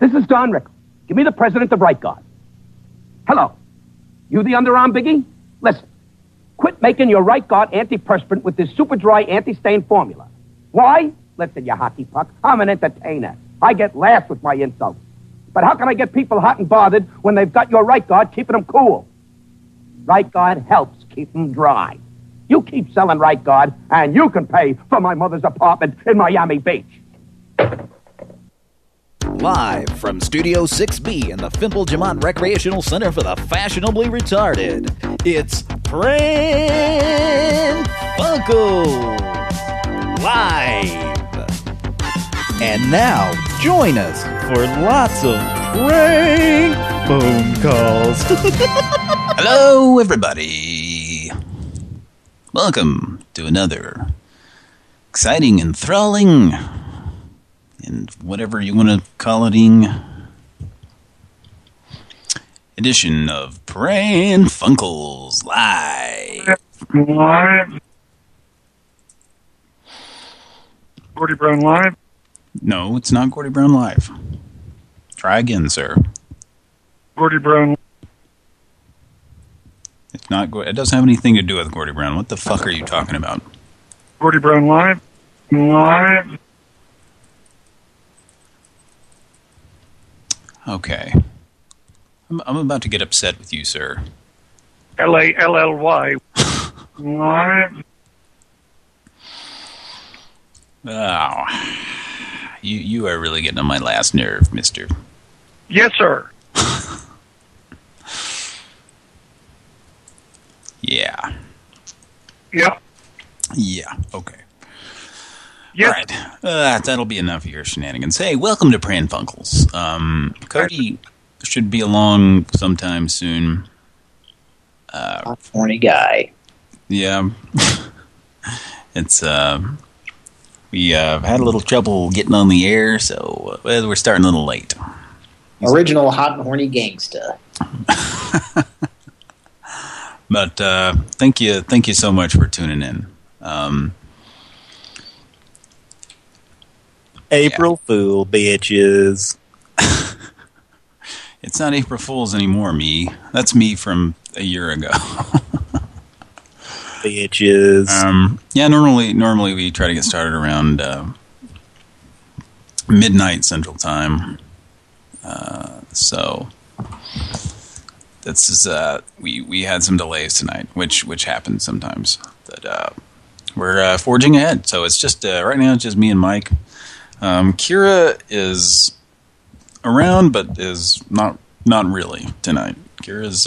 This is Don Rickles. Give me the president of Right Guard. Hello. You the underarm biggie? Listen. Quit making your Right Guard antiperspirant with this super dry anti-stain formula. Why? Listen, you hockey puck. I'm an entertainer. I get laughs with my insults. But how can I get people hot and bothered when they've got your Right Guard keeping them cool? Right Guard helps keep them dry. You keep selling Right Guard, and you can pay for my mother's apartment in Miami Beach. Live from Studio 6B in the Fimple Jamont Recreational Center for the Fashionably Retarded, it's Pran Funkels Live. And now, join us for lots of prank phone calls. Hello, everybody. Welcome to another exciting, enthralling, and whatever you want to call it, edition of Pran Funkels Live. Gordie Brown Live? No, it's not Gordie Brown Live. Try again, sir. Gordie Brown. It's not. It doesn't have anything to do with Gordie Brown. What the fuck are you talking about? Gordie Brown Live? Live? Okay. I'm about to get upset with you, sir. L-A-L-L-Y. Live? Oh. You are really getting on my last nerve, mister. Yes, sir. Yeah. Yeah. Yeah, okay. Yes. All right. That'll be enough of your shenanigans. Hey, welcome to Pran Funkels. Cody should be along sometime soon. Horny guy. Yeah. It's, we had a little trouble getting on the air, so we're starting a little late. Original hot and horny gangsta. But thank you so much for tuning in. April Fool, bitches. It's not April Fool's anymore, me. That's me from a year ago. Bitches. Yeah, normally we try to get started around midnight Central Time. So this is we had some delays tonight, which happens sometimes. But we're forging ahead. So it's just right now it's just me and Mike. Kira is around, but is not really tonight. Kira's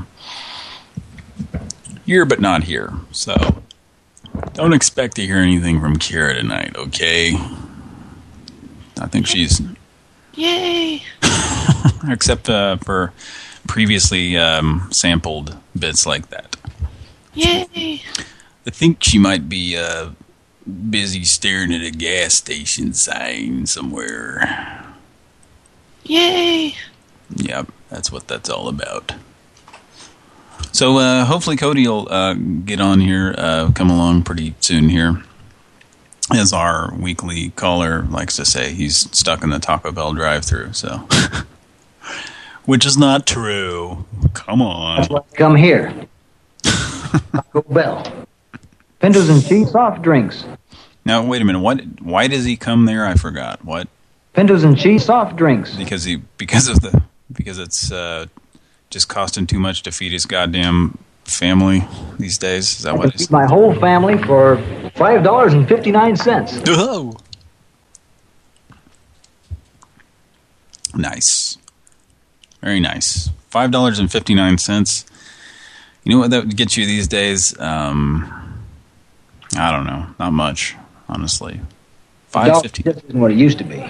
here, but not here. So don't expect to hear anything from Kira tonight, okay? I think she's... Yay! Except for previously sampled bits like that. Yay! I think she might be busy staring at a gas station sign somewhere. Yay! Yep, that's what that's all about. So hopefully Cody will get on here, come along pretty soon here. As our weekly caller likes to say, he's stuck in the Taco Bell drive-thru, so... Which is not true. Come on. That's why I come here. Taco Bell. Pintos and cheese soft drinks. Now, wait a minute. Why does he come there? I forgot. What? Pintos and cheese soft drinks. Because it's just costing too much to feed his goddamn family these days. Is that what it's? My whole family for $5.59. Oh. Nice. Very nice. $5.59. You know what that would get you these days? I don't know. Not much, honestly. $5.50. This isn't what it used to be.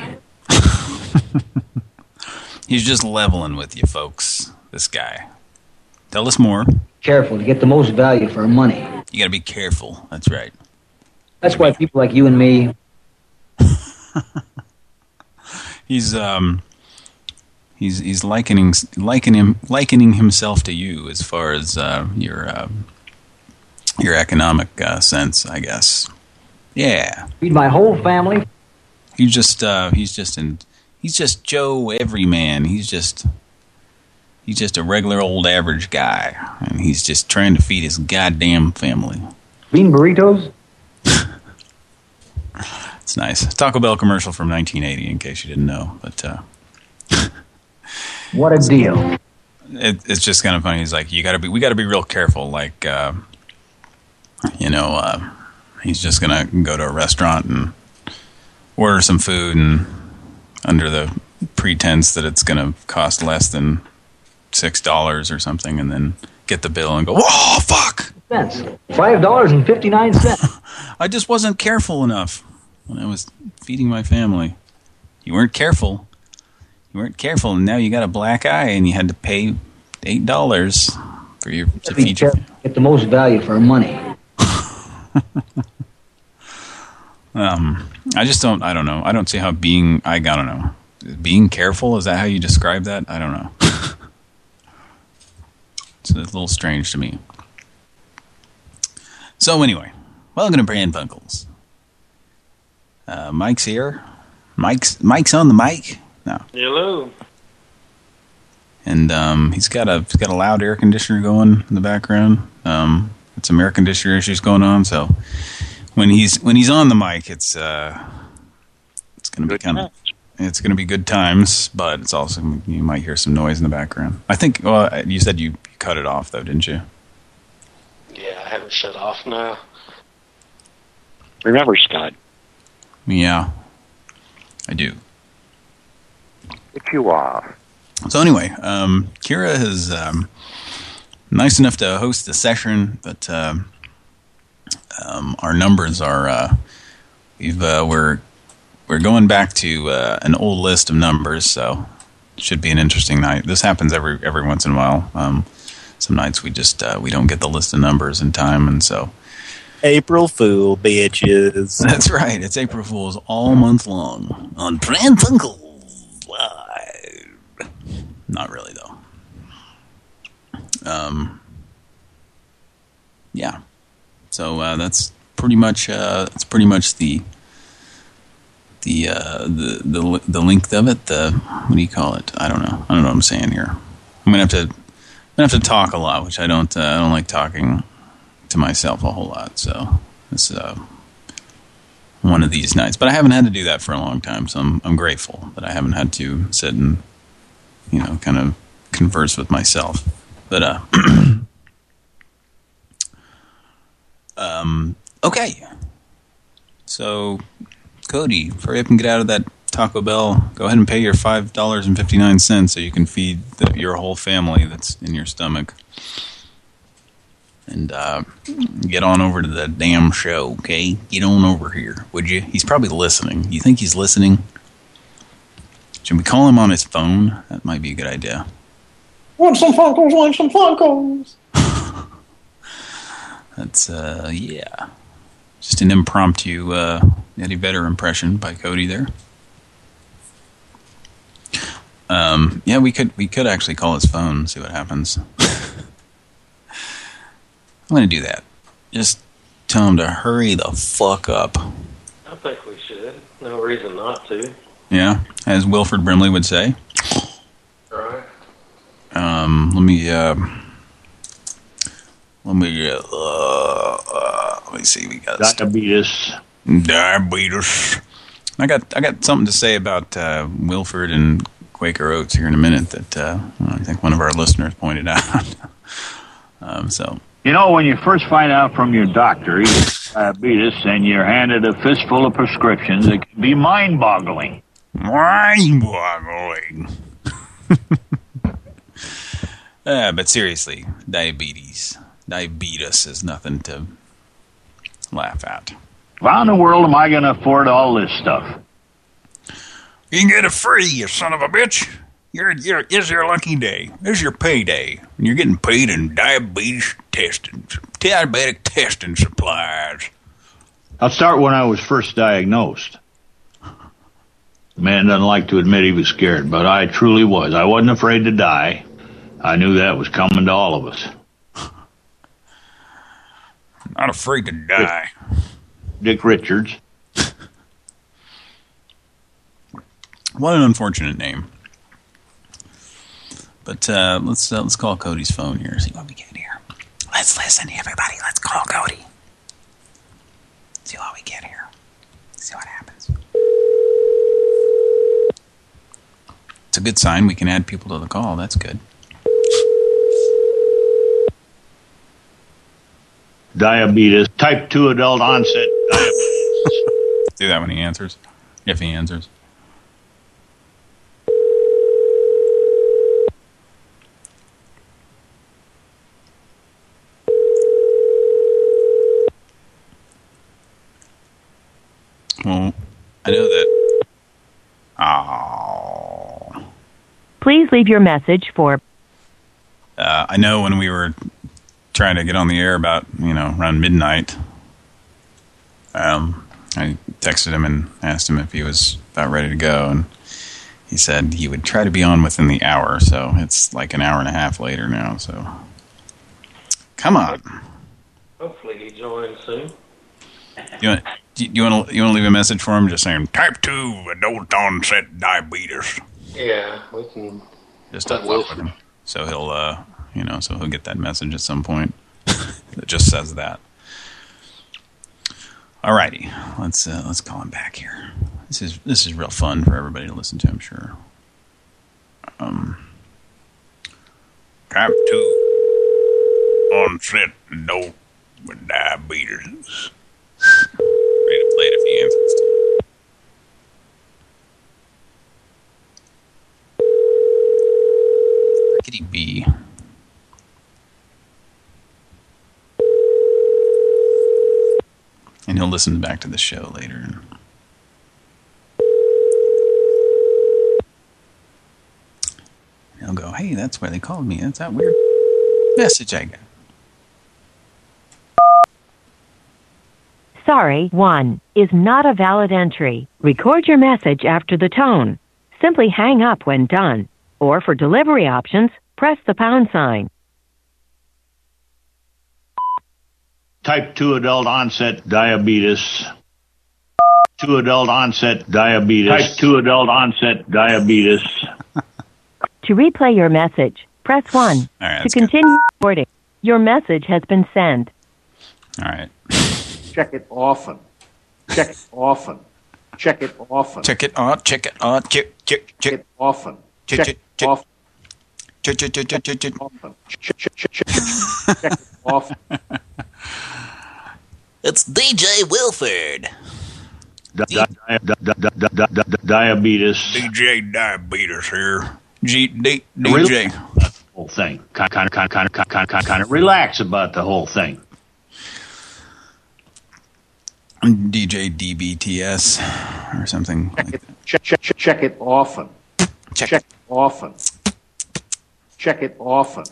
He's just leveling with you, folks. This guy. Tell us more. Careful to get the most value for our money. You got to be careful. That's right. That's why people like you and me. He's likening himself to you as far as your economic sense, I guess. Yeah. Feed my whole family. He's He's just Joe Everyman. He's just a regular old average guy, and he's just trying to feed his goddamn family. Bean burritos? It's nice. Taco Bell commercial from 1980, in case you didn't know. But what a deal! It's just kind of funny. He's like, we got to be real careful. Like, he's just gonna go to a restaurant and order some food, and under the pretense that it's gonna cost less than $6 or something, and then get the bill and go, "Whoa, fuck! $5.59. I just wasn't careful enough when I was feeding my family. You weren't careful. You weren't careful, and now you got a black eye, and you had to pay $8 for your to feed your. Get the most value for money. I just don't. I don't know. I don't see how I don't know. Being careful, is that how you describe that? I don't know. It's a little strange to me. So anyway, welcome to Pran Funkels. Mike's here. Mike's on the mic. No. Hello. And he's got a loud air conditioner going in the background. It's some air conditioner issues going on. So when he's on the mic, it's gonna be good times. But it's also, you might hear some noise in the background. I think. Well, you said you cut it off though, didn't you? Yeah, I have it shut off now. Remember, Scott. Yeah, I do. Get you off. So anyway, Kira is nice enough to host the session, but our numbers are we're going back to an old list of numbers, so it should be an interesting night. This happens every once in a while. Some nights we just we don't get the list of numbers in time, and so April Fool, bitches. That's right. It's April Fool's all month long on Pran Funkels Live. Not really though. Yeah. So that's pretty much the length of it. What do you call it? I don't know what I'm saying here. I'm gonna have to talk a lot, which I don't like talking to myself a whole lot. So it's one of these nights. But I haven't had to do that for a long time, so I'm grateful that I haven't had to sit and kind of converse with myself. But okay. So Cody, hurry up and get out of that Taco Bell. Go ahead and pay your $5.59 so you can feed your whole family that's in your stomach. And get on over to the damn show, okay? Get on over here, would you? He's probably listening. You think he's listening? Should we call him on his phone? That might be a good idea. Want some Funkles, want some Funkles. That's, yeah. Just an impromptu Eddie Vedder impression by Cody there. Yeah, we could actually call his phone and see what happens. I'm going to do that. Just tell him to hurry the fuck up. I think we should. No reason not to. Yeah, as Wilford Brimley would say. All right. Let me see. We got diabetes. I got something to say about Wilford and Quaker Oats here in a minute that I think one of our listeners pointed out. So. You know, when you first find out from your doctor you have diabetes and you're handed a fistful of prescriptions, it can be mind-boggling. Mind-boggling. But seriously, diabetes is nothing to laugh at. How in the world am I going to afford all this stuff? You can get it free, you son of a bitch. It's your lucky day. This is your payday. And you're getting paid in diabetic testing supplies. I'll start when I was first diagnosed. The man doesn't like to admit he was scared, but I truly was. I wasn't afraid to die. I knew that was coming to all of us. Not afraid to die. Dick Richards. What an unfortunate name. But let's call Cody's phone here. See what we get here. Let's listen, everybody. Let's call Cody. See what we get here. See what happens. It's a good sign. We can add people to the call. That's good. Diabetes. Type 2 adult onset diabetes. Do that when he answers. If he answers. Well, I know that. Oh. Please leave your message for. I know when we were trying to get on the air about, around midnight, I texted him and asked him if he was about ready to go, and he said he would try to be on within the hour, so it's like an hour and a half later now, so come on. Hopefully he joins soon. You want to leave a message for him, just saying type 2 adult onset diabetes? Yeah, we can. Just to fuck with him, so he'll so he'll get that message at some point. That just says that. Alrighty, let's call him back here. This is real fun for everybody to listen to, I'm sure. Type 2 onset adult with diabetes. Ready to play it if he answers to you. Where could he be? And he'll listen back to the show later. And he'll go, hey, that's where they called me. That's that weird message I got. Sorry, 1 is not a valid entry. Record your message after the tone. Simply hang up when done. Or for delivery options, press the pound sign. Type 2 adult onset diabetes. 2 adult onset diabetes. Type 2 adult onset diabetes. To replay your message, press 1. Right, to continue recording, your message has been sent. All right. Check it often. Check it often. Check it often. Check it on. Check it on. Check it often. Check it often. Check it often. Check it often. It's DJ Wilford. Diabetes. DJ Diabetes here. DJ. The whole thing. Kind of relax about the whole thing. DJ DBTS or something. Check it often. Check it often. Check it often.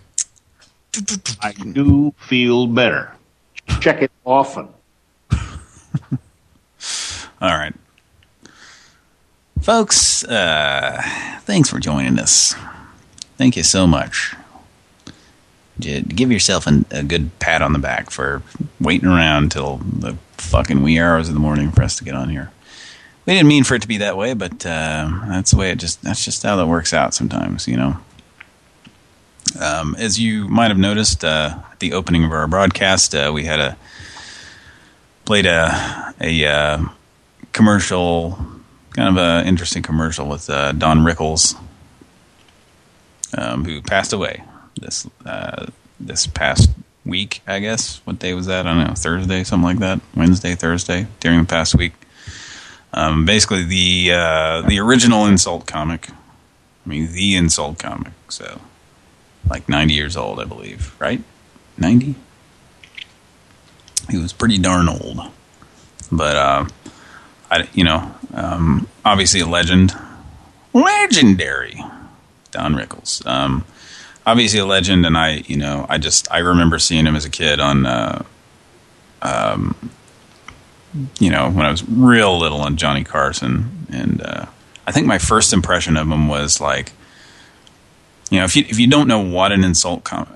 I do feel better. Check it often. All right. Folks, thanks for joining us. Thank you so much. Give yourself a good pat on the back for waiting around till the fucking wee hours of the morning for us to get on here. We didn't mean for it to be that way, but that's the way that's just how that works out sometimes, As you might have noticed, at the opening of our broadcast, we had played a commercial, kind of an interesting commercial with Don Rickles, who passed away this past week, I guess. What day was that? I don't know, Thursday, something like that. Wednesday, Thursday, during the past week. Basically, the original insult comic. I mean, the insult comic. So, like 90 years old, I believe, right? 90? He was pretty darn old. But, obviously a legend. Legendary. Don Rickles. Obviously a legend, and I remember seeing him as a kid on, when I was real little on Johnny Carson, and I think my first impression of him was like, if you don't know what an insult comic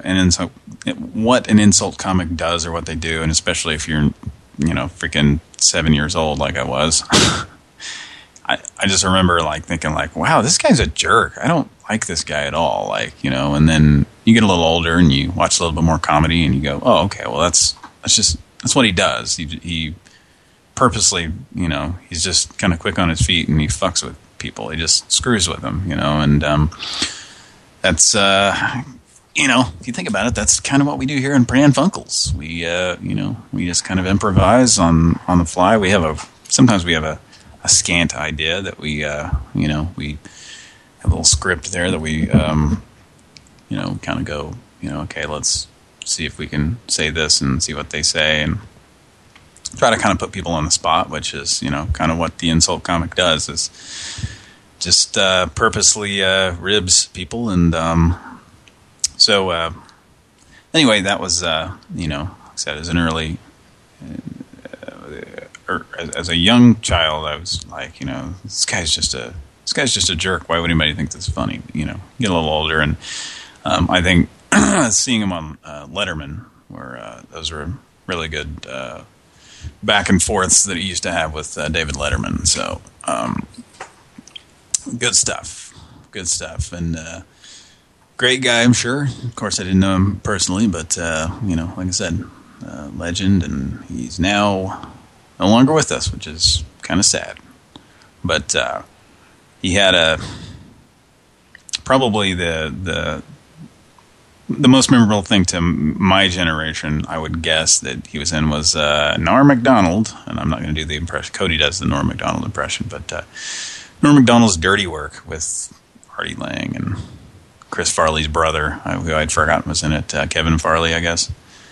does or what they do, and especially if you're freaking 7 years old like I was, I just remember like thinking like, wow, this guy's a jerk. I don't like this guy at all. Like, you know, and then you get a little older and you watch a little bit more comedy and you go, oh, okay, well that's what he does. He purposely, you know, he's just kind of quick on his feet and he fucks with people. He just screws with them, you know, and that's you know, if you think about it, that's kind of what we do here in Pran Funkels. We you know, we just kind of improvise on the fly. Sometimes we have a scant idea that we you know, we have a little script there that we you know, kind of go, you know, okay, let's see if we can say this and see what they say and try to kind of put people on the spot, which is, you know, kind of what the insult comic does, is just purposely ribs people. And so anyway, that was, you know, like I said, as an early, as a young child, I was like, you know, this guy's just a jerk. Why would anybody think this is funny? You know, get a little older, and I think seeing him on Letterman, where those were really good back and forths that he used to have with David Letterman. So good stuff, and great guy, I'm sure. Of course, I didn't know him personally, but you know, like I said, legend, and he's now no longer with us, which is kind of sad. But he had probably the most memorable thing to my generation, I would guess, that he was in was Norm Macdonald, and I'm not going to do the impression. Cody does the Norm Macdonald impression, but Norm Macdonald's Dirty Work with Artie Lang and Chris Farley's brother, who I'd forgotten was in it, Kevin Farley, I guess.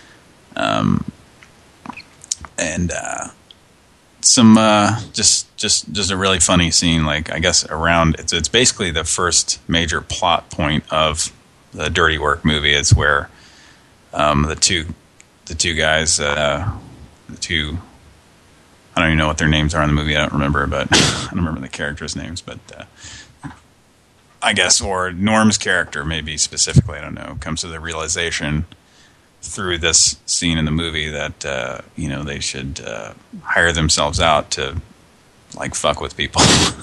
And some just a really funny scene, like I guess around it's basically the first major plot point of the Dirty Work movie. It's where the two guys, I don't even know what their names are in the movie. I don't remember, but I don't remember the characters' names. But I guess, or Norm's character, maybe specifically, I don't know, comes to the realization through this scene in the movie that you know, they should hire themselves out to like fuck with people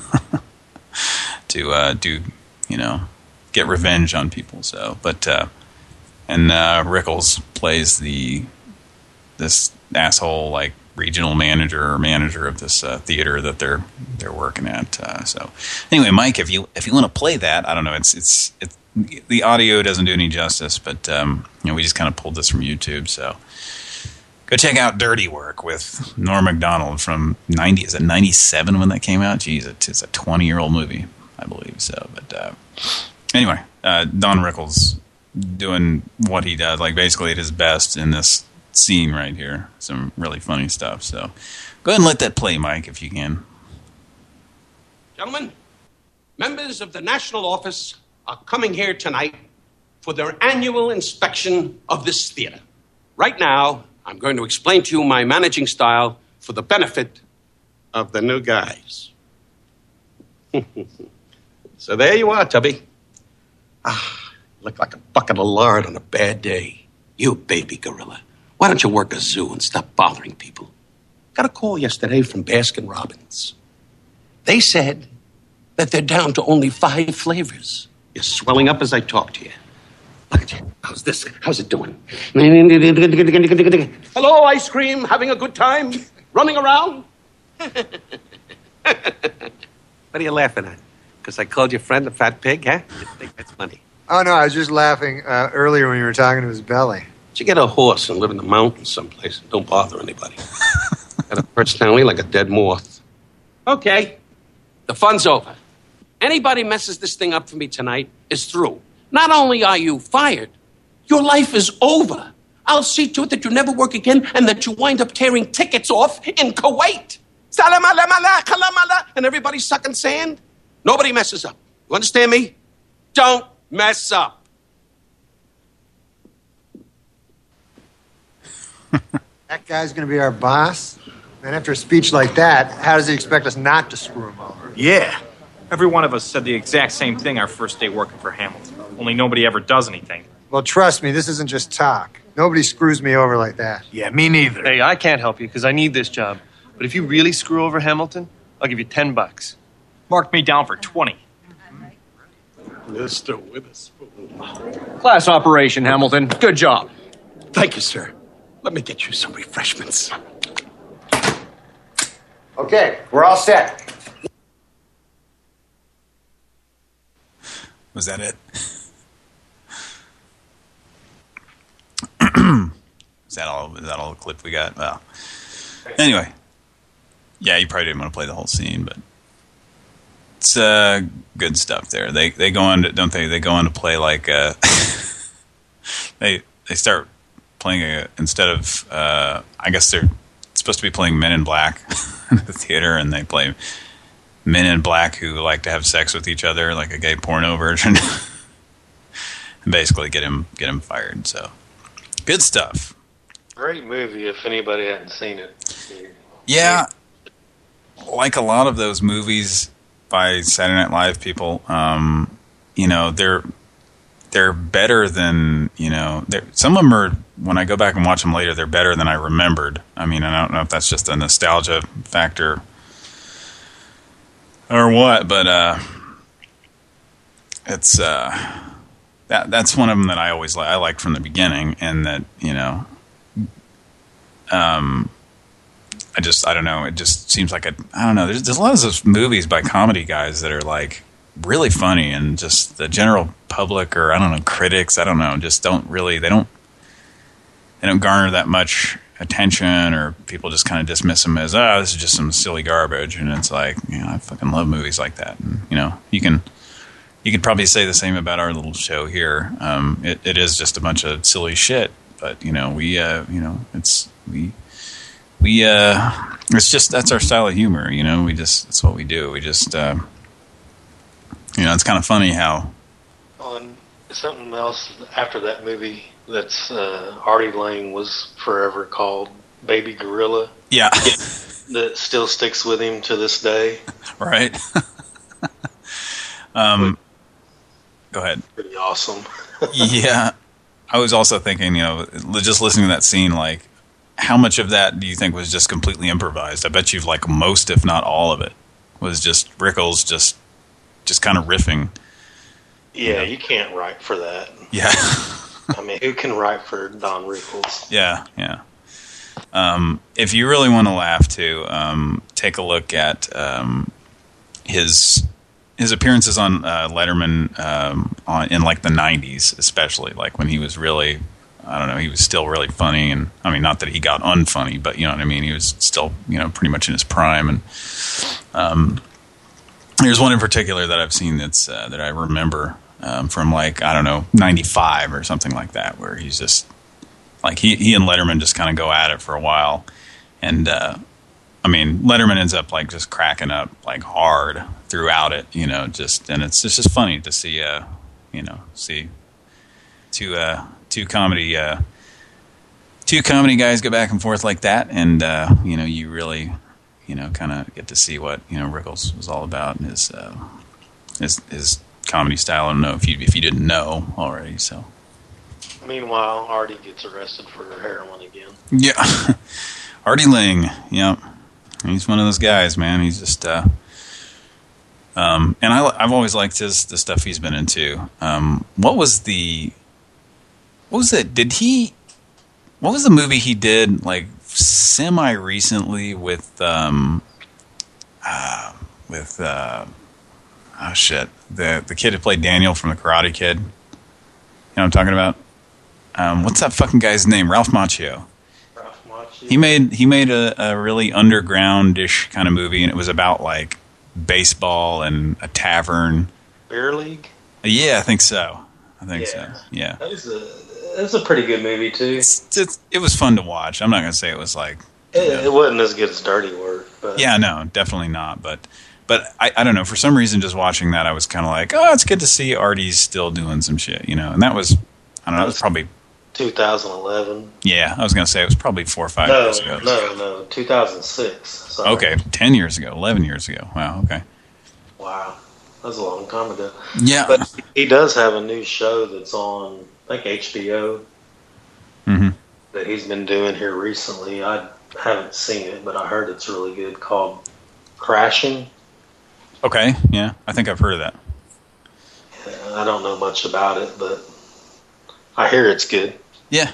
to do, you know, get revenge on people. So, but and Rickles plays this asshole like regional manager of this theater that they're working at. So anyway, Mike, if you want to play that, I don't know, it's the audio doesn't do any justice, but you know, we just kind of pulled this from YouTube. So go check out Dirty Work with Norm Macdonald from 97 when that came out? Jeez, it's a 20-year-old movie, I believe. So, but anyway, Don Rickles doing what he does, like basically at his best in this scene right here. Some really funny stuff. So go ahead and let that play, Mike, if you can. Gentlemen, members of the National Office are coming here tonight for their annual inspection of this theater. Right now, I'm going to explain to you my managing style for the benefit of the new guys. So there you are, Tubby. Look like a bucket of lard on a bad day. You baby gorilla. Why don't you work a zoo and stop bothering people? Got a call yesterday from Baskin-Robbins. They said that they're down to only 5 flavors. You're swelling up as I talk to you. Look at you. How's this? How's it doing? Hello, ice cream. Having a good time? Running around? What are you laughing at? Because I called your friend a fat pig, huh? You think that's funny? Oh, no, I was just laughing earlier when you were talking to his belly. You get a horse and live in the mountains someplace and don't bother anybody. Got a personality like a dead moth. Okay, the fun's over. Anybody messes this thing up for me tonight is through. Not only are you fired, your life is over. I'll see to it that you never work again and that you wind up tearing tickets off in Kuwait. Salam alamala, kalamala, and everybody sucking sand. Nobody messes up. You understand me? Don't mess up. That guy's going to be our boss? And after a speech like that, how does he expect us not to screw him over? Yeah. Every one of us said the exact same thing our first day working for Hamilton. Only nobody ever does anything. Well, trust me, this isn't just talk. Nobody screws me over like that. Yeah, me neither. Hey, I can't help you because I need this job. But if you really screw over Hamilton, I'll give you $10. Mark me down for 20. Mr. Witherspoon. Class operation, Hamilton. Good job. Thank you, sir. Let me get you some refreshments. Okay, we're all set. Was that it? Is that all the clip we got? Well, anyway. Yeah, you probably didn't want to play the whole scene, but it's good stuff there. They go on to, don't they? They go on to play like they start playing instead of I guess they're supposed to be playing Men in Black in the theater, and they play Men in Black who like to have sex with each other, like a gay porno version, and basically get him fired. So good stuff. Great movie if anybody hadn't seen it. Yeah, like a lot of those movies by Saturday Night Live people, you know, they're better than, you know, some of them are, when I go back and watch them later, they're better than I remembered. I mean, I don't know if that's just a nostalgia factor or what, but it's that's one of them that I always I liked from the beginning, and that, you know, I don't know, it just seems like I don't know, there's a lot of those movies by comedy guys that are like really funny, and just the general public, or I don't know, critics, I don't know, just don't really, they don't garner that much attention, or people just kind of dismiss them as, oh, this is just some silly garbage. And it's like, you know, I fucking love movies like that. And, you know, you could probably say the same about our little show here. It is just a bunch of silly shit, but, you know, you know, it's just, that's our style of humor, you know, it's what we do. We just, you know, it's kind of funny how. On something else after that movie that's Artie Lang was forever called Baby Gorilla. Yeah. That still sticks with him to this day. Right. Go ahead. Pretty awesome. Yeah. I was also thinking, you know, just listening to that scene, like, how much of that do you think was just completely improvised? I bet you've, like, most, if not all of it, was just Rickles just kind of riffing. Yeah, you can't write for that. Yeah. I mean, who can write for Don Rickles? Yeah, yeah. If you really want to laugh, too, take a look at his appearances on Letterman in like the 90s, especially, like when he was really, I don't know, he was still really funny, and I mean, not that he got unfunny, but you know what I mean, he was still, you know, pretty much in his prime. And there's one in particular that I've seen that's that I remember from, like, I don't know, 95 or something like that, where he's just like, he and Letterman just kind of go at it for a while, and I mean, Letterman ends up like just cracking up like hard throughout it, you know, and it's just funny to see, you know, see two comedy guys go back and forth like that, and you know, you really, you know, kind of get to see what, you know, Rickles was all about, and his comedy style. I don't know if you didn't know already. So meanwhile, Artie gets arrested for heroin again. Yeah. Artie Lang, yeah. He's one of those guys, man. He's just and I've always liked the stuff he's been into. What was it? What was the movie he did like semi recently with oh shit, the kid who played Daniel from The Karate Kid? You know what I'm talking about? What's that fucking guy's name? Ralph Macchio. He made a really underground-ish kind of movie, and it was about like baseball and a tavern. Beer League? Yeah, I think so. So. Yeah. That's a pretty good movie too. It was fun to watch. I'm not gonna say it was like it wasn't as good as Dirty Work, but yeah, no, definitely not. But I don't know. For some reason, just watching that, I was kind of like, oh, it's good to see Artie's still doing some shit, you know. And that was, I don't know, it was probably 2011. Yeah, I was going to say it was probably 4 or 5 years ago. No, 2006. Sorry. Okay, 10 years ago, 11 years ago. Wow, okay. Wow, that was a long time ago. Yeah. But he does have a new show that's on, I think, HBO, that he's been doing here recently. I haven't seen it, but I heard it's really good, called Crashing. Okay, yeah, I think I've heard of that. I don't know much about it, but I hear it's good. Yeah.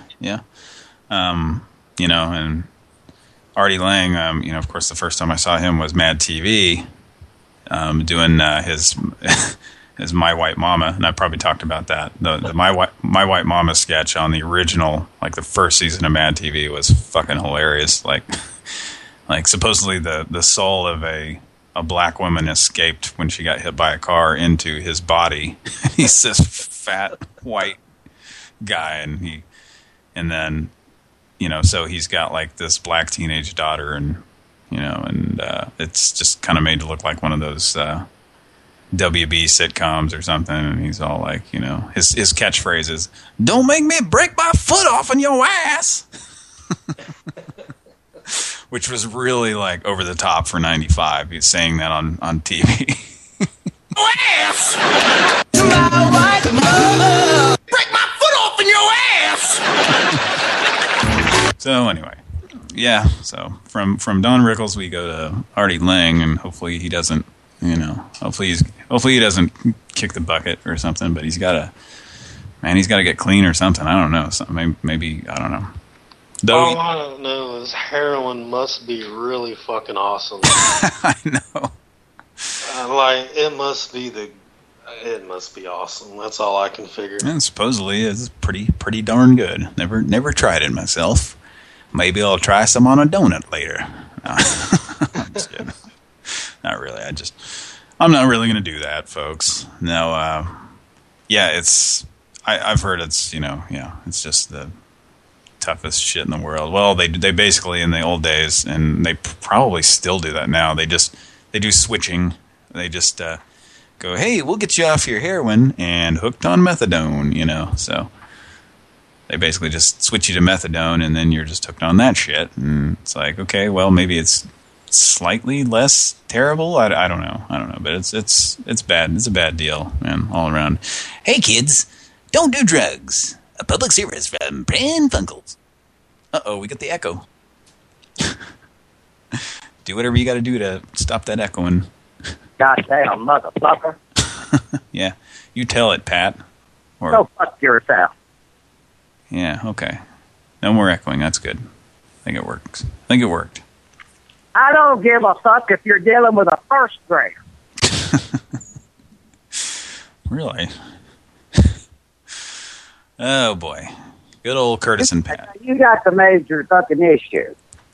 You know, and Artie Lang, you know, of course, the first time I saw him was Mad TV, doing his his My White Mama, and I probably talked about that. The My White Mama sketch on the original, like the first season of Mad TV, was fucking hilarious. Like supposedly the soul of a black woman escaped when she got hit by a car into his body. He's this fat white guy, and then, you know, so he's got like this black teenage daughter, and you know, and it's just kind of made to look like one of those WB sitcoms or something. And he's all like, you know, his catchphrase is, "Don't make me break my foot off in your ass." Which was really like over the top for 95. He's saying that on TV. Ass! To my white mother! Break my foot off in your ass! So anyway, yeah. So from Don Rickles we go to Artie Lang, and hopefully he doesn't, you know, hopefully he doesn't kick the bucket or something. But he's got to get clean or something. I don't know. Maybe I don't know. All I don't know is heroin must be really fucking awesome. I know. Like, it must be awesome. That's all I can figure. And supposedly it's pretty darn good. Never tried it myself. Maybe I'll try some on a donut later. No, I'm just kidding. Not really. I'm not really going to do that, folks. No, yeah, I've heard it's, you know, yeah, it's just the toughest shit in the world. Well, they basically, in the old days, and they probably still do that now, they do switching. They just go, hey, we'll get you off your heroin and hooked on methadone, you know. So they basically just switch you to methadone, and then you're just hooked on that shit. And it's like, okay, well, maybe it's slightly less terrible. I don't know, but it's bad. It's a bad deal, man, all around. Hey, kids, don't do drugs. A public service from Pran Funkels. Uh-oh, we got the echo. Do whatever you got to do to stop that echoing. Goddamn motherfucker. Yeah, you tell it, Pat. Or, go fuck yourself. Yeah, okay. No more echoing, that's good. I think it works. I think it worked. I don't give a fuck if you're dealing with a first grader. Really? Oh, boy. Good old Curtis and Pat. You got the major fucking issue.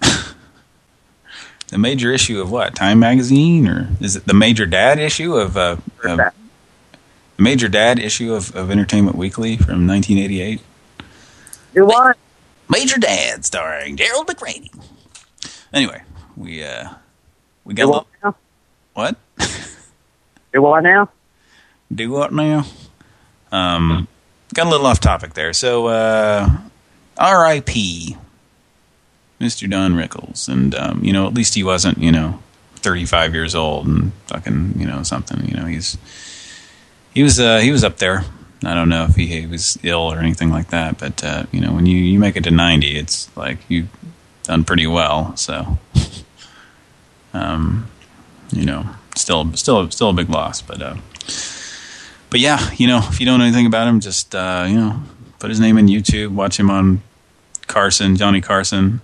The major issue of what? Time Magazine? Or is it the Major Dad issue of... the Major Dad issue of Entertainment Weekly from 1988? You want? Major Dad, starring Gerald McRaney. Anyway, we got a little... What? Do what now? Do what now? Got a little off topic there. So, R.I.P. Mr. Don Rickles. And, you know, at least he wasn't, you know, 35 years old and fucking, you know, something. You know, he was up there. I don't know if he was ill or anything like that. But, you know, when you make it to 90, it's like you've done pretty well. So, you know, still a big loss. But yeah, you know, if you don't know anything about him, just, you know, put his name in YouTube, watch him on Johnny Carson.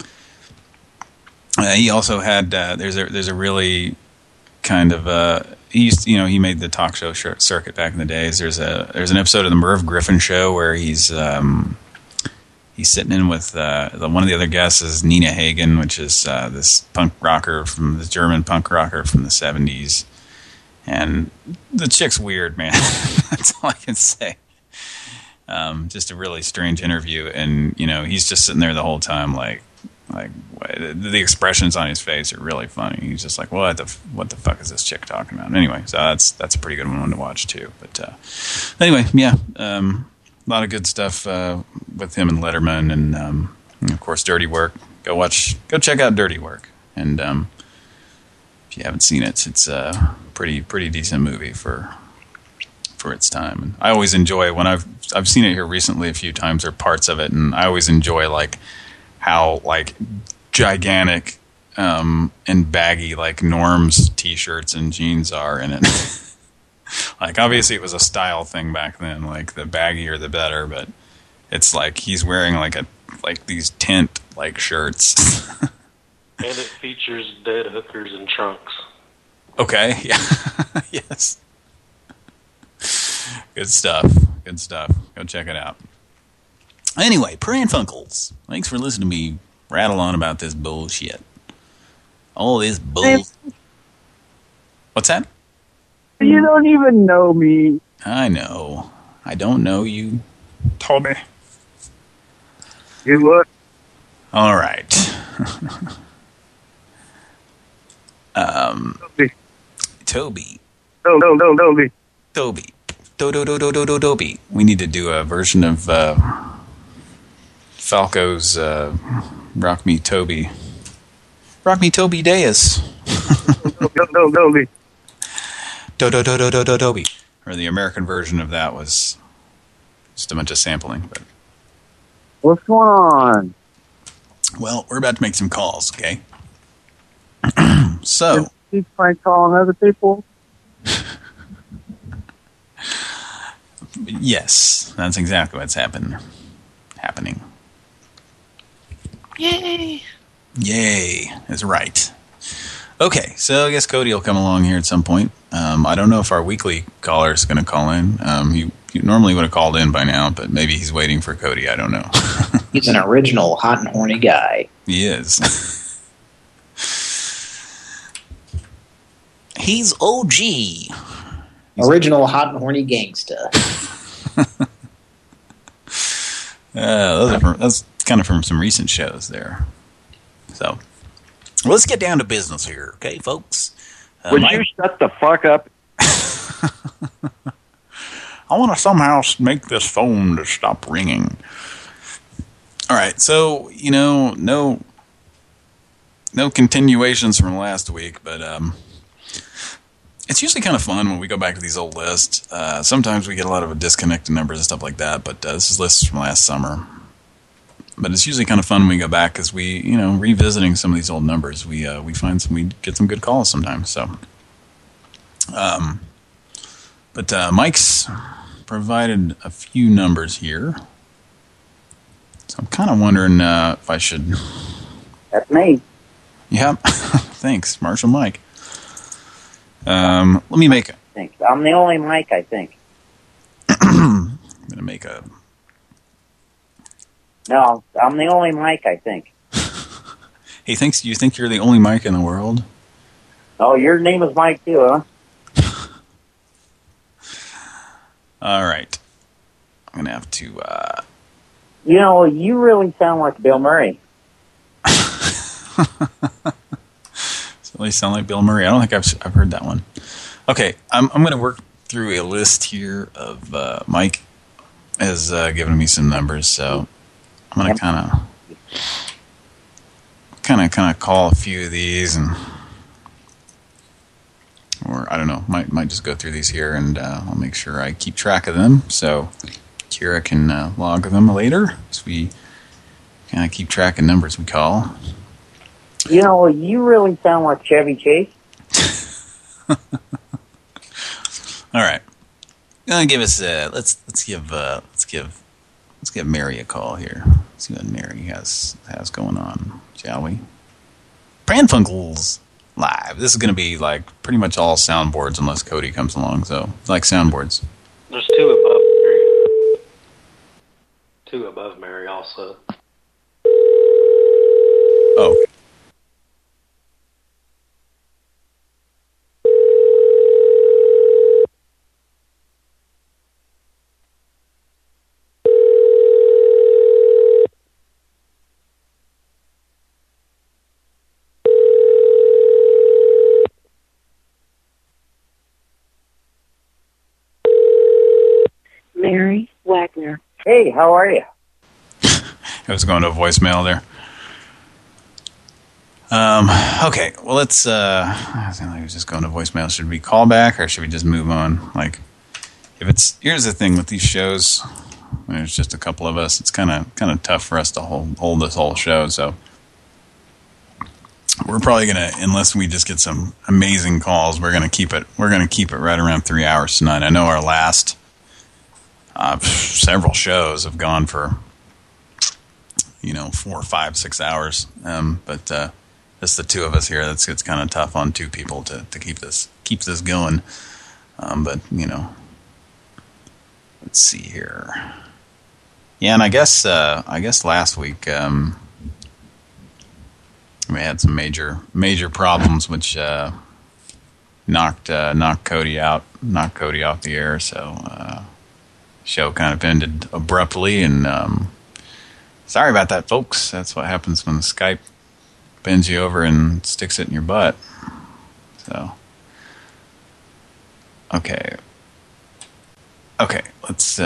He also had, there's a really kind of, he made the talk show circuit back in the days. There's an episode of the Merv Griffin show where he's sitting in with, one of the other guests is Nina Hagen, which is, this German punk rocker from the 70s. And the chick's weird, man. That's all I can say. Just a really strange interview, and you know, he's just sitting there the whole time, like the expressions on his face are really funny. He's just like, what the fuck is this chick talking about? Anyway, so that's a pretty good one to watch too. But anyway, yeah, a lot of good stuff with him and Letterman, and of course, Dirty Work. Go check out Dirty Work, and if you haven't seen it, it's a pretty decent movie for its time. And I always enjoy when I've seen it here recently a few times, or parts of it, and I always enjoy like how like gigantic and baggy like Norm's t-shirts and jeans are in it. Like, obviously it was a style thing back then, like the baggier the better, but it's like he's wearing like these tent like shirts. And it features dead hookers and trunks. Okay, yeah. Yes. Good stuff. Good stuff. Go check it out. Anyway, Pran Funkels, thanks for listening to me rattle on about this bullshit. All this bull. What's that? You don't even know me. I know. I don't know you. Toby. You what? All right. Toby. Toby. Toby. Toby. We need to do a version of Falco's Rock Me Toby. Rock Me Toby Deus. Toby. Toby. Or the American version of that was just a bunch of sampling. But What's going on? well, we're about to make some calls, okay? So He's prank calling other people? yes, that's exactly what's happening. Yay! Yay is right. Okay, so I guess Cody will come along here at some point. I don't know if our weekly caller is going to call in. He normally would have called in by now, but maybe he's waiting for Cody. I don't know. He's an original hot and horny guy. He is. He's OG. Original hot and horny gangsta. That's kind of from some recent shows there. So, let's get down to business here, okay, folks? Would you shut the fuck up? I want to somehow make this phone to stop ringing. All right, so, you know, no continuations from last week, but it's usually kind of fun when we go back to these old lists. Sometimes we get a lot of disconnected numbers and stuff like that, but this is lists from last summer. But it's usually kind of fun when we go back because we, you know, revisiting some of these old numbers, we get some good calls sometimes. So, but Mike's provided a few numbers here, so I'm kind of wondering if I should. That's me. Yeah, thanks, Marshall Mike. Let me make. I'm the only Mike, I think. I'm gonna make a. No, I'm the only Mike, I think. He thinks you think you're the only Mike in the world? Oh, your name is Mike too, huh? All right. I'm gonna have to. You know, you really sound like Bill Murray. Does it really sound like Bill Murray? I don't think I've heard that one. Okay, I'm gonna work through a list here of Mike has given me some numbers, so I'm gonna kind of call a few of these, and or I don't know, might just go through these here, and I'll make sure I keep track of them so Kira can log them later, so we kind of keep track of numbers we call. You know, you really sound like Chevy Chase. All right, give us let's give Mary a call here. See what Mary has going on, shall we? Pran Funkels live. This is going to be like pretty much all soundboards unless Cody comes along. So like soundboards. There's two above Mary. Two above Mary also. Oh. Mary Wagner. Hey, how are you? I was going to a voicemail there. Okay, well, let's, I think I was just going to voicemail. Should we call back or should we just move on? Like, here's the thing with these shows, when there's just a couple of us, it's kind of tough for us to hold this whole show, so. we're probably gonna, unless we just get some amazing calls, we're gonna keep it right around 3 hours tonight. I know our last several shows have gone for 4, 5, 6 hours, but just the two of us here, it's kind of tough on two people to keep this going. But let's see here. Yeah, and I guess last week we had some major problems, which knocked Cody off the air. So show kind of ended abruptly, and sorry about that, folks. That's what happens when Skype bends you over and sticks it in your butt. So okay, let's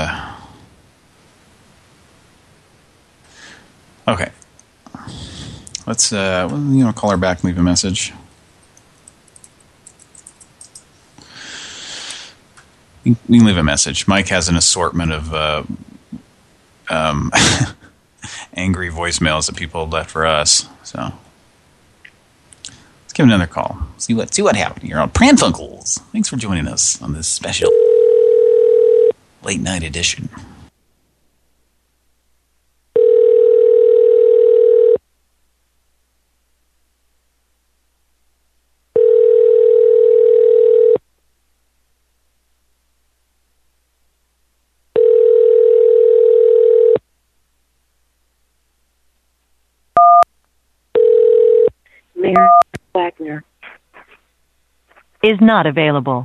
okay. Let's call her back, leave a message. You can leave a message. Mike has an assortment of angry voicemails that people have left for us. So let's give it another call. See what happened here on Pran Funkels. Thanks for joining us on this special late night edition. Mary Wagner is not available.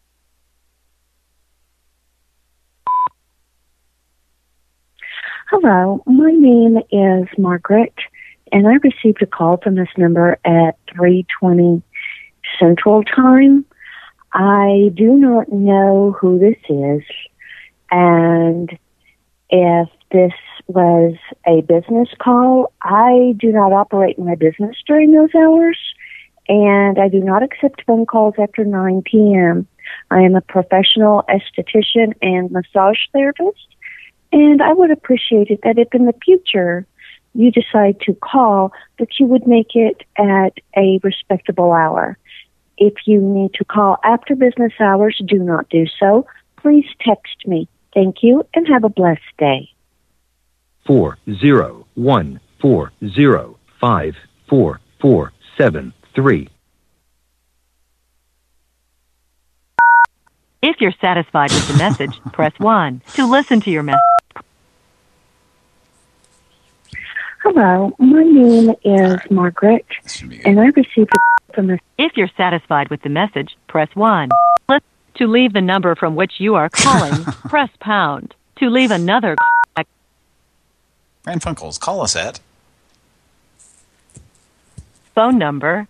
Hello, my name is Margaret, and I received a call from this number at 3:20 Central Time. I do not know who this is, and if this was a business call, I do not operate my business during those hours, and I do not accept phone calls after 9 p.m. I am a professional esthetician and massage therapist, and I would appreciate it that if in the future you decide to call, that you would make it at a respectable hour. If you need to call after business hours, do not do so. Please text me. Thank you, and have a blessed day. 40140544473. If you're satisfied with the message, press 1. To listen to your message. Hello, my name is Margaret, and I received a call from this. If you're satisfied with the message, press 1. To leave the number from which you are calling, press pound. To leave another Pran Funkels, call us at phone number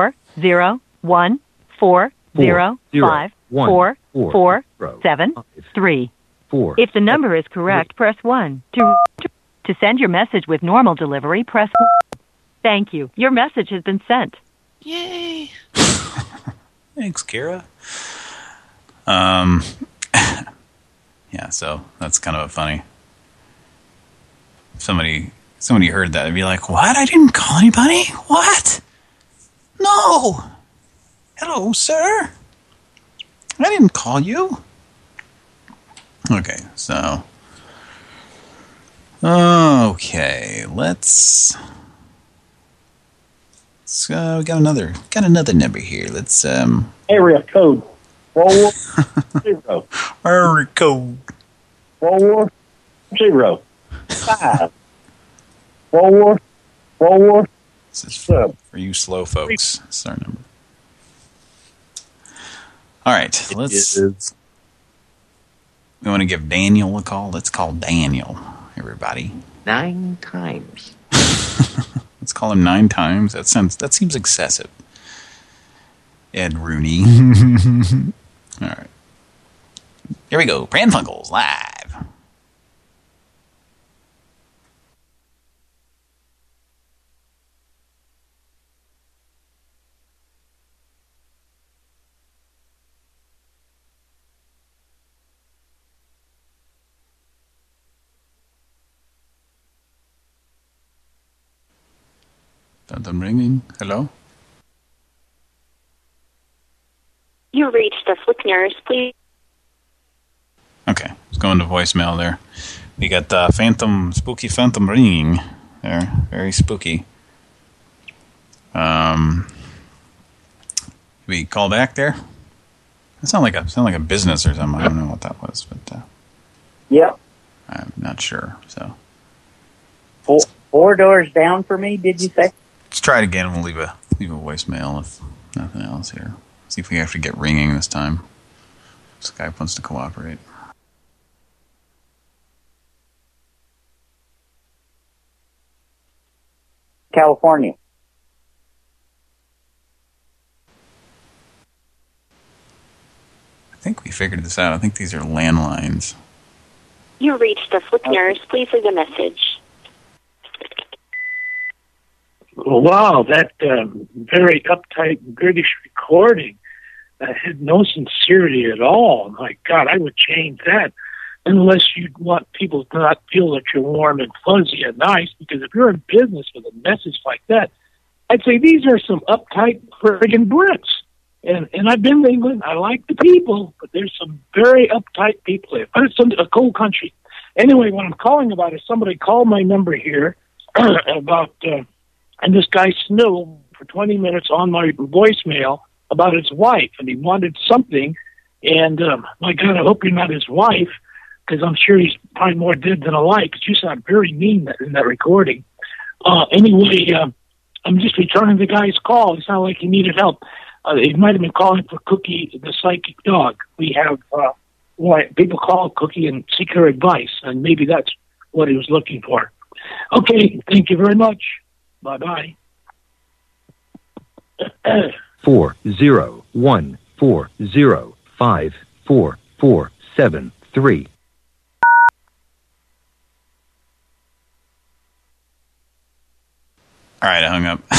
40140544773. If the number is correct, press 1. To send your message with normal delivery, press 1. Thank you. Your message has been sent. Yay! Thanks, Kara. Yeah, so that's kind of funny. Somebody heard that and be like, "What? I didn't call anybody? What? No. Hello, sir. I didn't call you." Okay, so let's we got another number here. Let's Area code 410. Area code 405 444. This is for you slow folks. This is our number. All right, we want to give Daniel a call. Let's call Daniel, everybody. 9 times. Let's call him 9 times. That seems excessive. Ed Rooney. All right. Here we go. Pran Funkels live. Phantom ringing. Hello? You reached the Flick Nurse, please. Okay, it's going to voicemail there. We got spooky phantom ringing there. Very spooky. We call back there? That sounded like a business or something. I don't know what that was, but Yep. I'm not sure. So four doors down for me, did you say? let's try it again, and we'll leave a voicemail if nothing else here. See if we actually get ringing this time. Skype wants to cooperate. California. I think we figured this out. I think these are landlines. You reached the Flick Nurse, please leave a message. Wow, that very uptight British recording had no sincerity at all. My God, I would change that unless you want people to not feel that you're warm and fuzzy and nice, because if you're in business with a message like that, I'd say these are some uptight friggin' Brits. And I've been to England. I like the people, but there's some very uptight people there. But it's a cold country. Anyway, what I'm calling about is somebody called my number here about, and this guy snooed for 20 minutes on my voicemail about his wife, and he wanted something. And my God, I hope you're not his wife, because I'm sure he's probably more dead than alive, because you sound very mean in that recording. Anyway, I'm just returning the guy's call. It sounded like he needed help. He might have been calling for Cookie, the psychic dog. We have people call Cookie and seek her advice, and maybe that's what he was looking for. Okay, thank you very much. Bye-bye. 401405447 All right, I hung up.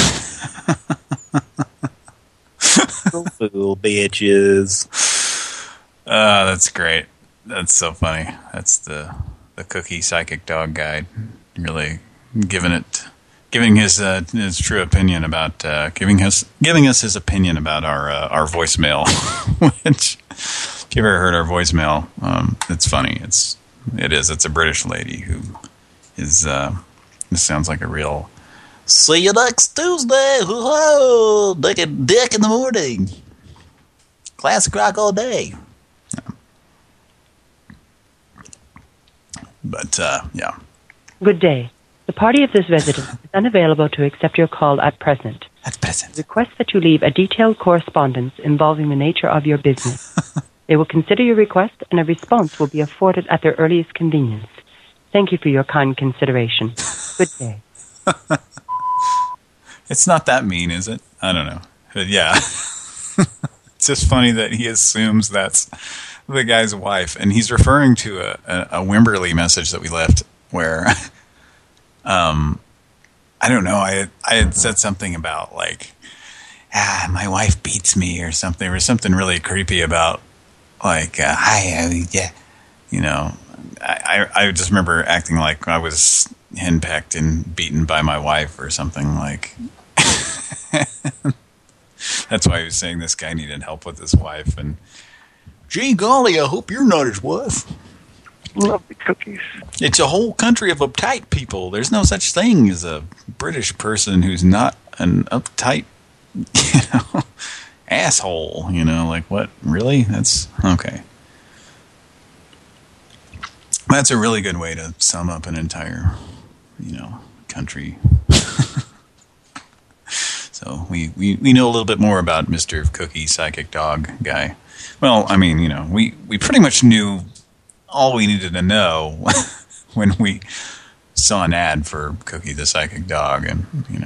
Fool, bitches. That's great. That's so funny. That's the Cookie Psychic Dog Guide. Really giving his true opinion about giving us his opinion about our voicemail. Which, if you ever heard our voicemail, it's funny. It's a British lady who is this sounds like a real. See you next Tuesday. Whoa, dick in the morning. Classic rock all day. Yeah. But yeah. Good day. The party of this residence is unavailable to accept your call at present. At present. Request that you leave a detailed correspondence involving the nature of your business. They will consider your request, and a response will be afforded at their earliest convenience. Thank you for your kind consideration. Good day. It's not that mean, is it? I don't know. But yeah. It's just funny that he assumes that's the guy's wife. And he's referring to a Wimberley message that we left where, I don't know, I had said something about like, my wife beats me or something. There was something really creepy about like, yeah, you know, I just remember acting like I was henpecked and beaten by my wife or something like. That's why he was saying this guy needed help with his wife. And gee golly, I hope you're not his wife. Lovely cookies. It's a whole country of uptight people. There's no such thing as a British person who's not an uptight, asshole. Like what? Really? That's okay. That's a really good way to sum up an entire, country. So we know a little bit more about Mr. Cookie Psychic Dog Guy. Well, I mean, we pretty much knew all we needed to know when we saw an ad for Cookie the Psychic Dog, and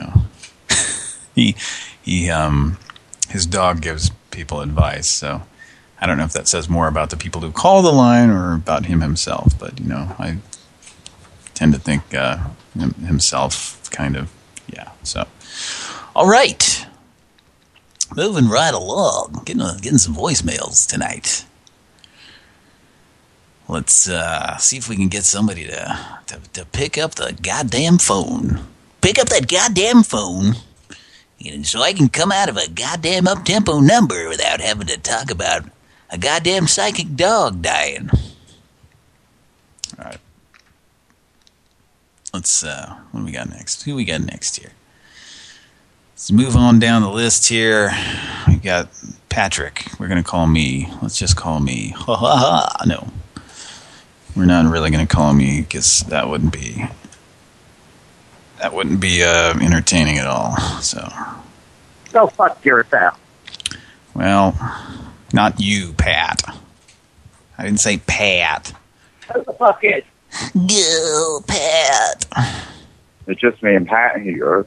his dog gives people advice. So I don't know if that says more about the people who call the line or about him himself, but I tend to think himself kind of, yeah. So all right, moving right along, getting some voicemails tonight. Let's see if we can get somebody to pick up the goddamn phone. Pick up that goddamn phone And so I can come out of a goddamn up-tempo number without having to talk about a goddamn psychic dog dying. All right. Let's, what do we got next? Who we got next here? Let's move on down the list here. We got Patrick. We're going to call me. Let's just call me. Ha ha ha. No. We're not really going to call me because that wouldn't be entertaining at all. So. Go fuck yourself. Well, not you, Pat. I didn't say Pat. Who the fuck is? Go, Pat. It's just me and Pat here.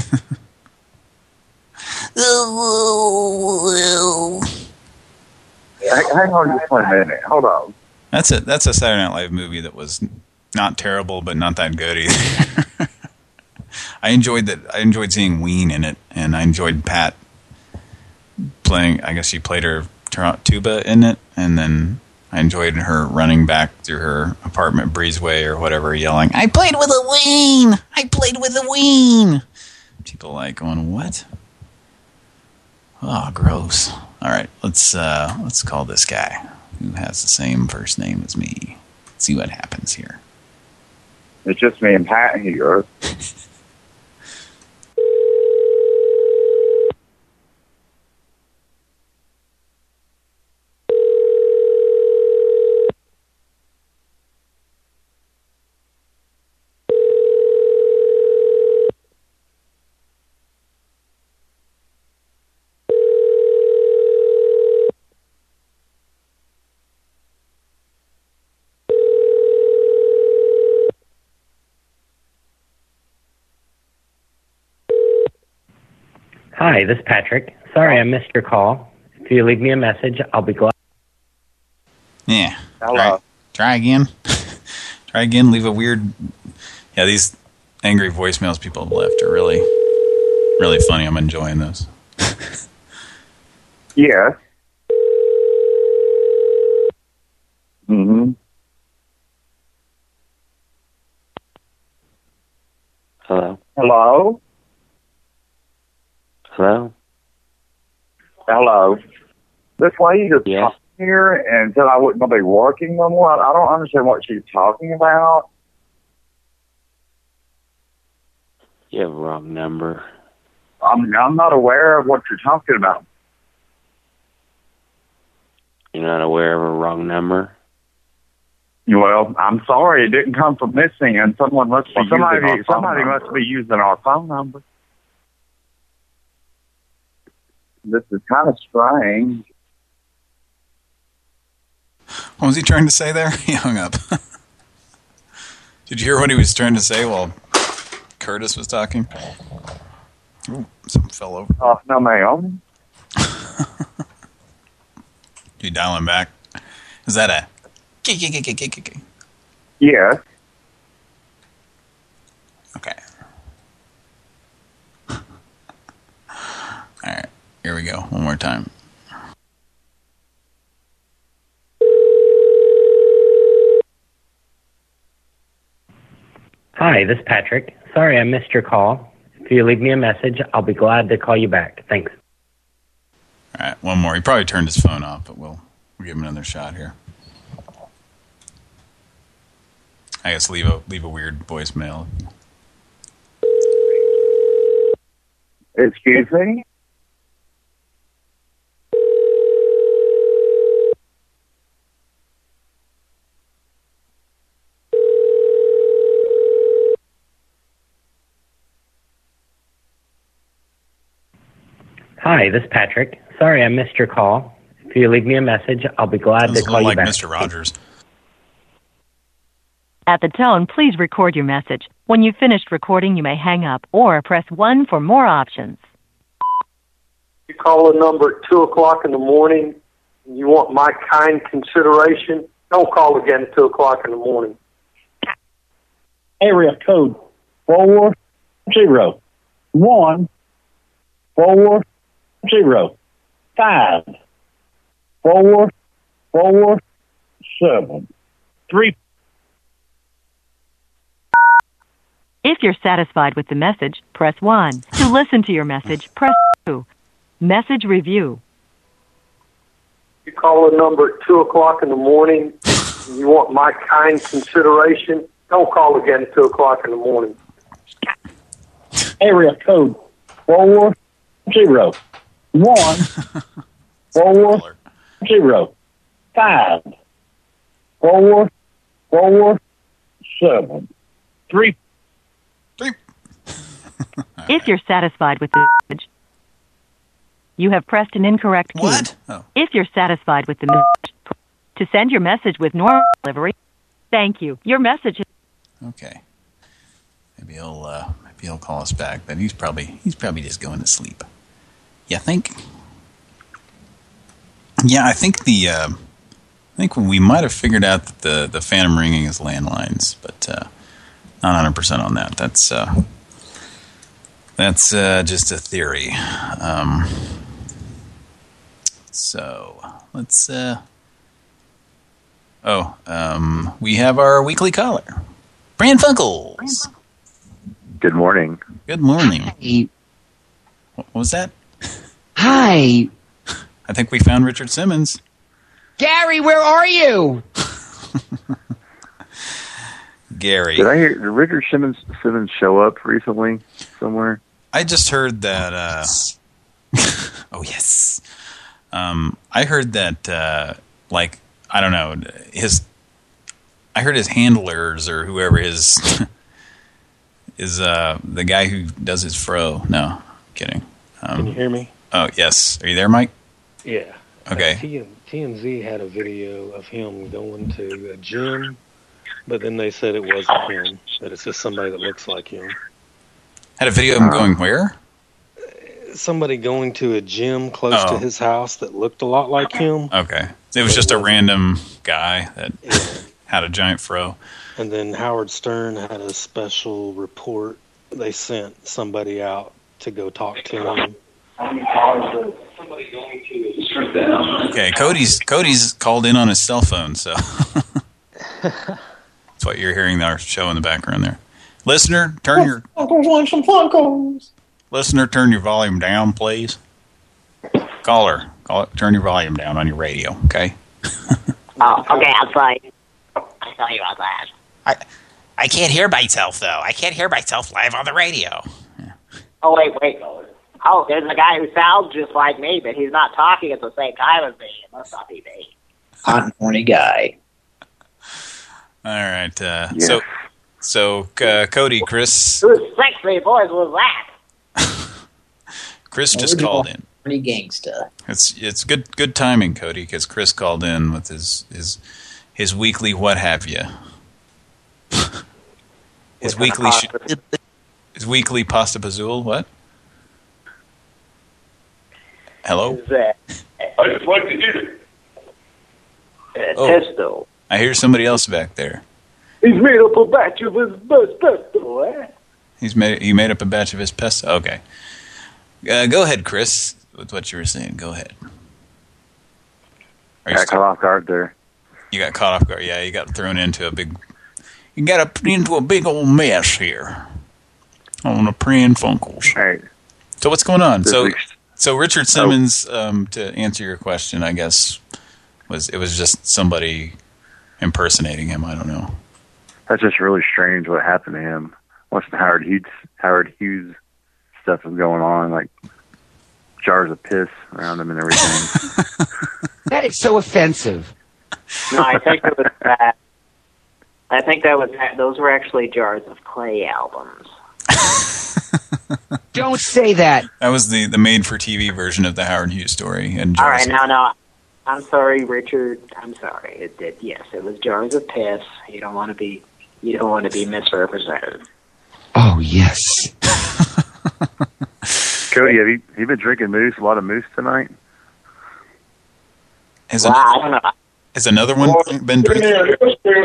Hang on just 1 minute. Hold on. That's a Saturday Night Live movie that was not terrible, but not that good either. I enjoyed seeing Ween in it, and I enjoyed Pat playing. I guess she played her tuba in it, and then I enjoyed her running back through her apartment breezeway or whatever, yelling, "I played with a Ween! I played with a Ween!" People like going, "What? Oh, gross." All right, let's call this guy who has the same first name as me. Let's see what happens here. It's just me and Pat here. Hi, this is Patrick. Sorry I missed your call. If you leave me a message, I'll be glad. Yeah. Hello. Try again. Try again. Leave a weird... Yeah, these angry voicemails people have left are really, really funny. I'm enjoying those. Yes. Mm-hmm. Hello? Hello? Hello? Hello? This lady just talked here and said I wouldn't be working no more. I don't understand what she's talking about. You have a wrong number. I'm not aware of what you're talking about. You're not aware of a wrong number? Well, I'm sorry, it didn't come from missing, and someone must be somebody must be using our phone number. This is kind of strange. What was he trying to say there? He hung up. Did you hear what he was trying to say while Curtis was talking? Ooh, something fell over. No, ma'am. You dial him back? Is that a... Yes. Okay. All right. Here we go. One more time. Hi, this is Patrick. Sorry I missed your call. If you leave me a message, I'll be glad to call you back. Thanks. All right, one more. He probably turned his phone off, but we'll give him another shot here. I guess leave a weird voicemail. Excuse me? Hi, this is Patrick. Sorry I missed your call. If you leave me a message, I'll be glad to call you like back. Mr. Rogers. At the tone, please record your message. When you've finished recording, you may hang up or press 1 for more options. You call a number at 2 o'clock in the morning and you want my kind consideration, don't call again at 2 o'clock in the morning. Area code 401-405-447-3. If you're satisfied with the message, press 1. To listen to your message, press 2. Message review. You call a number at 2 o'clock in the morning and you want my kind consideration, don't call again at 2 o'clock in the morning. Area code 401-5-447-3. If you're satisfied with the message, you have pressed an incorrect key. What? Oh. If you're satisfied with the message, to send your message with normal delivery, thank you. Your message is... Okay. Maybe he'll call us back, but he's probably just going to sleep. You think? Yeah, I think we might have figured out that the phantom ringing is landlines, but not 100% on that. That's just a theory. So let's. We have our weekly caller, Pran Funkels. Good morning. Good morning. Hi. What was that? Hi. I think we found Richard Simmons. Gary, where are you? Gary. Did Richard Simmons show up recently somewhere? I just heard that. Oh yes. I heard that. I don't know. I heard his handlers or whoever is the guy who does his fro. No, kidding. Can you hear me? Oh yes. Are you there, Mike? Yeah. Okay. TMZ had a video of him going to a gym, but then they said it wasn't him, that it's just somebody that looks like him. Had a video of him going where? Somebody going to a gym close to his house that looked a lot like him. Okay. It was just a random guy that had a giant fro. And then Howard Stern had a special report. They sent somebody out to go talk to him. Okay, Cody's called in on his cell phone, so that's what you're hearing our show in the background there. Listener, turn your volume down, please. Caller, turn your volume down on your radio, okay? Oh, okay, I'll try. I'll tell you about that. I can't hear myself, though. I can't hear myself live on the radio. Yeah. Oh, wait. Oh, there's a guy who sounds just like me, but he's not talking at the same time as me. It must not be me. Hot and horny guy. All right. So Cody, Chris... Whose sexy voice was that? Chris just called in. Horny gangsta. It's good timing, Cody, because Chris called in with his weekly what have you. His weekly pasta pazzoul, what? Hello? I just like to eat it. Testo. I hear somebody else back there. He's made up a batch of his best pesto, eh? He made up a batch of his pesto? Okay. Go ahead, Chris, with what you were saying. Go ahead. I got caught off guard there. You got caught off guard. Yeah, you got thrown into a big... You got into a big old mess here on the Pran Funkels. Right. So what's going on? So Richard Simmons, to answer your question, I guess, it was just somebody impersonating him. I don't know. That's just really strange what happened to him. Once the Howard Hughes stuff was going on, like jars of piss around him and everything. That is so offensive. No, I think it was that. I think those were actually Jars of Clay albums. Don't say that. That was the made-for-TV version of the Howard Hughes story. And all right, no. I'm sorry, Richard. I'm sorry. Yes, it was jars of piss. You don't want to be misrepresented. Oh yes. Cody, have you been drinking moose? A lot of moose tonight? I don't know. Has another one been drinking?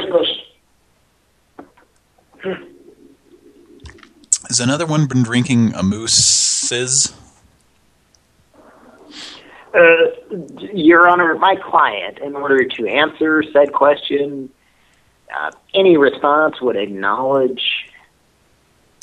Has another one been drinking a moose? Your Honor, my client, in order to answer said question, any response would acknowledge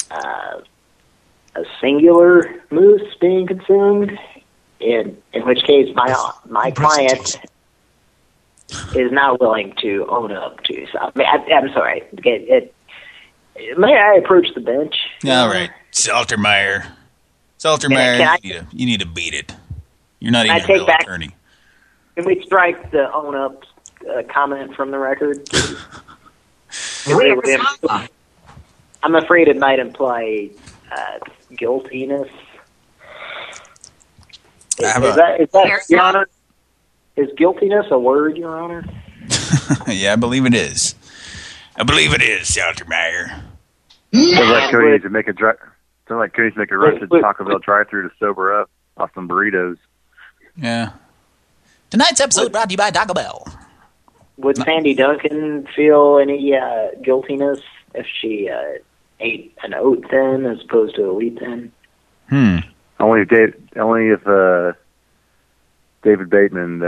a singular moose being consumed, in which case my client is not willing to own up to. So, I'm sorry. May I approach the bench? All right, Saltermeyer. You need to beat it. You're not even a real attorney. Can we strike the own up comment from the record? I'm afraid it might imply guiltiness. Is that Your Honor? Is guiltiness a word, Your Honor? Yeah, I believe it is. Saltermeyer. Sounds like Cody needs to make a rusted Taco Bell drive-through to sober up off some burritos. Yeah. Tonight's episode brought to you by Taco Bell. Would Sandy Duncan feel any guiltiness if she ate an oat thin as opposed to a wheat thin? Only if David Bateman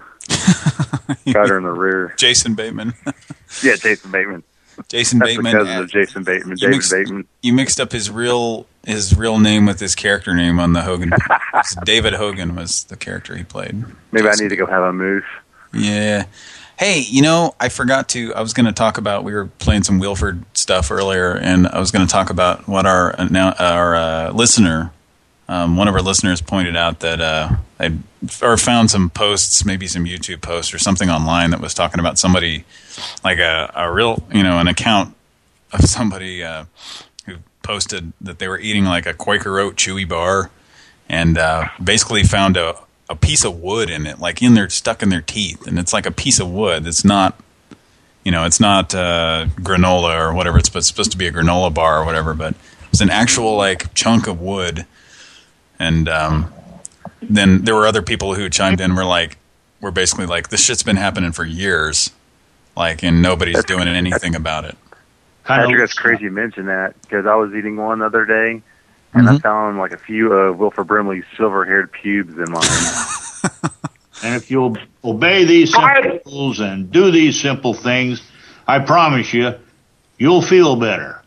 got her in the rear. Jason Bateman. Yeah, Jason Bateman. Jason That's Bateman. The cousin of Jason Bateman. David Bateman. You mixed up his real name with his character name on the Hogan. David Hogan was the character he played. Maybe Jason. I need to go have a moose. Yeah. Hey, I forgot to. I was going to talk about. We were playing some Wilford stuff earlier, and I was going to talk about what our listener. One of our listeners pointed out that I found some posts, maybe some YouTube posts or something online that was talking about somebody, like a real, an account of somebody who posted that they were eating like a Quaker Oat chewy bar, and basically found a piece of wood in it, like stuck in their teeth, and it's like a piece of wood. It's not, it's not granola or whatever. It's supposed to be a granola bar or whatever, but it's an actual like chunk of wood. And then there were other people who chimed in. We're basically like, this shit's been happening for years, and nobody's doing anything about it. Patrick, that's crazy you mentioned that, because I was eating one the other day, and I found like a few of Wilford Brimley's silver-haired pubes in mine. And if you'll obey these simple rules and do these simple things, I promise you'll feel better.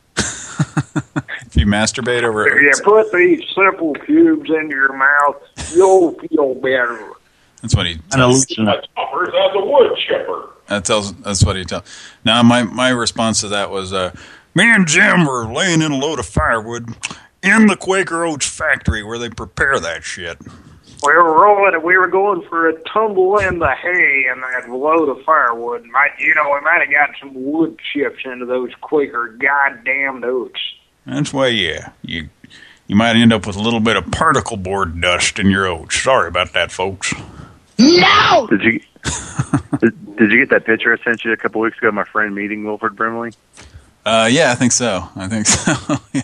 If you masturbate over it. If you put these simple pubes into your mouth, you'll feel better. That's what he tells. That's a wood chipper. That's what he tells. Now, my response to that was, me and Jim were laying in a load of firewood in the Quaker Oats factory where they prepare that shit. We were going for a tumble in the hay and that load of firewood. We might have got some wood chips into those Quaker goddamn oats. That's why, yeah, you might end up with a little bit of particle board dust in your oats. Sorry about that, folks. No! Did you get that picture I sent you a couple weeks ago of my friend meeting Wilford Brimley? Yeah, I think so. Yeah.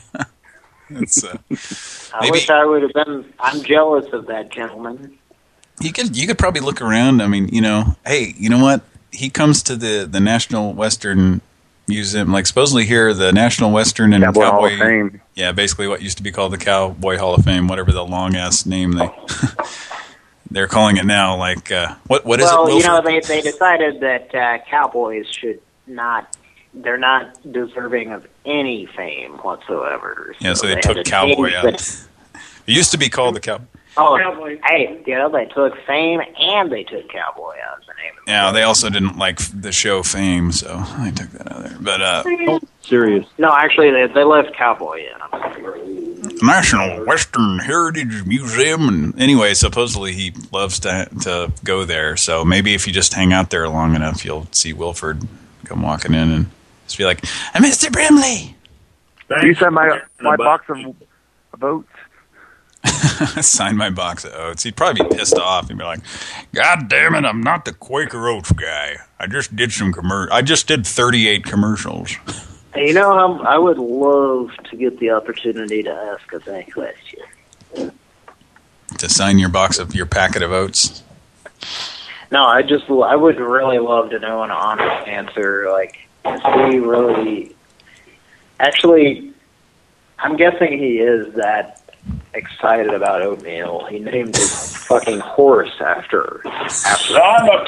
I wish I would have been. I'm jealous of that gentleman. You could probably look around. I mean, hey, you know what? He comes to the National Western Museum, supposedly here, the National Western and Cowboy Hall of Fame. Yeah, basically what used to be called the Cowboy Hall of Fame, whatever the long ass name they're calling it now. What is it? Well, they decided that cowboys should not. They're not deserving of any fame whatsoever. Yeah, so they took cowboy out. It used to be called the cowboy. Oh, hey, they took fame and they took cowboy out of the name. Yeah, they also didn't like the show Fame, so they took that out of there. But serious? No, actually, they left cowboy in. National Western Heritage Museum, and anyway, supposedly he loves to go there. So maybe if you just hang out there long enough, you'll see Wilford come walking in and just be like, "Mr. Brimley." You sent my box of oats. Sign my box of oats. He'd probably be pissed off. He'd be like, "God damn it, I'm not the Quaker Oats guy. I just did 38 commercials." I would love to get the opportunity to ask a that question. To sign your packet of oats? No, I would really love to know an honest answer. Is he really... Actually, I'm guessing he is that excited about oatmeal. He named his fucking horse after I'm a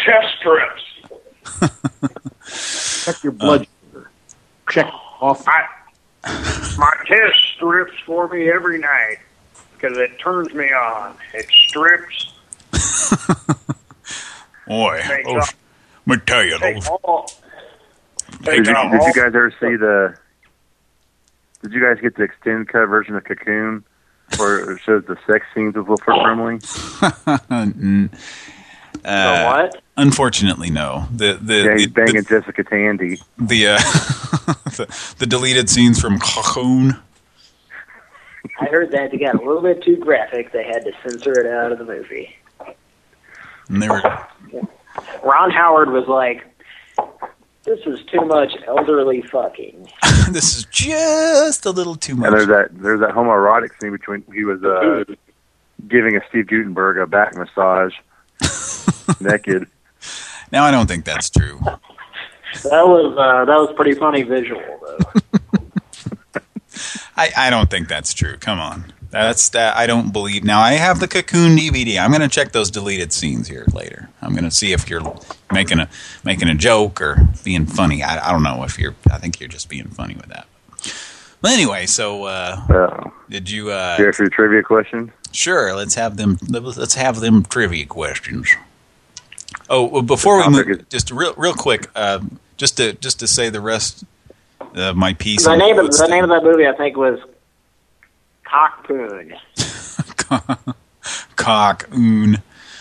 test strips. Check your blood sugar. Check off. My test strips for me every night because it turns me on. It strips. Boy, let me tell you, Did you guys ever see Did you guys get the extended cut version of Cocoon, where it shows the sex scenes with Wilford Brimley? What? Unfortunately, no. He's banging Jessica Tandy. The deleted scenes from Cocoon. I heard that they got a little bit too graphic. They had to censor it out of the movie. And they were. Ron Howard was like, "This is too much elderly fucking." This is just a little too much. And there's that homoerotic scene between he was giving a Steve Guttenberg a back massage, naked. Now I don't think that's true. That was pretty funny visual though. I don't think that's true. Come on. I don't believe. Now I have the Cocoon DVD. I'm going to check those deleted scenes here later. I'm going to see if you're making a joke or being funny. I don't know if you're. I think you're just being funny with that. Well, anyway, so did you? Do you have your trivia questions? Sure. Let's have them. Let's have them trivia questions. Oh, well, before we move, just real quick, just to say the rest of my piece. The name of that movie, I think, was Cockpoon. Cockpoon.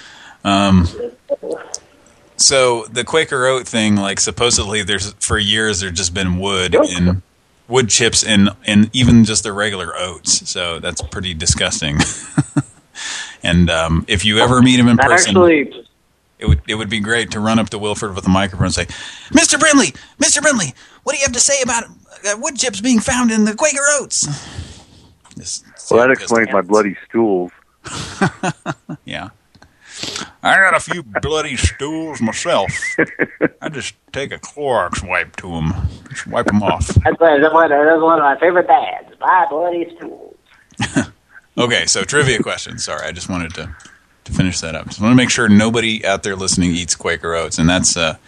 So the Quaker Oat thing, like supposedly for years there's just been wood chips in even just the regular oats. So that's pretty disgusting. And if you ever meet him in person, it would be great to run up to Wilford with a microphone and say, Mr. Brimley, what do you have to say about wood chips being found in the Quaker Oats? Well, that explains my bloody stools. Yeah. I got a few bloody stools myself. I just take a Clorox wipe to them. Just wipe them off. That's one of my favorite bands, my bloody stools. Okay, so trivia questions. Sorry, I just wanted to finish that up. Just want to make sure nobody out there listening eats Quaker Oats, and that's a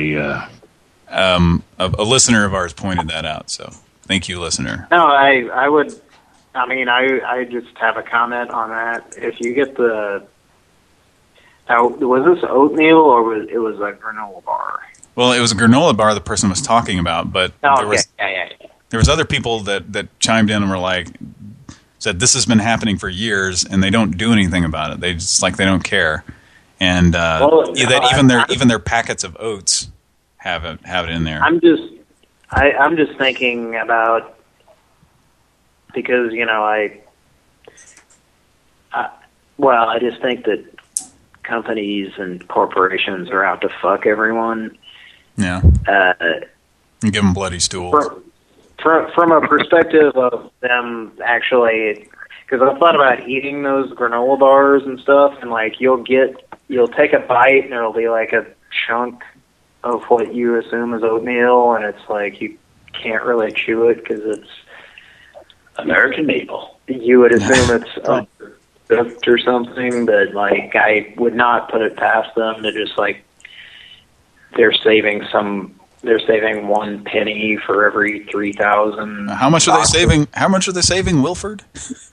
listener of ours pointed that out. So thank you, listener. No, I would. I mean, I just have a comment on that. If you get the, was this oatmeal or was it a granola bar? Well, it was a granola bar the person was talking about, but there was other people that chimed in and were like, said this has been happening for years and they don't do anything about it. They just they don't care, and even their packets of oats have it in there. I'm just thinking about. Because, I just think that companies and corporations are out to fuck everyone. Yeah. And give them bloody stools. From a perspective of them actually, because I've thought about eating those granola bars and stuff, and you'll take a bite and it'll be like a chunk of what you assume is oatmeal, and it's you can't really chew it because it's American maple. You would assume it's cooked or something, but I would not put it past them to just they're saving 1 penny for every 3,000. How much are they saving? How much are they saving, Wilford?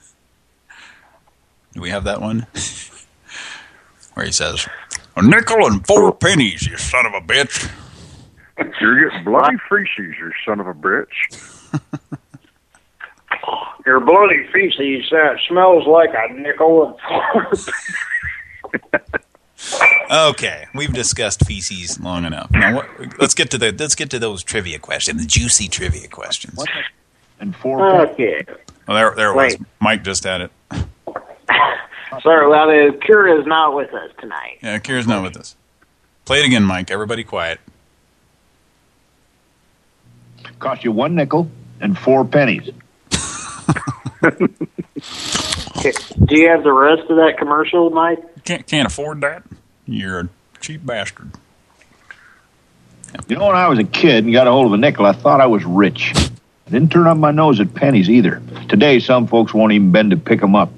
Do we have that one? Where he says, "A nickel and 4 pennies, you son of a bitch." You're getting bloody feces, you son of a bitch. Your bloody feces smells like a nickel and 4. Okay, we've discussed feces long enough. Now, let's get to those trivia questions, the juicy trivia questions. And 4. Okay. Well, there it was. Mike just had it. Sorry, Kira is not with us tonight. Yeah, Kira's not with us. Play it again, Mike. Everybody quiet. Cost you 1 nickel and 4 pennies. Do you have the rest of that commercial, Mike? Can't afford that? You're a cheap bastard. You know, when I was a kid and got a hold of a nickel, I thought I was rich. I didn't turn up my nose at pennies either. Today, some folks won't even bend to pick them up.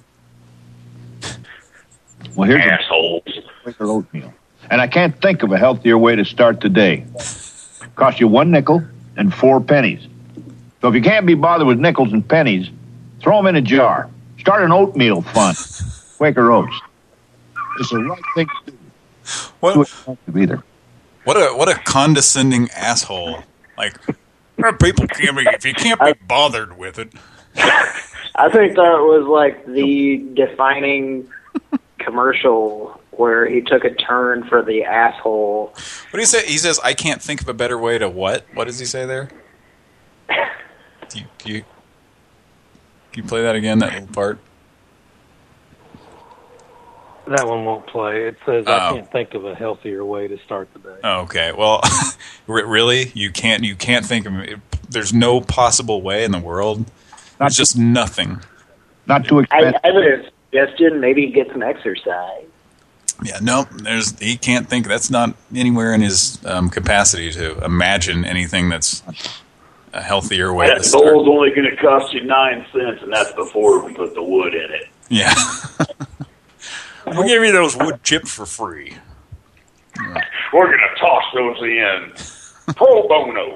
Well, here's assholes. Quaker oatmeal. And I can't think of a healthier way to start the day. Cost you 1 nickel and 4 pennies. So if you can't be bothered with nickels and pennies, throw them in a jar. Start an oatmeal fund. Quaker Oats. It's the right thing to do. What a condescending asshole. Like, people can't be, if you can't be bothered with it. I think that was like the defining commercial where he took a turn for the asshole. What do you say? He says, I can't think of a better way to what? What does he say there? Can you play that again, that little part? That one won't play. It says, I can't think of a healthier way to start the day. Oh, okay. Well, really? You can't think of it. There's no possible way in the world? There's just nothing. Not too expensive. I would have suggested maybe get some exercise. Yeah, no, he can't think. That's not anywhere in his capacity to imagine anything that's a healthier way to start. That bowl's only going to cost you 9 cents, and that's before we put the wood in it. Yeah. We'll give you those wood chips for free. We're going to toss those in. Pro bono.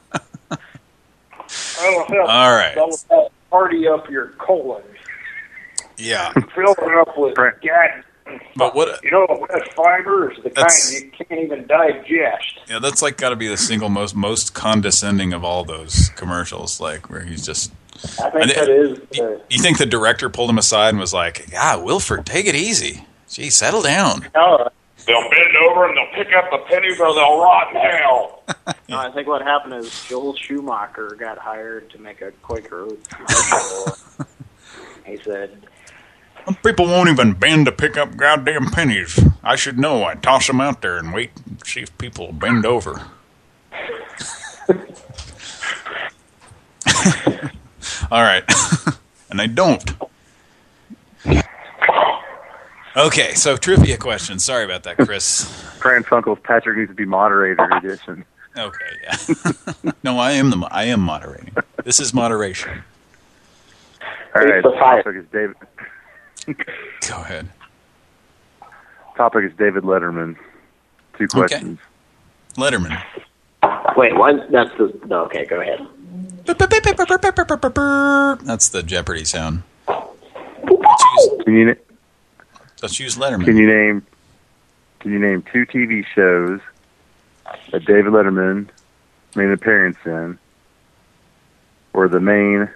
All right. That'll party up your colon. Yeah. Fill it up with But what? You know, wet fiber is the kind you can't even digest. Yeah, that's like got to be the single most condescending of all those commercials. Like where he's just. I think that is. You think the director pulled him aside and was like, "Yeah, Wilford, take it easy. Gee, settle down." No, they'll bend over and they'll pick up the pennies or they'll rot in hell. No, I think what happened is Joel Schumacher got hired to make a Quaker Oats commercial. He said, "People won't even bend to pick up goddamn pennies. I should know. I toss them out there and wait and see if people bend over." All right. And I don't. Okay, so trivia question. Sorry about that, Chris. Pran Funkel's Patrick needs to be moderator edition. Okay, yeah. No, I am moderating. This is moderation. All right, topic is David. Go ahead. Topic is David Letterman. 2 questions. Okay. Letterman. Wait, what? That's the... No, okay, go ahead. That's the Jeopardy sound. Let's use Letterman. Can you name 2 TV shows that David Letterman made an appearance in, where the main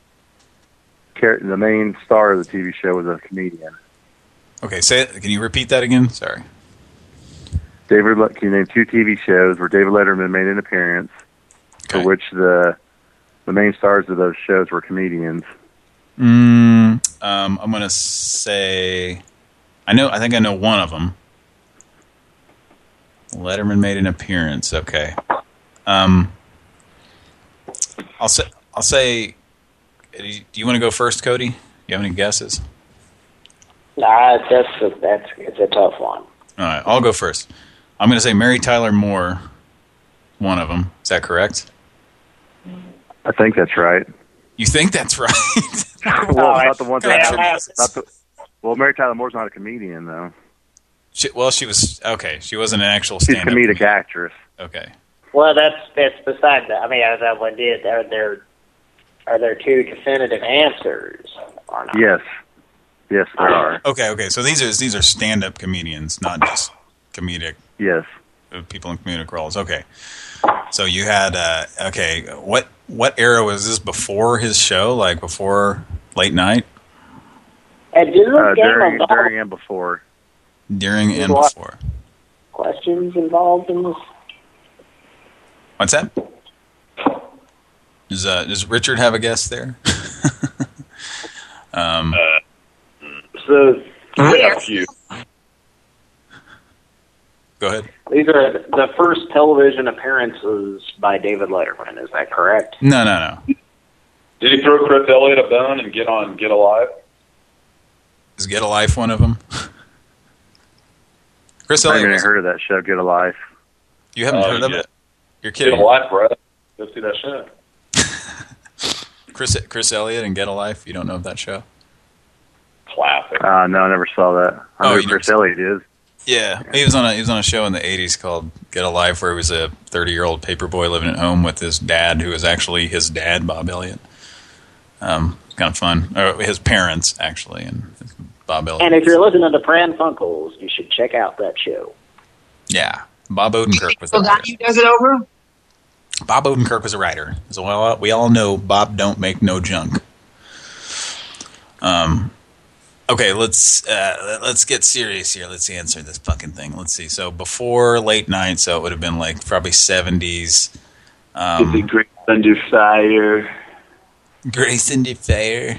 star of the TV show was a comedian? Okay, say it. Can you repeat that again? Sorry. Can you name 2 TV shows where David Letterman made an appearance, for which the main stars of those shows were comedians? I'm going to say... I think I know one of them. Letterman made an appearance. Okay. I'll say... Do you want to go first, Cody? You have any guesses? Nah, it's a tough one. All right, I'll go first. I'm going to say Mary Tyler Moore, one of them. Is that correct? I think that's right. You think that's right? Well, not the one that... Well, Mary Tyler Moore's not a comedian, though. She was... Okay, she wasn't an actual She's a stand-up comedic actress. Okay. Well, that's beside that. I mean, as I did, are there 2 definitive answers or not? Yes, there are. Okay. So these are stand-up comedians, not just comedic. Yes. People in comedic roles. Okay. So you had okay. What era was this? Before his show, like before late night? During and before. During and before. Questions involved in this? What's that? Does Richard have a guess there? So I have a few. Go ahead. These are the first television appearances by David Letterman. Is that correct? No. Did he throw Chris Elliott a bone and get Alive? Is Get a Life one of them? Chris Elliott. I haven't heard of that show, Get a Life. You haven't heard of it? You're kidding. Get a Life, bro. Go see that show. Chris Elliott and Get a Life. You don't know of that show? Classic. No, I never saw that. I know who Chris Elliott is. Yeah, he was on a show in the 80s called Get a Life, where he was a 30-year-old paper boy living at home with his dad, who was actually his dad, Bob Elliott. Kind of fun. Or his parents, actually, and Bob Elliott. And if you're listening to Pran Funkels, you should check out that show. Yeah, Bob Odenkirk was the writer. Who does it over? Bob Odenkirk was a writer. So we all know Bob don't make no junk. Okay, let's get serious here. Let's answer this fucking thing. Let's see. So before late night, so it would have been like probably 70s. The Grace Under Fire. Grace Under Fire.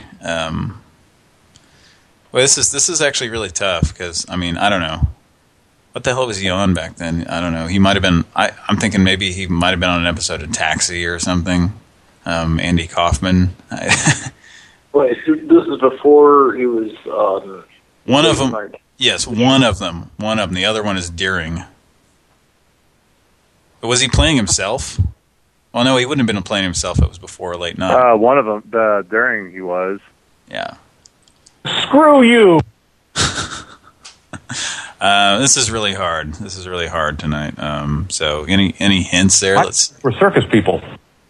Well, this is actually really tough because I mean I don't know. What the hell was he on back then? I don't know. He might have been. I'm thinking maybe he might have been on an episode of Taxi or something. Andy Kaufman. Wait, this is before he was on... One of them, yes, one of them. The other one is Deering. Was he playing himself? Well, no, he wouldn't have been playing himself. It was before late night. One of them, During he was. Yeah. Screw you! This is really hard. This is really hard tonight. So, any hints there? We're circus people.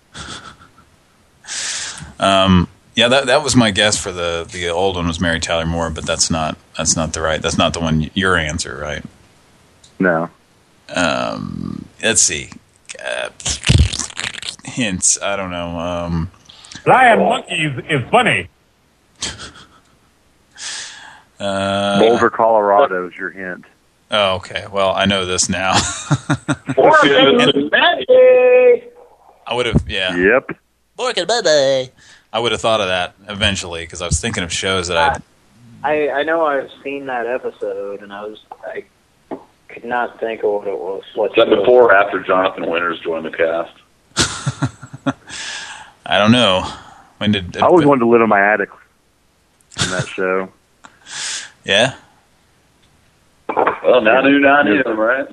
Yeah, that was my guess for the old one was Mary Tyler Moore, but that's not that's not the one your answer, right? No. Let's see. Hints. I don't know. Flying monkeys is funny. Boulder, Colorado is your hint. Oh, okay. Well, I know this now. I would have, yeah. Yep. Borkin, bye-bye. I would have thought of that eventually because I was thinking of shows that I know I've seen that episode, and I could not think of what it was. Is that before or after Jonathan Winters joined the cast? I don't know. When did I always wanted to live in my attic in that show. Yeah. Well, now knew, right?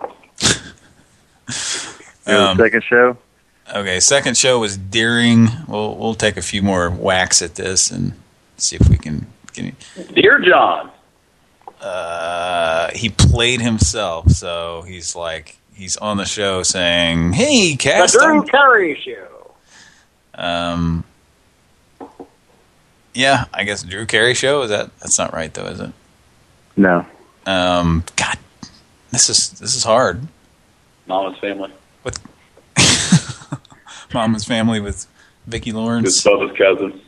The second show. Okay, second show was Deering. We'll take a few more whacks at this and see if we can get it. Dear John. He played himself, so he's on the show saying, "Hey, cast the Drew Carey Show." Yeah, I guess Drew Carey Show. That's not right though, is it? No. God, this is hard. Mama's Family. What? Mama's Family with Vicki Lawrence. His brother's cousin.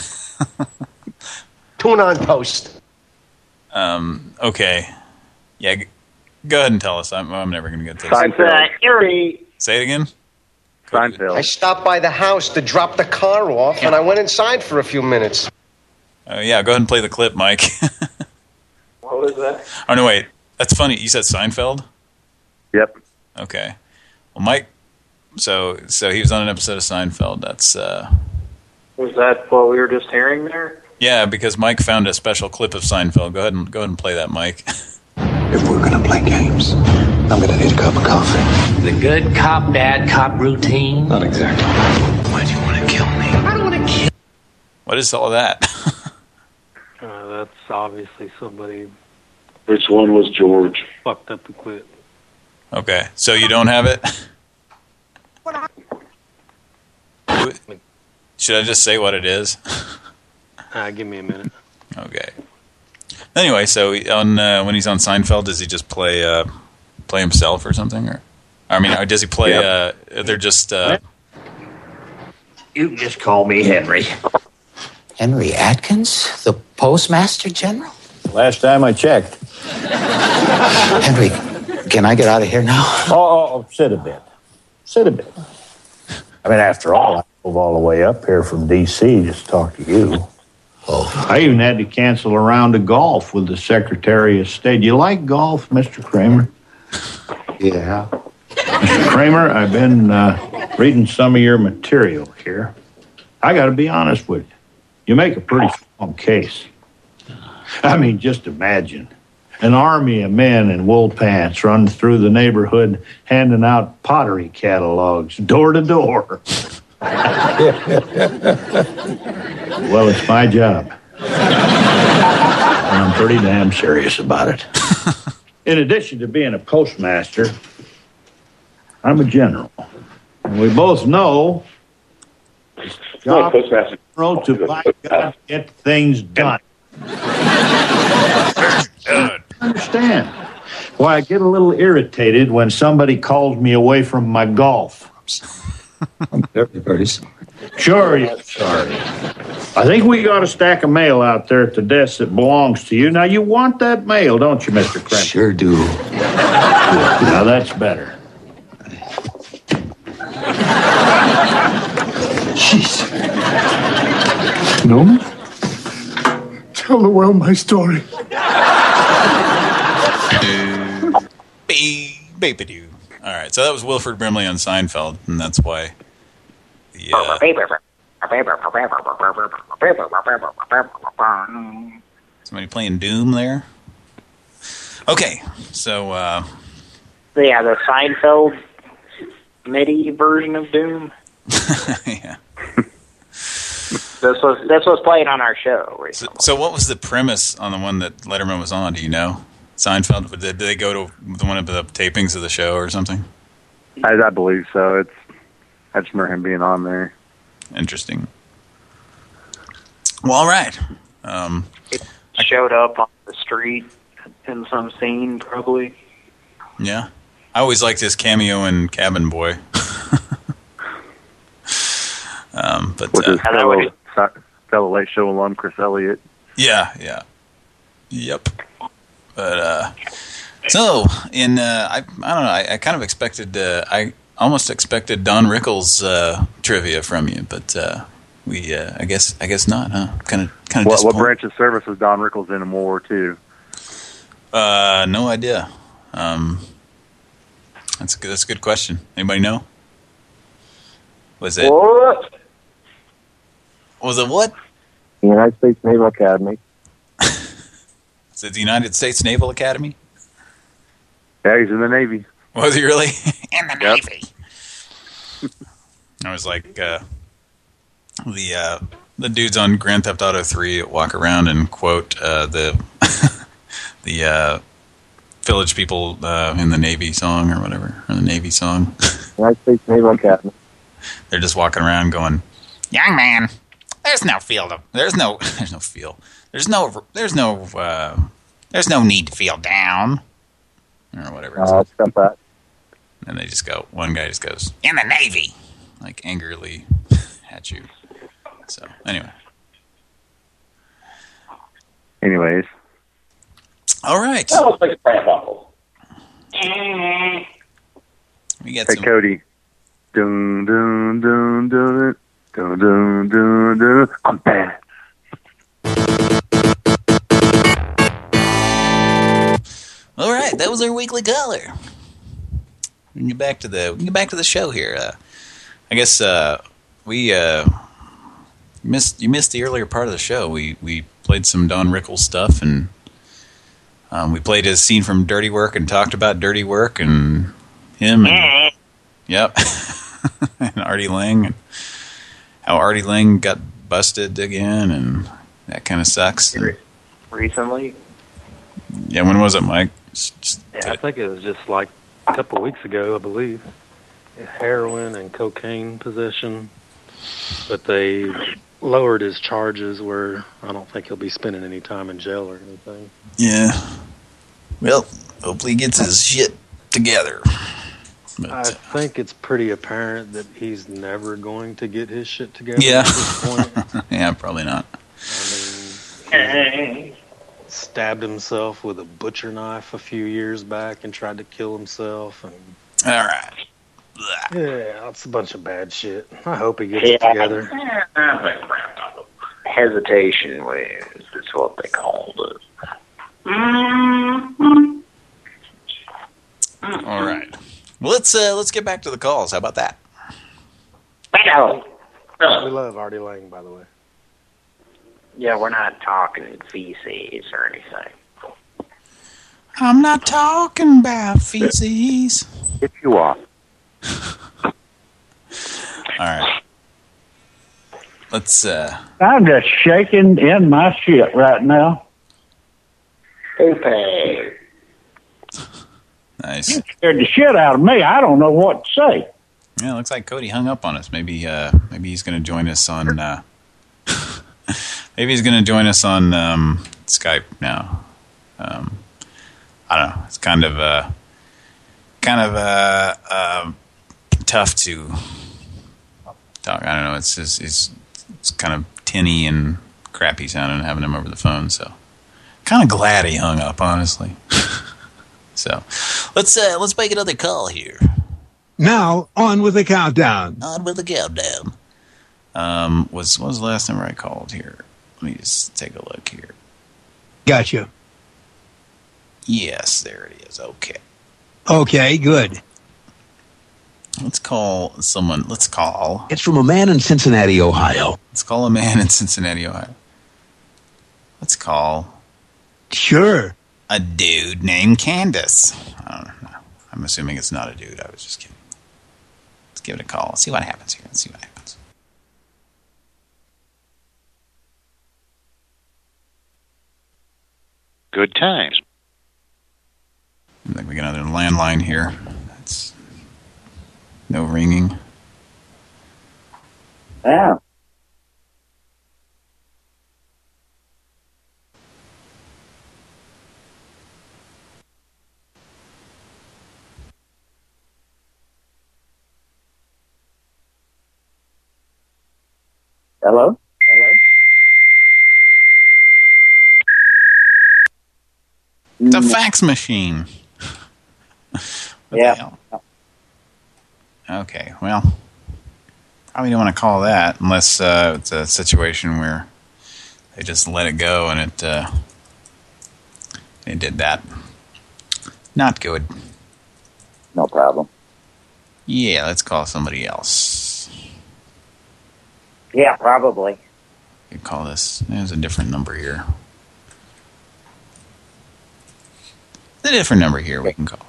Tune on post. Okay. Yeah, go ahead and tell us. I'm never going to get this. Erie. Say it again. Seinfeld. I stopped by the house to drop the car off, and I went inside for a few minutes. Yeah, go ahead and play the clip, Mike. What was that? Oh, no, wait. That's funny. You said Seinfeld? Yep. Okay. Well, Mike, so he was on an episode of Seinfeld. That's... Was that what we were just hearing there? Yeah, because Mike found a special clip of Seinfeld. Go ahead and play that, Mike. If we're gonna play games, I'm gonna need a cup of coffee. The good cop, bad cop routine? Not exactly. Why do you want to kill me? I don't want to kill. What is all of that? That's obviously somebody... Which one was George? Fucked up to quit. Okay, so you don't have it? Should I just say what it is? Give me a minute. Okay. Anyway, so when he's on Seinfeld, does he just play himself or something, or does he play? They're just. You just call me Henry. Henry Atkins, the Postmaster General? Last time I checked. Henry, can I get out of here now? Oh, sit a bit. Sit a bit. I mean, after all, I drove all the way up here from D.C. just to talk to you. Oh. I even had to cancel a round of golf with the Secretary of State. You like golf, Mr. Kramer? Yeah. Mr. Kramer, I've been reading some of your material here. I got to be honest with you. You make a pretty strong case. I mean, just imagine. An army of men in wool pants run through the neighborhood handing out pottery catalogs door to door. Well, it's my job. And I'm pretty damn serious about it. In addition to being a postmaster, I'm a general. And we both know it's job postmaster. To by God get things done. Understand why I get a little irritated when somebody calls me away from my golf. I'm very sorry. Sure, you're sorry. I think we got a stack of mail out there at the desk that belongs to you. Now, you want that mail, don't you, Mr. Kramer? Sure do. Now, that's better. Jeez. No? Tell the world my story. Beep-a-doo. All right, so that was Wilford Brimley on Seinfeld, and that's why the somebody playing Doom there. Okay, so yeah, the Seinfeld MIDI version of Doom. yeah. This was played on our show recently. So what was the premise on the one that Letterman was on? Do you know? Seinfeld? Did they go to one of the tapings of the show or something? I believe so. I just remember him being on there. Interesting. Well, all right. It showed up on the street in some scene, probably. Yeah. I always liked his cameo in Cabin Boy. But with his fellow Late Show alum, Chris Elliott. Yeah. Yep. But so in I don't know. I kind of expected. I almost expected Don Rickles trivia from you, but we I guess not, huh? Kind of. What branch of service was Don Rickles in World War II? No idea. That's a good question. Anybody know? Was it? What? Was it what? The United States Naval Academy. Is it the United States Naval Academy? Yeah, he's in the Navy. Was he really? In the Navy. I was like, the dudes on Grand Theft Auto 3 walk around and quote the Village People in the Navy song or whatever, or the Navy song. United States Naval Academy. They're just walking around going, "Young man, there's no feel. There's no feel. There's no need to feel down." Or whatever. I'll stop that. And they just go, one guy just goes, "In the Navy," like angrily at you. So, anyways. All right. That looks like a prank uncle. We get hey, some... Cody. Dun, dun, dun, dun, dun, dun, dun, dun. I'm bad. All right, that was our weekly caller. We can get back to the show here. I guess we missed the earlier part of the show. We played some Don Rickles stuff, and we played his scene from Dirty Work and talked about Dirty Work and him. And, yep, and Artie Lang, and how Artie Lang got busted again, and that kind of sucks. And, recently. Yeah, when was it, Mike? I think it was just like a couple of weeks ago, I believe. Heroin and cocaine possession. But they lowered his charges where I don't think he'll be spending any time in jail or anything. Yeah. Well, hopefully he gets his shit together. But, I think it's pretty apparent that he's never going to get his shit together yeah. at this point. Yeah, probably not. I mean, stabbed himself with a butcher knife a few years back and tried to kill himself. And all right. Yeah, it's a bunch of bad shit. I hope he gets it together. Hesitation waves is what they called it. All right. Well, let's get back to the calls. How about that? We love Artie Lang, by the way. Yeah, we're not talking feces or anything. I'm not talking about feces. If you are. All right. Let's I'm just shaking in my shit right now. Okay. Nice. You scared the shit out of me. I don't know what to say. Yeah, it looks like Cody hung up on us. Maybe he's going to join us on. Maybe he's going to join us on Skype now. I don't know. It's kind of tough to talk. I don't know. It's just it's kind of tinny and crappy sounding having him over the phone. So kind of glad he hung up, honestly. So let's make another call here. Now on with the countdown. On with the countdown. What was the last number I called here? Let me just take a look here. Gotcha. Yes, there it is. Okay. Okay, good. Let's call someone. Let's call. It's from a man in Cincinnati, Ohio. Let's call a man in Cincinnati, Ohio. Let's call. Sure. A dude named Candace. I don't know. I'm assuming it's not a dude. I was just kidding. Let's give it a call. See what happens here. Let's see what happens. Good times. I think we got another landline here. That's no ringing. Yeah. Hello? The fax machine. Yeah. Okay, well, probably don't want to call that unless it's a situation where they just let it go and it did that. Not good. No problem. Yeah, let's call somebody else. Yeah, probably. You call this. There's a different number here. There's a different number here we can call.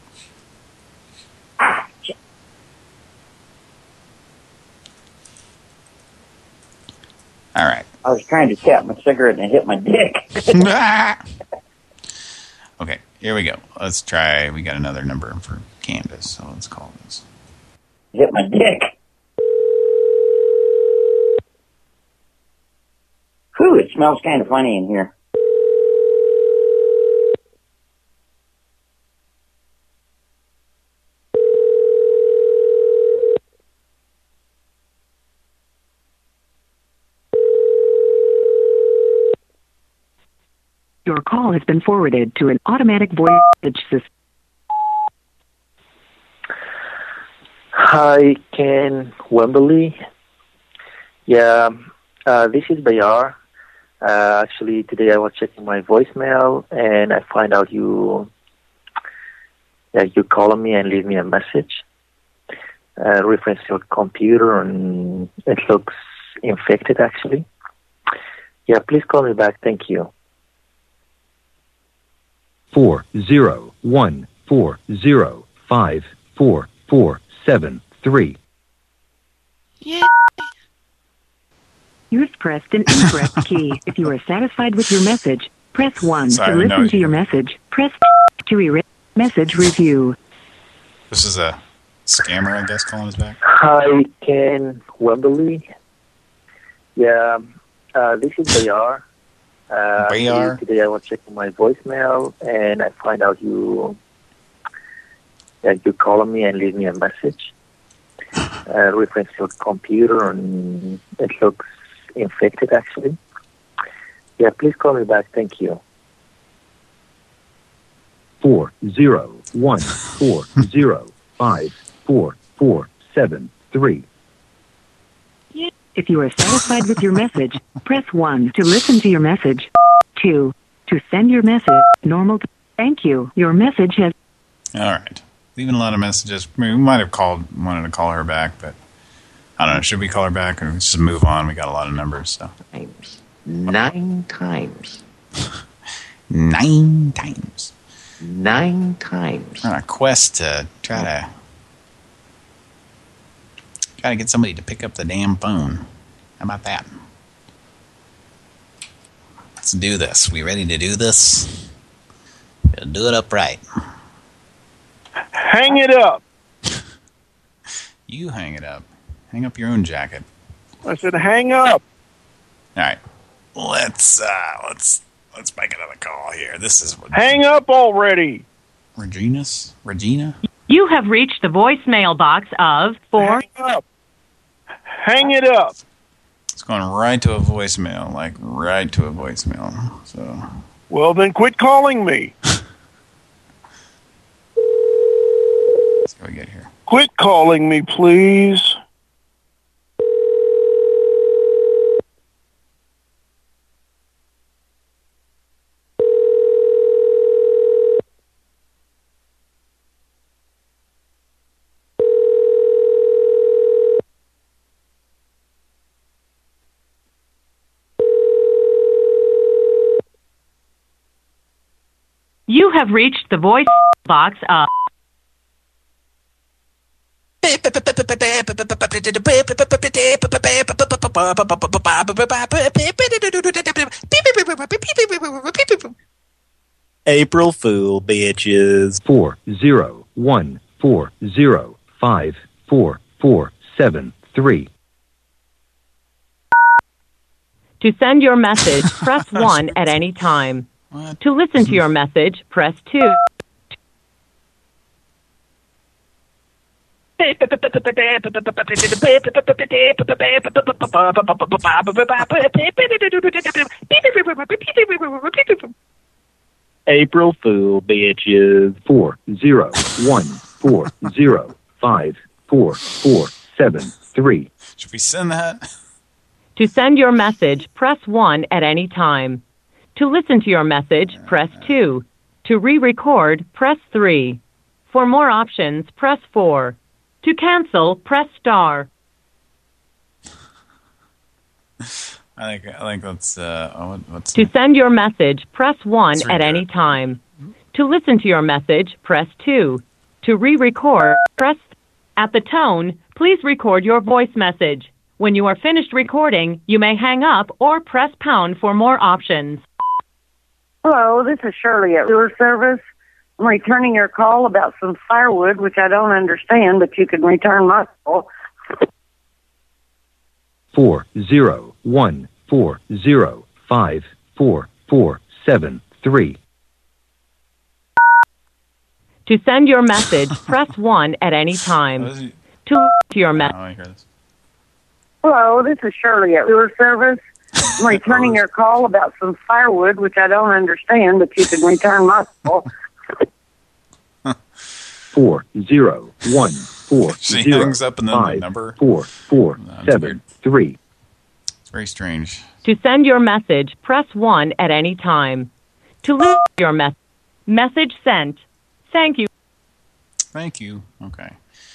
All right. I was trying to tap my cigarette and it hit my dick. Okay, here we go. Let's try. We got another number for Candace, so let's call this. Hit my dick. Whew, it smells kind of funny in here. Your call has been forwarded to an automatic voice message system. Hi, Ken Wembley. Yeah, this is Bayar. Actually, today I was checking my voicemail and I find out you call me and leave me a message. Reference your computer and it looks infected actually. Yeah, please call me back. Thank you. 40140544473. Yeah. You've pressed an incorrect key. If you are satisfied with your message, press 1 to listen to your message. Press 2 to erase message review. This is a scammer, I guess, calling us back. Hi, Ken Wembley. Yeah, this is Bayar. Today I was checking my voicemail and I find out you call me and leave me a message. Reference your computer and it looks infected actually. Yeah, please call me back. Thank you. 40140544473. If you are satisfied with your message, press 1 to listen to your message. 2 to send your message normal. Thank you. Your message has... All right. Leaving a lot of messages. I mean, we might have wanted to call her back, but I don't know. Should we call her back or just move on? We got a lot of numbers, so. 9 times. 9 times. 9 times. We're on a quest to try to get somebody to pick up the damn phone. How about that? Let's do this. We ready to do this? We'll do it upright. Hang it up. You hang it up. Hang up your own jacket. I said, hang up. All right. Let's make another call here. This is hang up already. Regina? You have reached the voicemail box of 4. Hang up. Hang it up. It's going right to a voicemail, like right to a voicemail. So. Well, then quit calling me. Let's go get here. Quit calling me, please. You have reached the voice box of... April Fool, bitches. 40140544473. To send your message, press 1 at any time. To listen to your message, press 2. April Fool, bitches. 40140544473. Should we send that? To send your message, press 1 at any time. To listen to your message, press 2. To re-record, press 3. For more options, press 4. To cancel, press star. I think that's what's To send your message, press 1 at any time. To listen to your message, press 2. To re-record, press... At the tone, please record your voice message. When you are finished recording, you may hang up or press pound for more options. Hello, this is Shirley at Sewer Service. I'm returning your call about some firewood, which I don't understand, but you can return my call. 40140544473. To send your message, press 1 at any time. To your message. Hello, this is Shirley at Sewer Service. I'm returning your call about some firewood, which I don't understand, but you can return my call. 40140544473. She hangs up and then the number. 4473. It's very strange. To send your message, press 1 at any time. To listen to your message sent. Thank you. Thank you. Okay.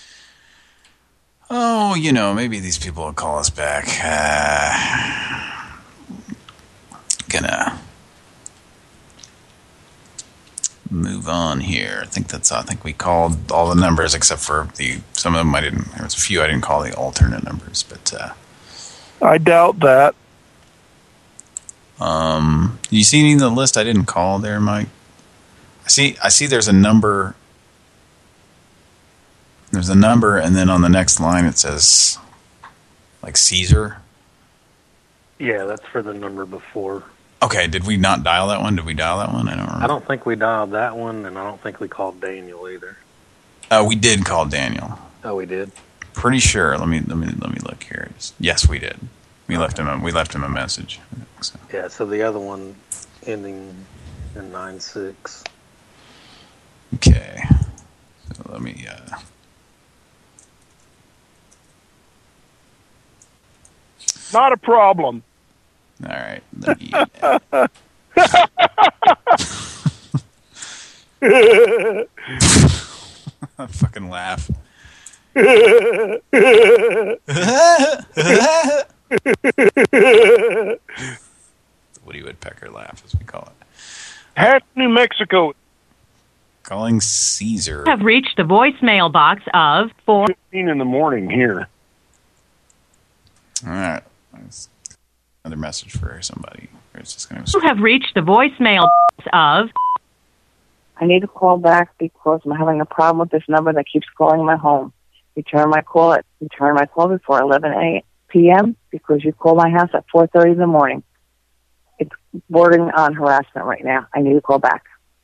Oh, you know, maybe these people will call us back. Gonna move on here. I think we called all the numbers except for some of them I didn't. There was a few I didn't call the alternate numbers, but I doubt that. You see any of the list I didn't call there, Mike? I see there's a number. There's a number, and then on the next line it says, like, Caesar. Yeah, that's for the number before. Okay, did we not dial that one? Did we dial that one? I don't remember. I don't think we dialed that one, and I don't think we called Daniel either. We did call Daniel. Oh, we did? Pretty sure. Let me look here. Yes, we did. We left him a message. So. Yeah, so the other one ending in 96. Okay. So let me Not a problem. All right. Let me fucking laugh. Woody Woodpecker laugh, as we call it. Hat, New Mexico. Calling Caesar. You have reached the voicemail box of 4:15 in the morning here. All right. Another message for somebody. It's just gonna... You have reached the voicemail box of... I need to call back because I'm having a problem with this number that keeps calling my home. Return my call before 11 p.m. because you call my house at 4:30 in the morning. It's bordering on harassment right now. I need to call back.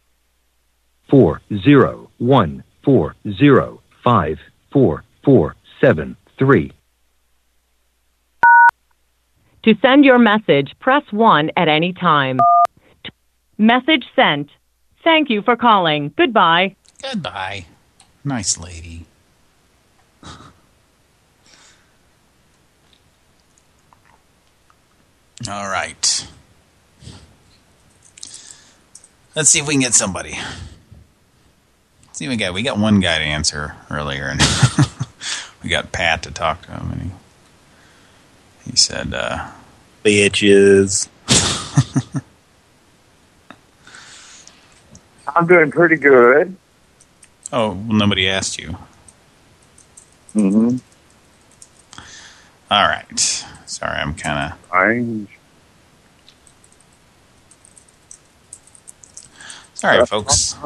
40140544773. To send your message, press 1 at any time. Message sent. Thank you for calling. Goodbye. Goodbye. Nice lady. All right. Let's see if we can get somebody. Let's see, we got one guy to answer earlier, and we got Pat to talk to him, and he said, bitches. I'm doing pretty good. Oh, well, nobody asked you. Mm-hmm. All right. Sorry, I'm kind of... Sorry, folks.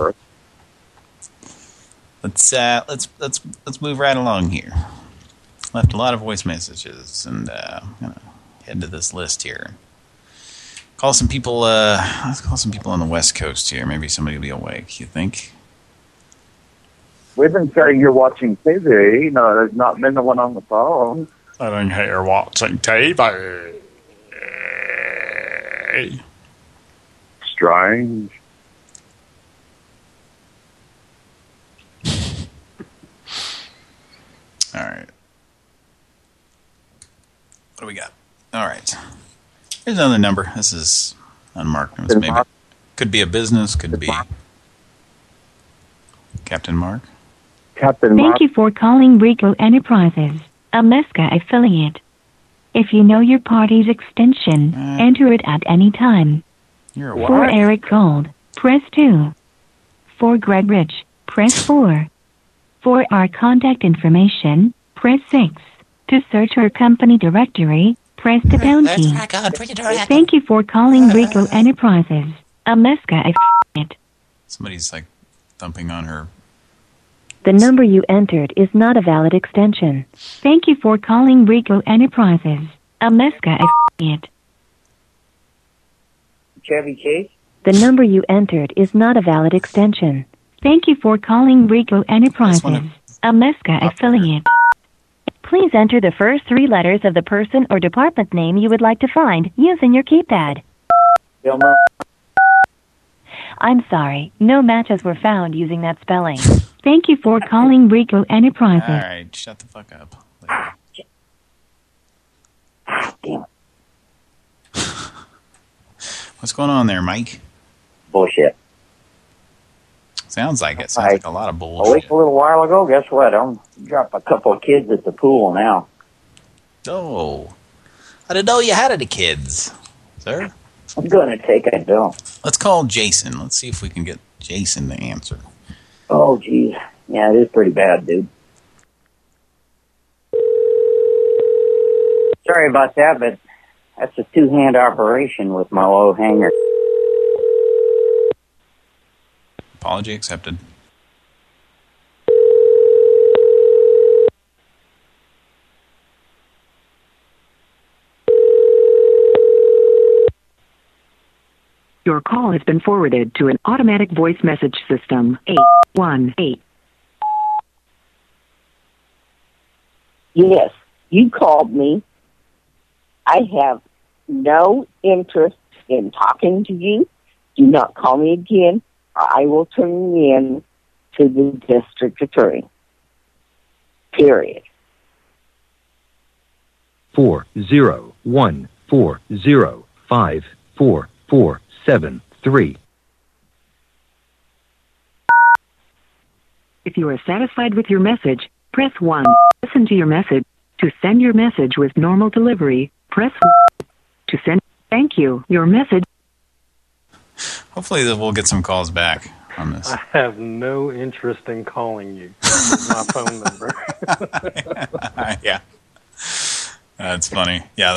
Let's move right along here. Left a lot of voice messages, and I'm gonna head to this list here. Call some people. Let's call some people on the West Coast here. Maybe somebody will be awake. You think? We've been saying you're watching TV. No, there's not been the one on the phone. I think you're watching TV. Strange. All right. What do we got? All right. Here's another number. This is unmarked. Maybe could be a business. Could be Captain Mark. Captain Mark. Thank you for calling Rico Enterprises, a Mesca affiliate. If you know your party's extension, enter it at any time. You're a For Eric Gold, press 2. For Greg Rich, press 4. For our contact information, press 6. To search our company directory, press the pound key. Thank you for calling Rico Enterprises, a Mesca affiliate. Somebody's like thumping on her. The number you entered is not a valid extension. Thank you for calling Rico Enterprises, a Mesca affiliate. Chevy Chase? The number you entered is not a valid extension. Thank you for calling Rico Enterprises, a Mesca affiliate. Please enter the first 3 letters of the person or department name you would like to find using your keypad. Gilmer? I'm sorry, no matches were found using that spelling. Thank you for calling Rico Enterprises. All right, shut the fuck up. Damn it. What's going on there, Mike? Bullshit. Sounds like it. Sounds like a lot of A bullshit. week, a little while ago, guess what? I'm dropping a couple of kids at the pool now. Oh. I didn't know you had any kids, sir. I'm going to take a dump. Let's call Jason. Let's see if we can get Jason to answer. Oh, geez. Yeah, it is pretty bad, dude. Sorry about that, but that's a 2-hand operation with my low hanger. Apology accepted. Your call has been forwarded to an automatic voice message system. 818. Yes, you called me. I have no interest in talking to you. Do not call me again, or I will turn you in to the district attorney. Period. 40140544773. If you are satisfied with your message, press 1. Listen to your message. To send your message with normal delivery, press 1. To send, thank you. Your message. Hopefully we'll get some calls back on this. I have no interest in calling you. This is my phone number. Yeah. That's funny. Yeah,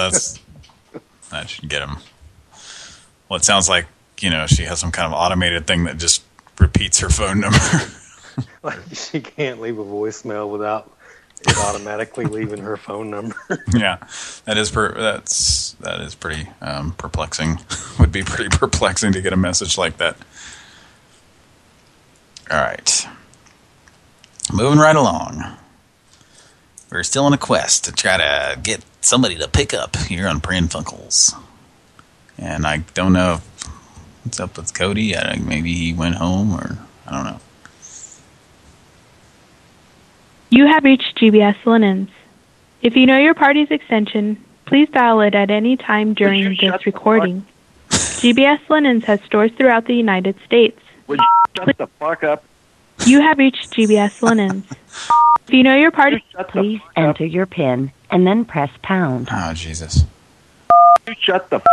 that should get him. Well, it sounds like, you know, she has some kind of automated thing that just repeats her phone number. Like she can't leave a voicemail without it automatically leaving her phone number. Yeah, that is pretty perplexing. Would be pretty perplexing to get a message like that. All right, moving right along. We're still on a quest to try to get somebody to pick up here on Pran Funkels, and I don't know what's up with Cody. Maybe he went home, or I don't know. You have reached GBS Linens. If you know your party's extension, please dial it at any time during this recording. GBS Linens has stores throughout the United States. Would you shut the fuck up? You have reached GBS Linens. If you know your party... Please enter your PIN and then press pound. Oh, Jesus. You shut the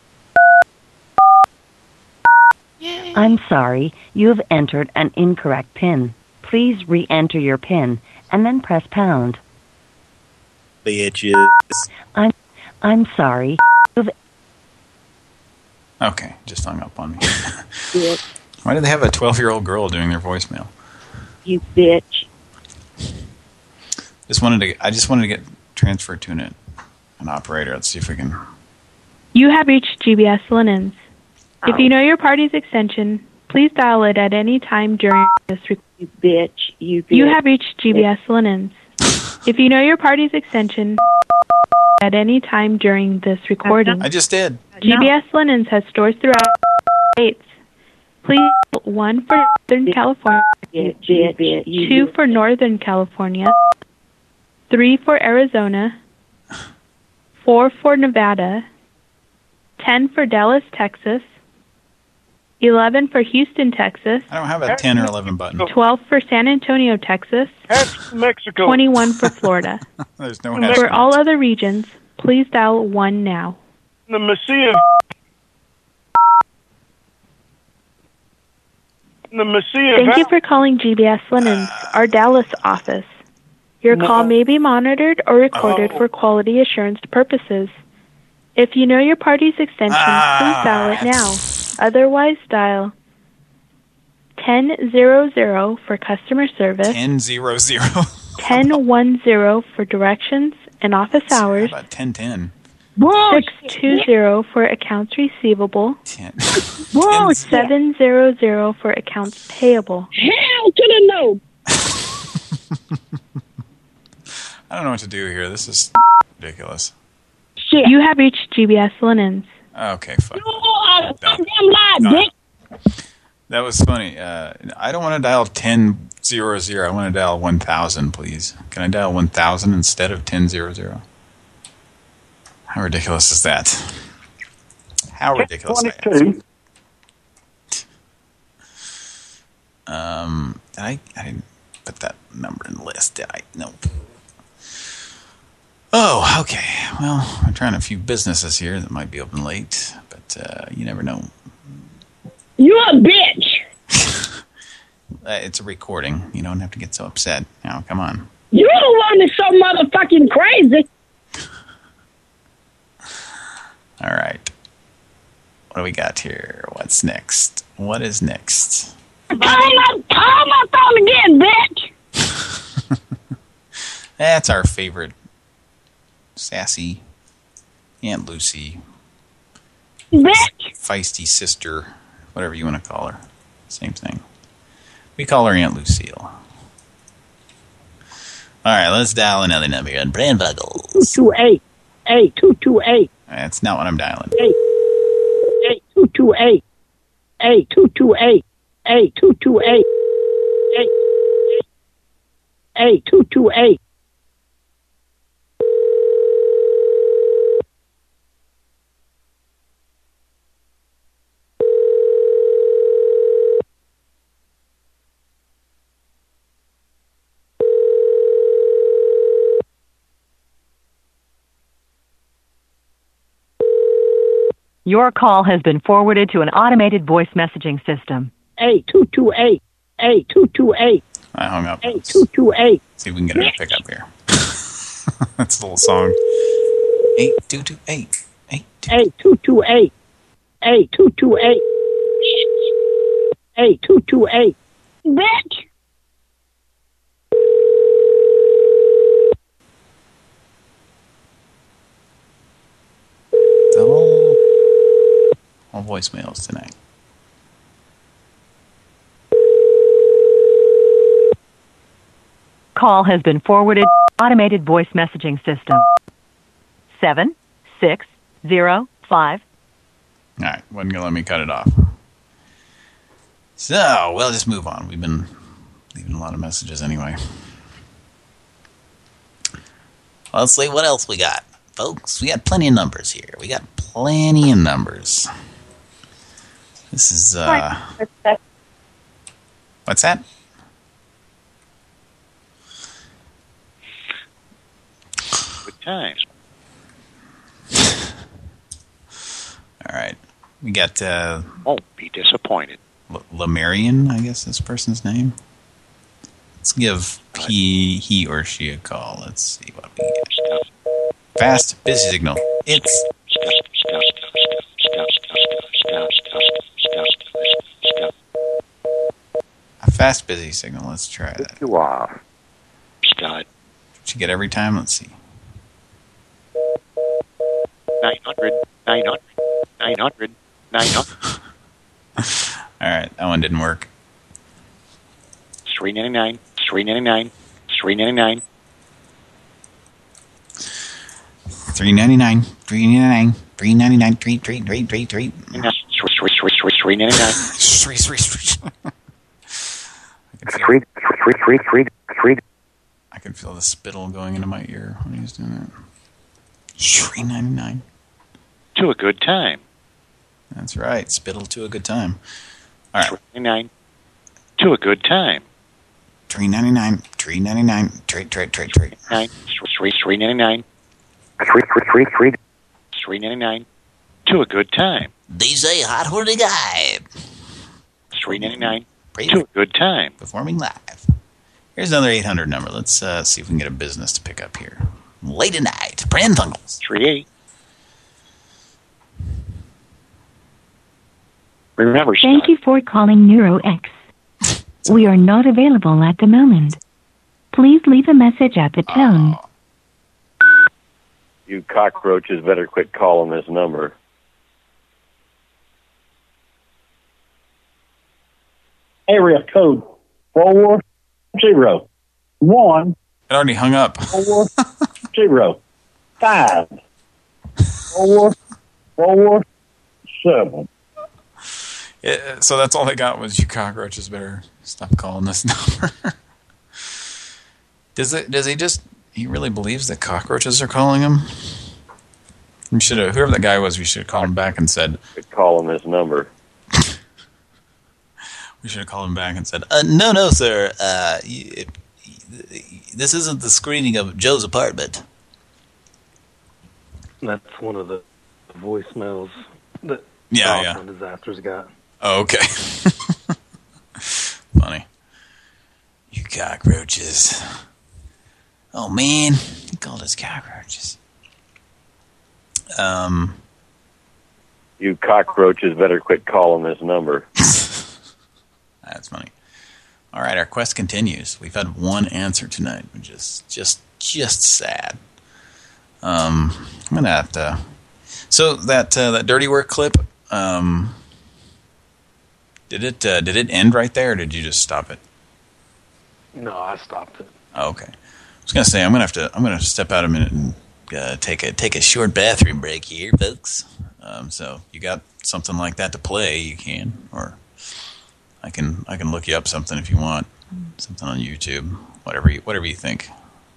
I'm sorry, you have entered an incorrect PIN. Please re-enter your PIN and then press pound. Bitches. I'm sorry. Okay, just hung up on me. Why do they have a 12-year-old girl doing their voicemail? You bitch. I just wanted to get transferred to an operator. Let's see if we can. You have reached GBS Linens. If you know your party's extension, please dial it at any time during this recording. You bitch. You bitch. You have reached GBS Linens. If you know your party's extension at any time during this recording. I just did. GBS Linens has stores throughout the states. Please 1 for Southern California, 2 for Northern California, 3 for Arizona, 4 for Nevada, 10 for Dallas, Texas, 11 for Houston, Texas. I don't have a 10 or 11 button. 12 for San Antonio, Texas. Mexico. 21 for Florida. There's no For all other regions, please dial 1 now. The Messiah. The Messiah. Thank you for calling GBS Linens, our Dallas office. Your call may be monitored or recorded for quality assurance purposes. If you know your party's extension, please dial it now. Otherwise, dial 1000 for customer service, 1000, 1010 for directions and office hours, how about 1010? 620 for accounts receivable, 700 for accounts payable. Hell to the no! I don't know what to do here. This is ridiculous. You have reached GBS Linens. Okay, fine. That was funny. I don't want to dial 1000. I want to dial 1000, please. Can I dial 1000 instead of 1000? How ridiculous is that? How ridiculous is that? I didn't put that number in the list, did I? Nope. Oh, okay. Well, I'm trying a few businesses here that might be open late, but you never know. You're a bitch. It's a recording. You don't have to get so upset. Now, come on. You're the one that's so motherfucking crazy. All right. What do we got here? What's next? What is next? Call my phone again, bitch. That's our favorite. Sassy Aunt Lucy. Bitch. Feisty sister. Whatever you want to call her. Same thing. We call her Aunt Lucille. Alright, let's dial another number on Pran Funkels. 228. 228. That's not what I'm dialing. 228. 228. 228. 228. Your call has been forwarded to an automated voice messaging system. 228. 228. I hung up. 228. See if we can get her to pick up here. That's a little song. 8228. 228. 228. 228. Bitch! All voicemails tonight. Call has been forwarded. Automated voice messaging system. 7605. All right, wasn't gonna let me cut it off. So, we'll just move on. We've been leaving a lot of messages anyway. Let's see what else we got, folks. We got plenty of numbers here. We got plenty of numbers. This is what's that? Good times. All right, we got. Won't be disappointed. Lemurian, I guess this person's name. Let's give he or she a call. Let's see what we get. Fast, busy signal. It's a fast, busy signal. Let's try that. You are. Scott. What you get every time? Let's see. 900. All right, that one didn't work. 399. 399, 399, 399. I can feel the spittle going into my ear when he's doing that. 399. To a good time. That's right, spittle to a good time. All right. 399. To a good time. 399, 399, trade. 399. 399. To a good time. DJ Hot Horny Guy. 399. To a good time. Performing live. Here's another 800 number. Let's see if we can get a business to pick up here. Late at night, Pran Funkels. 38. Remember, thank you for calling NeuroX. We are not available at the moment. Please leave a message at the tone. You cockroaches better quit calling this number. Area code 401. It already hung up. 405 447. So that's all they got was you cockroaches better stop calling this number. Does he really believes that cockroaches are calling him? We should have, whoever that guy was, we should have called him back and said, call him this number. We should have called him back and said, no, sir. This isn't the screening of Joe's apartment. That's one of the voicemails that yeah. Disasters got. Oh, okay. Funny. You cockroaches. Oh, man. He called us cockroaches. You cockroaches better quit calling this number. That's funny. All right, our quest continues. We've had one answer tonight, which is just sad. I'm gonna have to. So that dirty work clip. Did it end right there, or did you just stop it? No, I stopped it. Oh, okay. I was gonna say I'm gonna step out a minute and take a short bathroom break here, folks. So you got something like that to play, you can, or I can look you up something if you want, something on YouTube, whatever you think.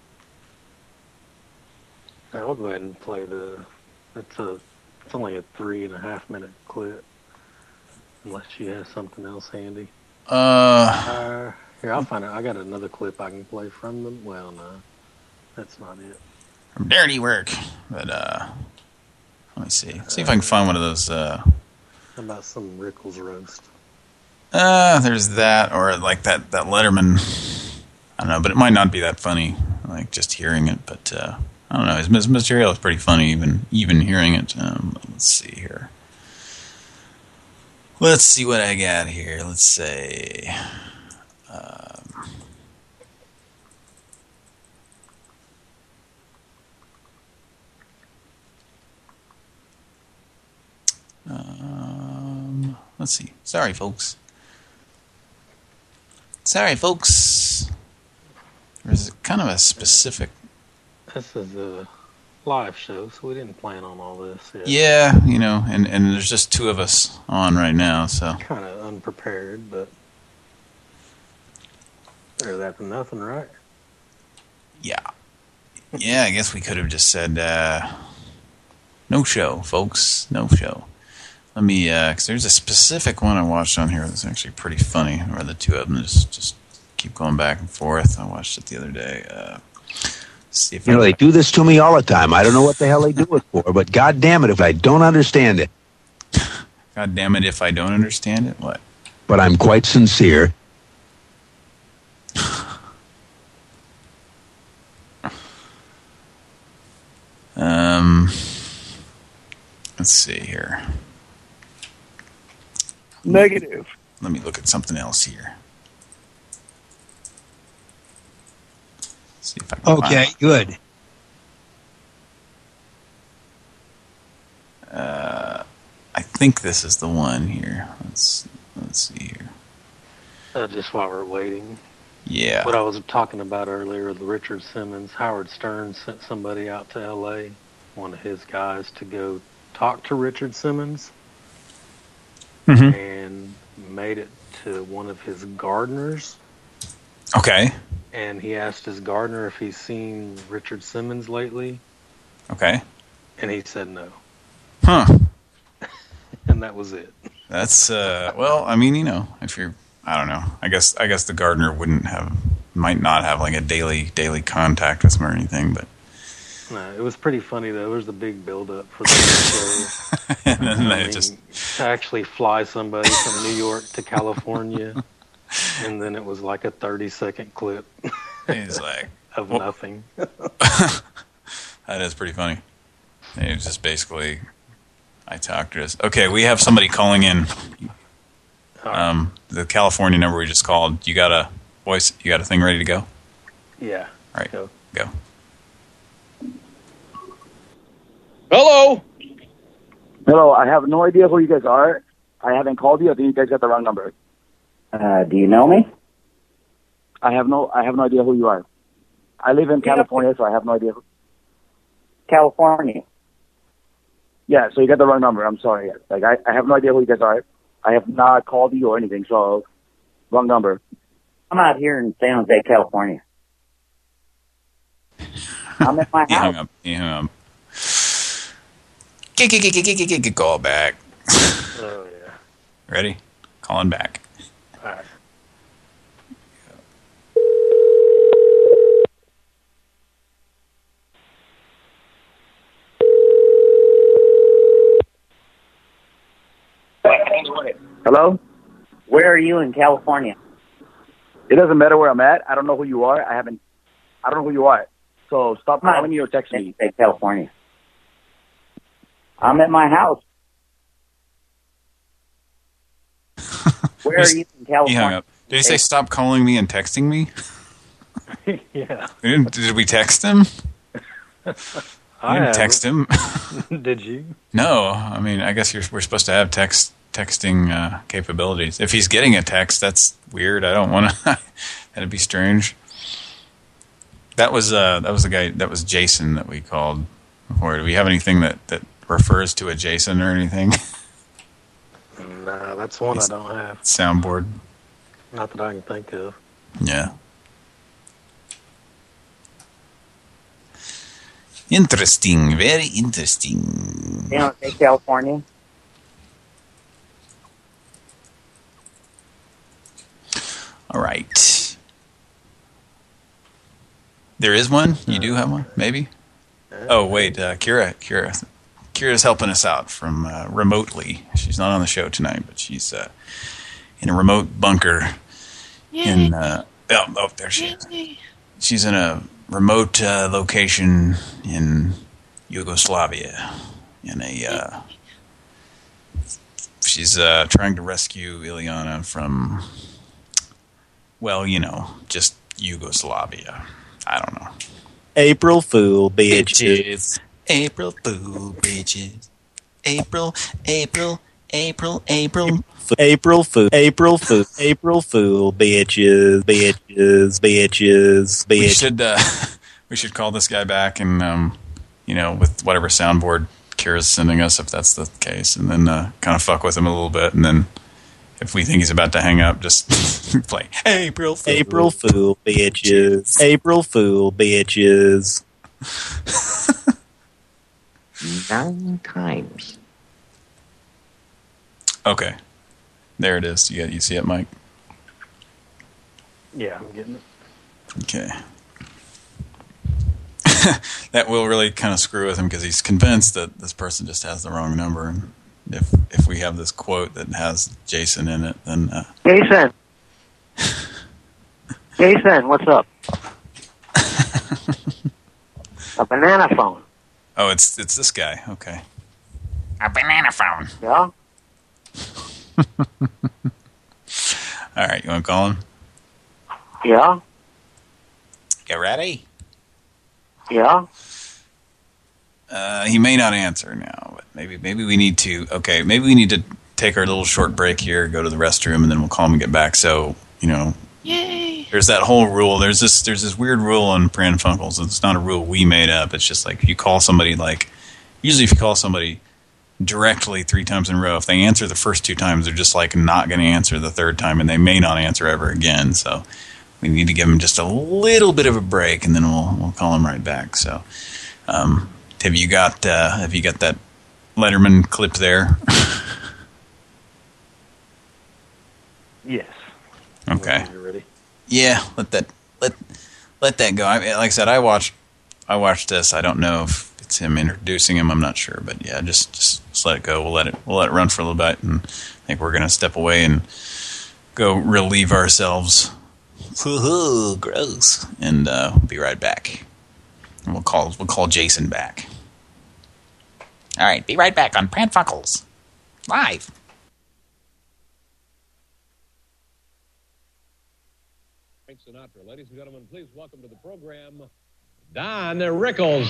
I'll go ahead and play it's only a 3.5 minute clip, unless she has something else handy. Here, I'll find it. I got another clip I can play from them. Well, no, that's not it. From dirty work, but let me see. See if I can find one of those. How about some Rickles roast? There's that, or like that Letterman. I don't know, but it might not be that funny, like just hearing it. But I don't know. His material is pretty funny, even hearing it. Let's see here. Let's see what I got here. Let's say... let's see. Sorry, folks. There's kind of a specific... This is a live show, so we didn't plan on all this yet. Yeah, you know, and there's just two of us on right now, so... Kind of unprepared, but... Better that than nothing, right? Yeah. Yeah, I guess we could have just said, no show, folks. No show. Let me, because there's a specific one I watched on here that's actually pretty funny, where the two of them just keep going back and forth. I watched it the other day. See if they do this to me all the time. I don't know what the hell they do it for, but God damn it if I don't understand it. God damn it if I don't understand it? What? But I'm quite sincere. Let's see here. Negative. Let me look at something else here. See if I can okay, find good. I think this is the one here. Let's see here. Just while we're waiting. Yeah. What I was talking about earlier with Richard Simmons, Howard Stern sent somebody out to L.A., one of his guys, to go talk to Richard Simmons, and made it to one of his gardeners. Okay. And he asked his gardener if he's seen Richard Simmons lately. Okay. And he said no. Huh. And that was it. That's, well, I mean, you know, if you're, I don't know. I guess the gardener might not have like a daily contact with him or anything, but. No, it was pretty funny though. There was a big build-up for the show. And then they just to actually fly somebody from New York to California, and then it was like a 30-second clip. He's like of nothing. That is pretty funny. It was just basically, I talked to us. Okay, we have somebody calling in. The California number we just called. You got a thing ready to go? Yeah. All right, go. Hello. Hello. I have no idea who you guys are. I haven't called you. I think you guys got the wrong number. Do you know me? I have no idea who you are. I live in California, so I have no idea. California. Yeah, so you got the wrong number. I'm sorry. Like I have no idea who you guys are. I have not called you or anything, so wrong number. I'm out here in San Jose, California. I'm at my house. He hung up. Call back. Oh, yeah. Ready? Calling back. All right. Hello? Where are you in California? It doesn't matter where I'm at. I don't know who you are. I don't know who you are. So stop calling me or text me. California. I'm at my house. Where are you in California? He hung up. Did he say stop calling me and texting me? Yeah. Did we text him? I didn't text him. Did you? No. I mean, I guess we're supposed to have texting capabilities. If he's getting a text, that's weird. I don't want to. That'd be strange. That was the guy. That was Jason that we called before. Do we have anything that refers to a Jason or anything? No, that's one I don't have. Soundboard. Not that I can think of. Yeah. Interesting. Very interesting. You know, California. All right. There is one? You do have one? Maybe? Oh, wait. Kira's helping us out from remotely. She's not on the show tonight, but she's in a remote bunker. Yay. There she is. She's in a remote location in Yugoslavia. She's trying to rescue Ileana from, well, you know, just Yugoslavia. I don't know. April Fool, bitches. April Fool, bitches. April, April, April, April. April Fool, April Fool, April Fool, bitches, bitches, bitches, bitches. We should call this guy back and, you know, with whatever soundboard Kira's sending us, if that's the case, and then kind of fuck with him a little bit, and then if we think he's about to hang up, just play April Fool. April Fool, bitches. April Fool, bitches. 9 times. Okay. There it is. You see it, Mike? Yeah, I'm getting it. Okay. That will really kind of screw with him because he's convinced that this person just has the wrong number. And if we have this quote that has Jason in it, then... Jason! Jason, what's up? A banana phone. Oh, it's this guy. Okay. A banana phone. Yeah? All right, you want to call him? Yeah? Get ready. Yeah? He may not answer now, but maybe we need to. Okay, maybe we need to take our little short break here, go to the restroom, and then we'll call him and get back. So, you know, yay! There's that whole rule. There's this weird rule on Pran Funkels. It's not a rule we made up. It's just like if you call somebody, like usually if you call somebody directly 3 times in a row, if they answer the first 2 times, they're just like not going to answer the 3rd time, and they may not answer ever again. So we need to give them just a little bit of a break, and then we'll call them right back. So, have you got that Letterman clip there? Yes. Okay. You're ready. Yeah, let that go. Like I said, I watched this. I don't know if it's him introducing him. I'm not sure, but yeah, just let it go. We'll let it run for a little bit, and I think we're gonna step away and go relieve ourselves. Woohoo, gross. And we'll be right back. And we'll call Jason back. All right, be right back on Pran Funkels live. Frank Sinatra. Ladies and gentlemen, please welcome to the program Don Rickles.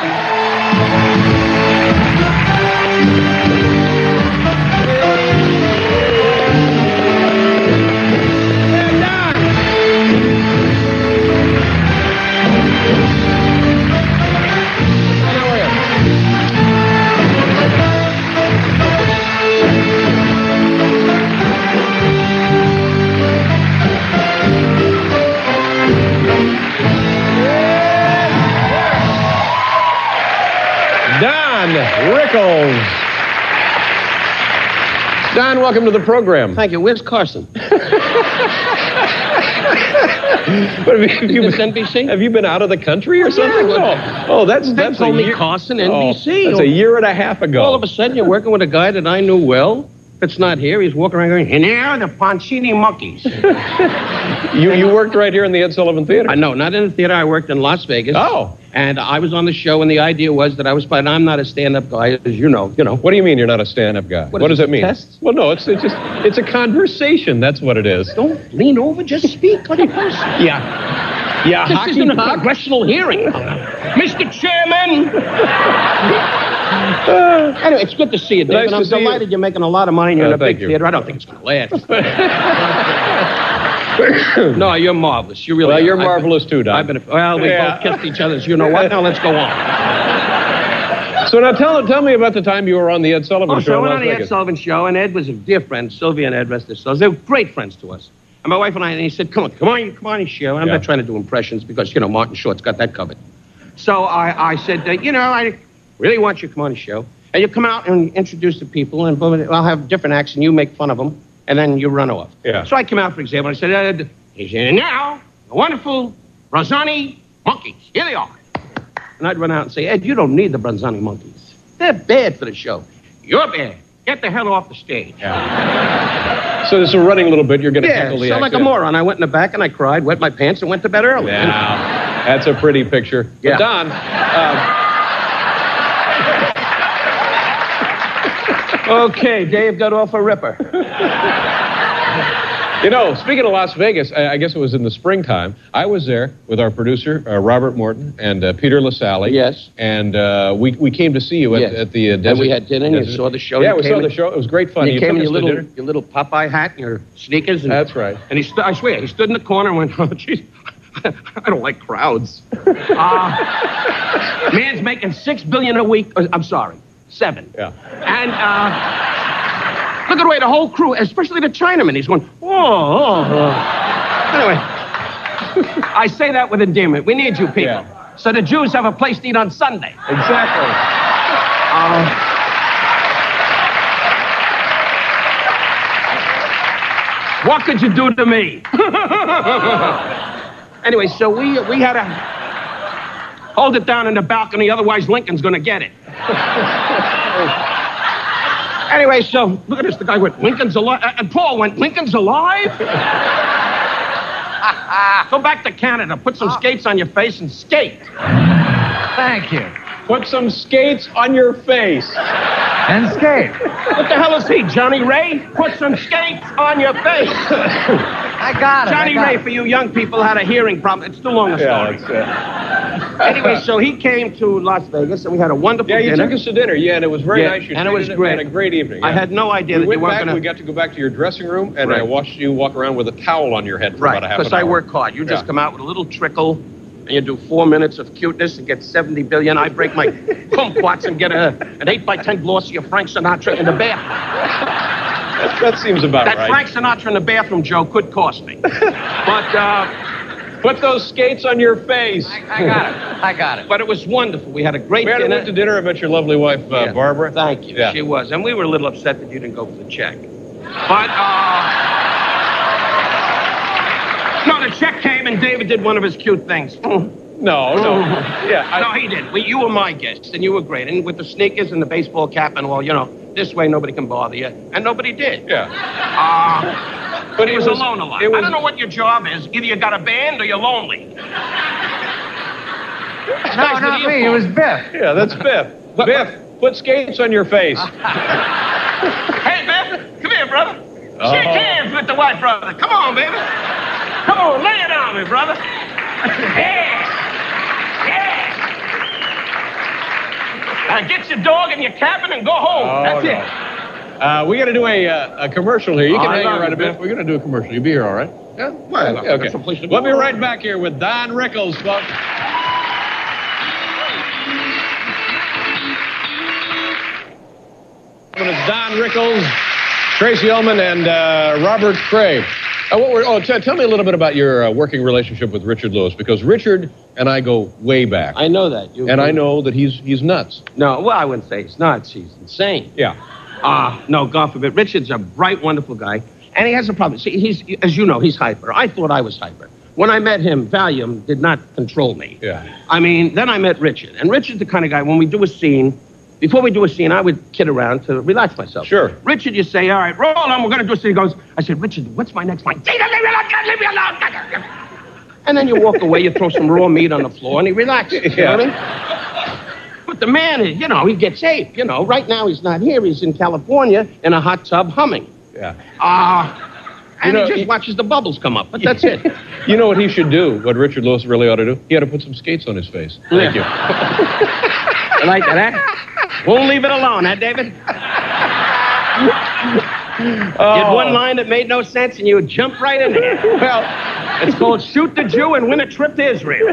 Don Rickles. Don, welcome to the program. Thank you. Where's Carson? What, have you been, NBC? Have you been out of the country or something? Yeah, that's told me Carson, NBC. That's a year and a half ago. All of a sudden, you're working with a guy that I knew well. That's not here. He's walking around going, and now the Poncini monkeys. You worked right here in the Ed Sullivan Theater? No, not in the theater. I worked in Las Vegas. Oh. And I was on the show, and the idea was that I'm not a stand-up guy, as you know. What do you mean you're not a stand-up guy? What does that mean? Tests? Well, no, it's a conversation. That's what it is. Don't lean over. Just speak like a person. Yeah. This isn't a congressional hearing. Mr. Chairman. Anyway, it's good to see you, Dave. And I'm delighted you're making a lot of money and you're in a big theater. I don't think it's going to last. No, you're marvelous. You really are. You're marvelous too, Don. We both kissed each other. You know what? Now let's go on. So now tell me about the time you were on the Ed Sullivan Show. So I went on the Ed Sullivan Show, and Ed was a dear friend. Sylvia and Ed, rest their souls. They were great friends to us. And my wife and I, and he said, come on, show. And I'm not trying to do impressions because, Martin Short's got that covered. So I said, I really want you to come on the show. And you come out and introduce the people, and I'll have different acts, and you make fun of them, and then you run off. Yeah. So I came out, for example, and I said, Ed, he's in now, the wonderful Bronzani monkeys. Here they are. And I'd run out and say, Ed, you don't need the Bronzani monkeys. They're bad for the show. You're bad. Get the hell off the stage. Yeah. So this is running a little bit. You're going to tackle the act. Like a moron. I went in the back and I cried, wet my pants, and went to bed early. Yeah. That's a pretty picture. Yeah. But Don... Okay, Dave got off a ripper. You know, speaking of Las Vegas, I guess it was in the springtime. I was there with our producer, Robert Morton, and Peter LaSalle. Yes. And we came to see you at the desert. And we had dinner, and you saw the show. Yeah, we saw the show. It was great fun. You came in took us your little Popeye hat and your sneakers. And, That's right. And I swear, he stood in the corner and went, oh, jeez, I don't like crowds. Man's making $6 billion a week. I'm sorry, $7 billion. Yeah. And look at the way the whole crew, especially the Chinaman, he's going, oh. Anyway, I say that with endearment. We need you people. Yeah. So the Jews have a place to eat on Sunday. Exactly. What could you do to me? Anyway, so we had to hold it down in the balcony, otherwise Lincoln's going to get it. Anyway, so look at this. The guy went, Lincoln's alive. And Paul went, Lincoln's alive? Go back to Canada. Put some skates on your face and skate. Thank you. Put some skates on your face. And skate. What the hell is he, Johnny Ray? Put some skates on your face. I got it. Johnny Ray, for you young people, had a hearing problem. It's too long a story. Anyway, so he came to Las Vegas, and we had a wonderful dinner. Yeah, you took us to dinner. Yeah, and it was very nice. And it was great. We had a great evening. Yeah. I had no idea that you weren't going to... We got to go back to your dressing room, and I watched you walk around with a towel on your head for about a half an hour. Because I work hard. You just come out with a little trickle, and you do 4 minutes of cuteness and get 70 billion. I break my kumquats and get an 8x10 glossy of Frank Sinatra in the bathroom. That seems about right. That Frank Sinatra in the bathroom joke could cost me. But put those skates on your face. I got it. But it was wonderful. We had a great dinner. We went to dinner. I met your lovely wife, Barbara. Thank you. Yeah. She was. And we were a little upset that you didn't go for the check. But, no, the check came and David did one of his cute things. No. Yeah. No, he did. You were my guest, and you were great. And with the sneakers and the baseball cap and all, this way nobody can bother you. And nobody did. Yeah. But he was alone a lot. I don't know what your job is. Either you got a band or you're lonely. No, not me. It was Biff. Yeah, that's Biff. Biff, put skates on your face. Hey, Biff, come here, brother. Shake hands with the white brother. Come on, baby. Come on, lay it on me, brother. Yeah. Get your dog in your cabin and go home. That's it. We got to do a commercial here. You can hang around a bit. We're going to do a commercial. You'll be here, all right? Yeah. Well, okay. We'll be right back here with Don Rickles, folks. It's Don Rickles, Tracy Ullman, and Robert Cray. Tell me a little bit about your working relationship with Richard Lewis, because Richard and I go way back. I know that. I know that he's nuts. No, well, I wouldn't say he's nuts. He's insane. Yeah. No, God forbid. Richard's a bright, wonderful guy, and he has a problem. See, he's, as you know, he's hyper. I thought I was hyper. When I met him, Valium did not control me. Yeah. I mean, then I met Richard, and Richard's the kind of guy, when we do a scene, before we do a scene, I would kid around to relax myself. Sure. Richard, you say, all right, roll on, we're going to do a scene. He goes, I said, Richard, what's my next line? Leave me alone. And then you walk away, you throw some raw meat on the floor, and he relaxes. You know what I mean? But the man, he gets ape. Right now he's not here. He's in California in a hot tub humming. Yeah. And he just watches the bubbles come up, but that's it. You know what he should do, what Richard Lewis really ought to do? He ought to put some skates on his face. Thank you. You like that, huh? Won't leave it alone, huh, David? You had one line that made no sense, and you would jump right in there. Well, it's called Shoot the Jew and Win a Trip to Israel.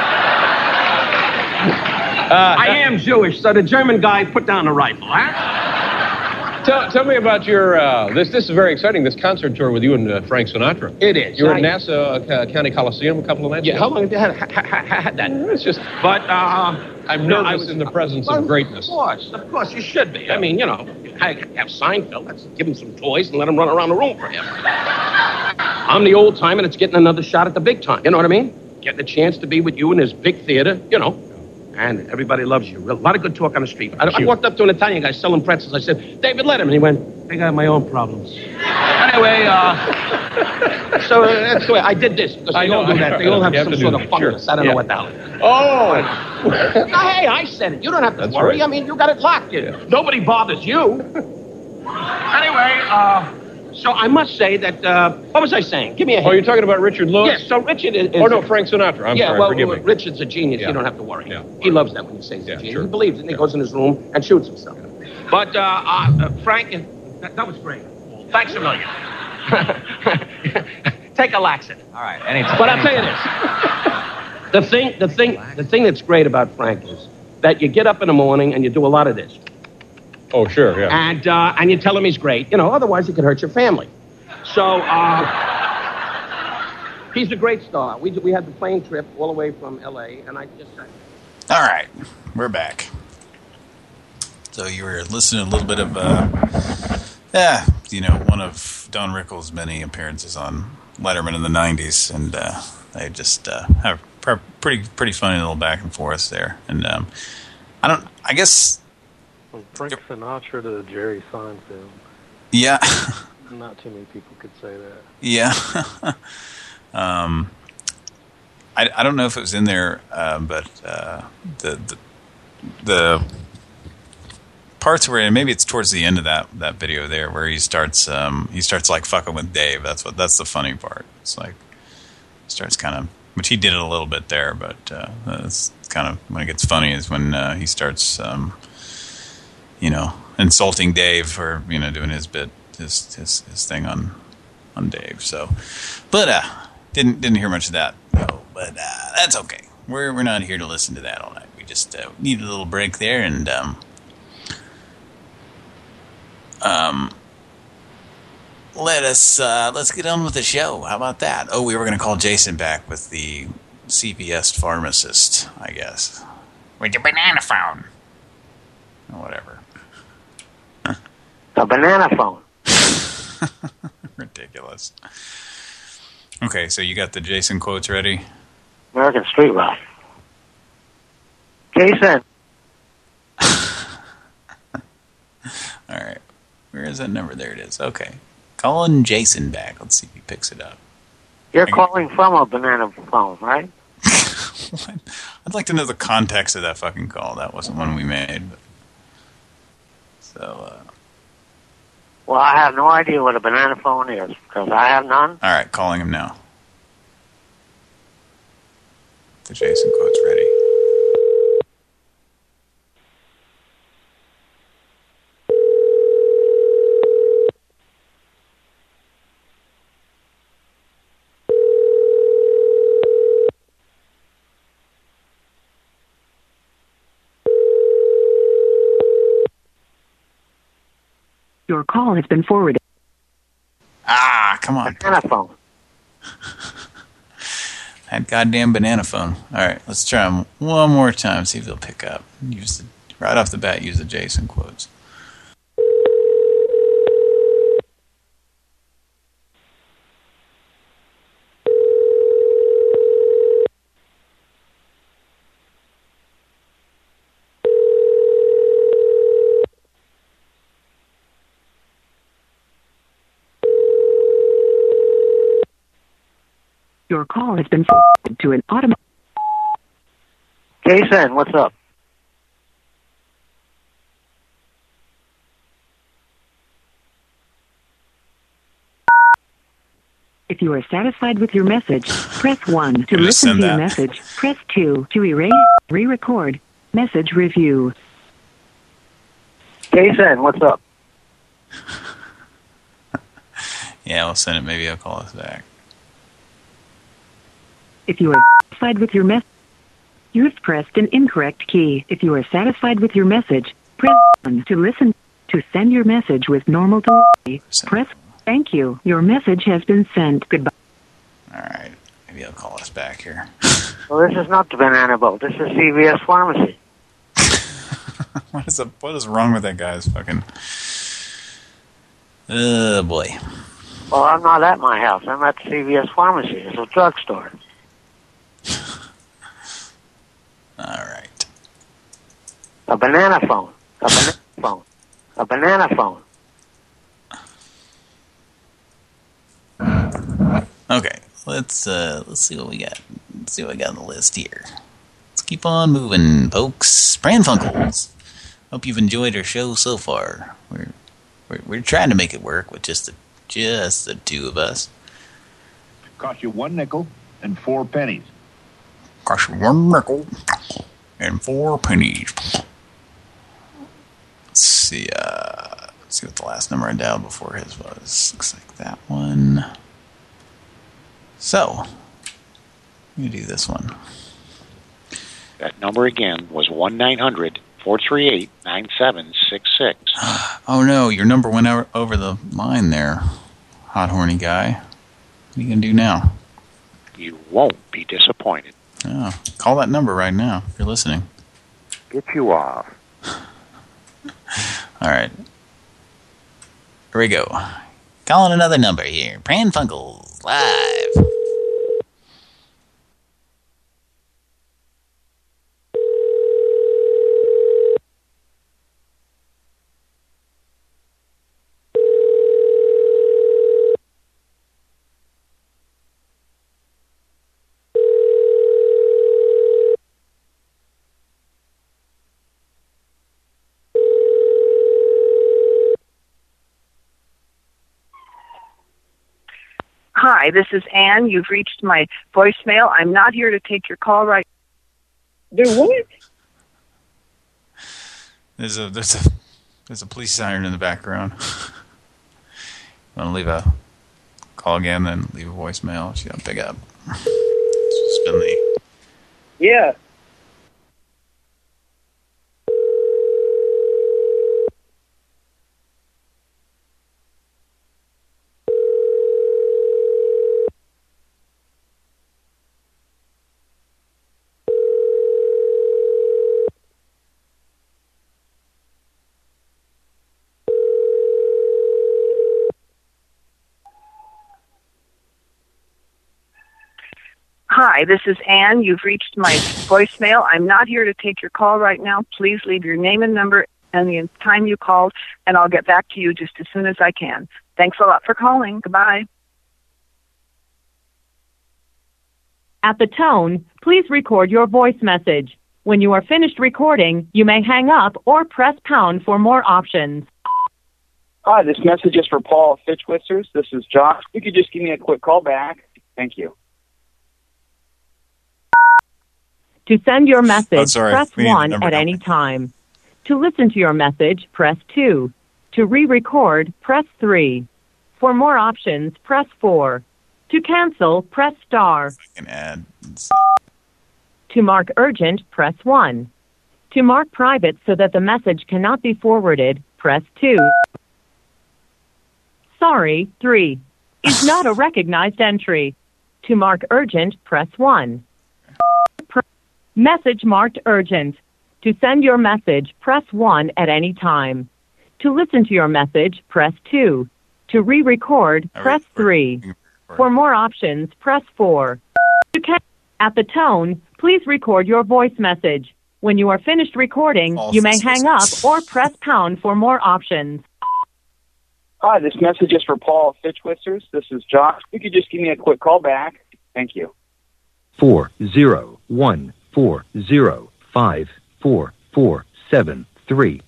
I am Jewish, so the German guy put down the rifle, huh? Tell me about your, this is very exciting, this concert tour with you and Frank Sinatra. It is. You were at Nassau County Coliseum a couple of nights ago? Yeah, how long have you had that? It's just... But, I'm nervous in the presence of greatness. Of course, you should be. I mean, I have Seinfeld. Let's give him some toys and let him run around the room for him. I'm the old time, and it's getting another shot at the big time. You know what I mean? Getting a chance to be with you in this big theater, and everybody loves you. A lot of good talk on the street. I walked up to an Italian guy selling pretzels. I said, David, let him. And he went, I got my own problems. Anyway, so that's the way. I did this, because they all do that. They all have some sort of fungus. Sure. I don't know what the hell. Oh! Hey, I said it. You don't have to worry. I mean, you got it locked. Nobody bothers you. Anyway, so I must say that, what was I saying? Give me a hint. Oh, you're talking about Richard Lewis? Yes, so Richard is... Oh, no, Frank Sinatra. I'm sorry, well, forgive me. Richard's a genius. You don't have to worry. Yeah. He loves that when you say he's a genius. Sure. He believes it, and he goes in his room and shoots himself. But, Frank, that was great. Thanks a million. Take a laxative. All right, anytime. But I'll tell you this. The thing that's great about Frank is that you get up in the morning and you do a lot of this. Oh, sure, yeah. And you tell him he's great. You know, otherwise he could hurt your family. So, he's a great star. We had the plane trip all the way from L.A., and I just... All right, we're back. So you were listening to a little bit of, one of Don Rickles' many appearances on Letterman in the 90s, and they just have pretty funny little back and forth there. And I guess... From Frank Sinatra to Jerry Seinfeld. Yeah. Not too many people could say that. Yeah. I don't know if it was in there, but the parts where maybe it's towards the end of that video there where he starts like fucking with Dave. That's the funny part. It's like starts kind of, which he did it a little bit there, but it's kind of when it gets funny is when he starts insulting Dave for doing his bit, his thing on Dave. So, but didn't hear much of that. No, but that's okay. We're not here to listen to that all night. We just need a little break there, and let's get on with the show. How about that? Oh, we were going to call Jason back with the CVS pharmacist, I guess. With your banana phone. Or whatever. The banana phone. Ridiculous. Okay, so you got the Jason quotes ready? American Street Rock. Jason. All right. Where is that number? There it is. Okay. Calling Jason back. Let's see if he picks it up. You're calling from a banana phone, right? I'd like to know the context of that fucking call. That wasn't one we made. But... So, Well, I have no idea what a banana phone is, because I have none. All right, calling him now. The Jason quote's ready. Your call has been forwarded. Ah, come on. Banana phone. That goddamn banana phone. All right, let's try him one more time, see if he'll pick up. Right off the bat, use the Jason quotes. Your call has been forwarded to an automatic... Jason, what's up? If you are satisfied with your message, press 1 to listen to your message. Press 2 to erase, re-record, message review. Jason, what's up? Yeah, we'll send it. Maybe he'll call us back. If you are satisfied with your message, you have pressed an incorrect key. If you are satisfied with your message, press 1 to listen. To send your message with normal delivery, press thank you. Your message has been sent. Goodbye. All right. Maybe he'll call us back here. Well, this is not the banana boat. This is CVS Pharmacy. What is wrong with that guy's fucking... Oh, boy. Well, I'm not at my house. I'm at the CVS Pharmacy. It's a drugstore. All right. A banana phone. A banana phone. A banana phone. Okay, let's see what we got. Let's see what we got on the list here. Let's keep on moving, folks. Pran Funkels. Hope you've enjoyed our show so far. We're We're trying to make it work with just the two of us. Cost you 1 nickel and 4 pennies. Cost you 1 nickel and 4 pennies. Let's see what the last number I dialed before his was. Looks like that one. So, let me do this one. That number again was 1-900-438-9766. Oh no, your number went over the line there, hot horny guy. What are you going to do now? You won't be disappointed. Oh, call that number right now if you're listening. Get you off. All right. Here we go. Calling another number here. Pran Funkels live. Hi, this is Anne. You've reached my voicemail. I'm not here to take your call right. Do what? There's a police siren in the background. You want to leave a call again, then leave a voicemail. She's gonna pick up. It's been the Yeah. Hi, this is Anne. You've reached my voicemail. I'm not here to take your call right now. Please leave your name and number and the time you called, and I'll get back to you just as soon as I can. Thanks a lot for calling. Goodbye. At the tone, please record your voice message. When you are finished recording, you may hang up or press pound for more options. Hi, this message is for Paul Fitchwisters. This is Josh. You could just give me a quick call back. Thank you. To send your message, sorry. press We need 1 number at any time. To listen to your message, press 2. To re-record, press 3. For more options, press 4. To cancel, press star. I can add. To mark urgent, press 1. To mark private so that the message cannot be forwarded, press 2. Sorry, 3. Is not a recognized entry. To mark urgent, press 1. Message marked urgent. To send your message, press 1 at any time. To listen to your message, press 2. To re-record, press 3. For more options, press 4. At the tone, please record your voice message. When you are finished recording, you may hang up or press pound for more options. Hi, this message is for Paul Fitchwisters. This is Josh. You could just give me a quick call back. Thank you. 40140544773.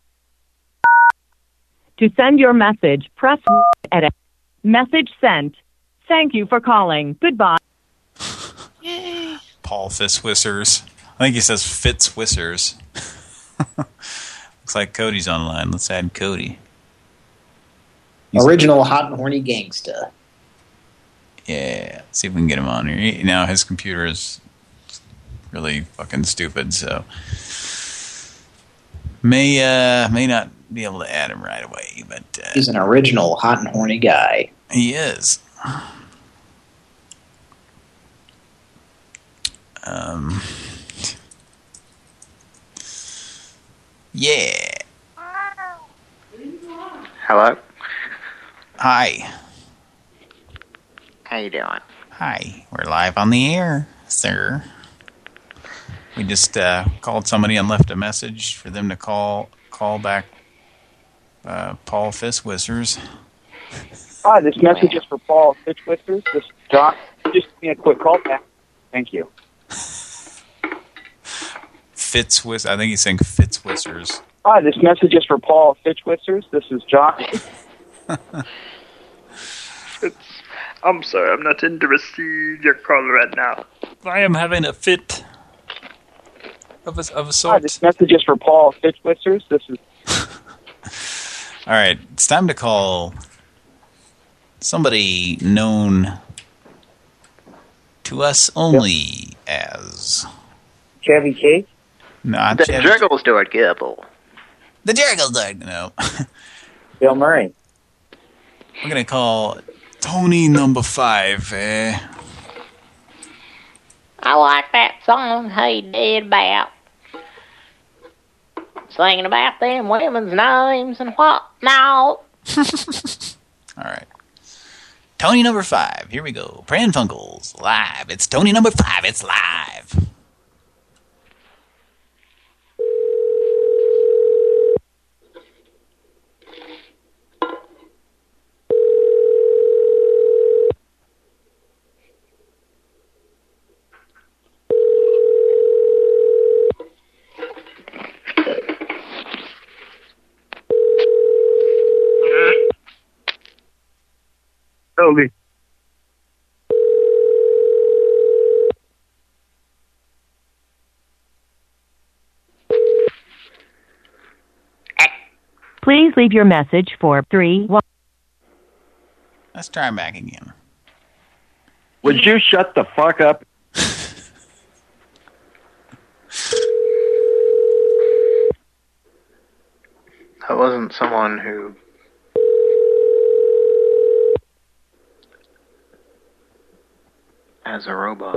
To send your message, press 1 at message sent. Thank you for calling. Goodbye. Yay. Paul Fitchwisters. I think he says Fitzwisters. Looks like Cody's online. Let's add Cody. Original hot and horny gangsta. Yeah, let's see if we can get him on here. Now his computer is really fucking stupid, so may not be able to add him right away. But he's an original hot and horny guy. He is. Yeah. Hello? Hi. How you doing? Hi. We're live on the air, sir. We just called somebody and left a message for them to call back Paul Fitchwisters. Hi, this message is for Paul Fitchwisters. This is Josh. Just give me a quick call back. Thank you. I think he's saying Fitzwisters. Hi, this message is for Paul Fitchwhiskers. This is John. I'm sorry, I'm not in to receive your call right now. I am having a fit of a Hi, sort. this message is for Paul Fitchwhiskers. This is... All right, it's time to call somebody known to us only as... Chevy Chase? Not The Chevy. Jurgles do it, Gibble. The Jurgles do it, no. Bill Murray. We're going to call Tony number 5, I like that song he did about singing about them women's names and whatnot. All right. Tony number 5. Here we go. Pran Funkels live. It's Tony number 5. It's live. Toby. Please leave your message for 3-1. Let's try him back again. Would you shut the fuck up? That wasn't someone who... as a robot.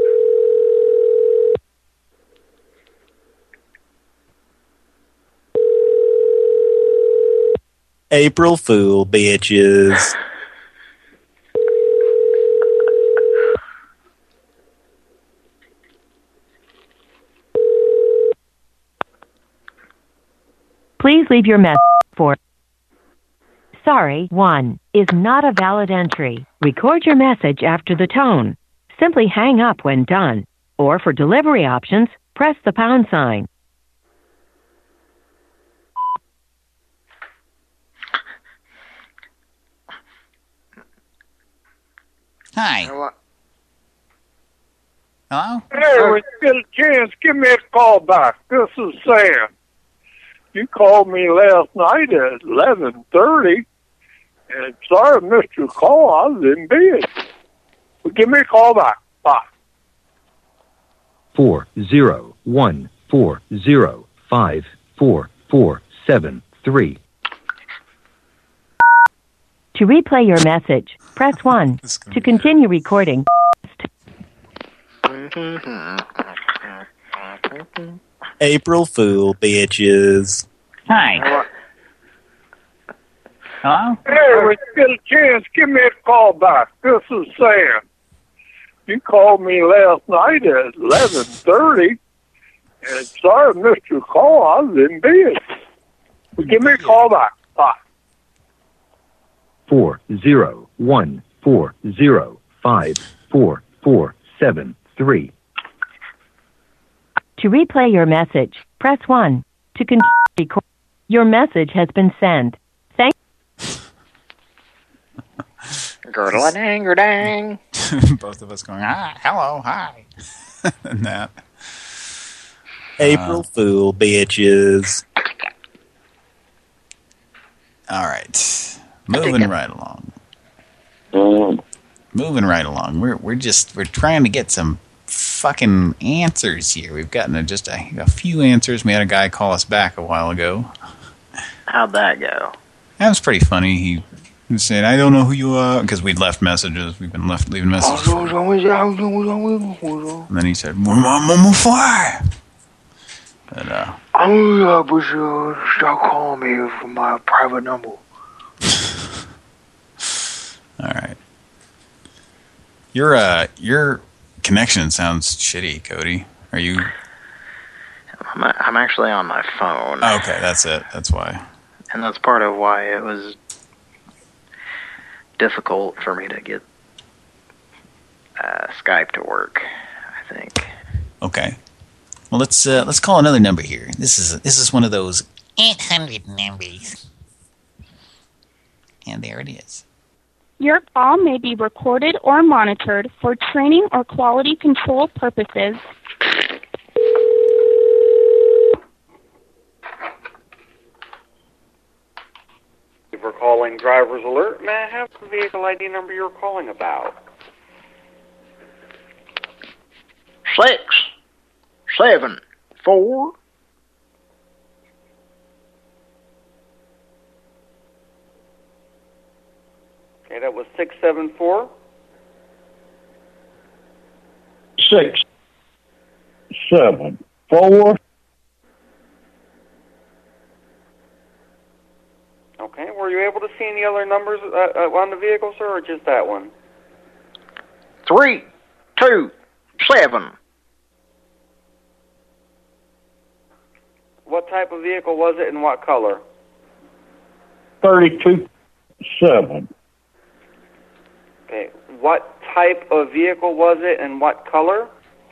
April Fool, bitches. Please leave your message for... Sorry, 1 is not a valid entry. Record your message after the tone. Simply hang up when done. Or for delivery options, press the pound sign. Hi. Hello? Hey, when you get a chance, give me a call back. This is Sam. You called me last night at 11:30, and sorry I missed your call. I was in bed. But give me a call back. Bye. 401405447 To replay your message, press 1. To continue recording, April Fool, bitches. Hi. Hello? Hey, when you get a chance, give me a call back. This is Sam. You called me last night at 11:30, and sorry I missed your call. I was in bed. But give me a call back. Bye. 401405447 to replay your message, press 1. To continue record, your message has been sent. Thank Girdle and anger dang. Both of us going, hi, hello, hi. And that. April Fool, bitches. All right. Moving right along. Moving right along. We're trying to get some fucking answers here. We've gotten just a few answers. We had a guy call us back a while ago. How'd that go? That was pretty funny. He said, I don't know who you are, because we'd left messages. We've been leaving messages. And then he said, fly. But, stop calling me from my private number. All right. Your connection sounds shitty, Cody. Are you? I'm actually on my phone. Oh, okay, that's it. That's why. And that's part of why it was difficult for me to get Skype to work, I think. Okay. Well, let's call another number here. This is one of those 800 numbers. And there it is. Your call may be recorded or monitored for training or quality control purposes. Thank you for calling Driver's Alert. May I have the vehicle ID number you're calling about? 6, 7, 4. Okay, that was 674. 6, 7, 4. Okay, were you able to see any other numbers on the vehicle, sir, or just that one? 3, 2, 7. What type of vehicle was it and what color? 32, 7. Okay, what type of vehicle was it and what color?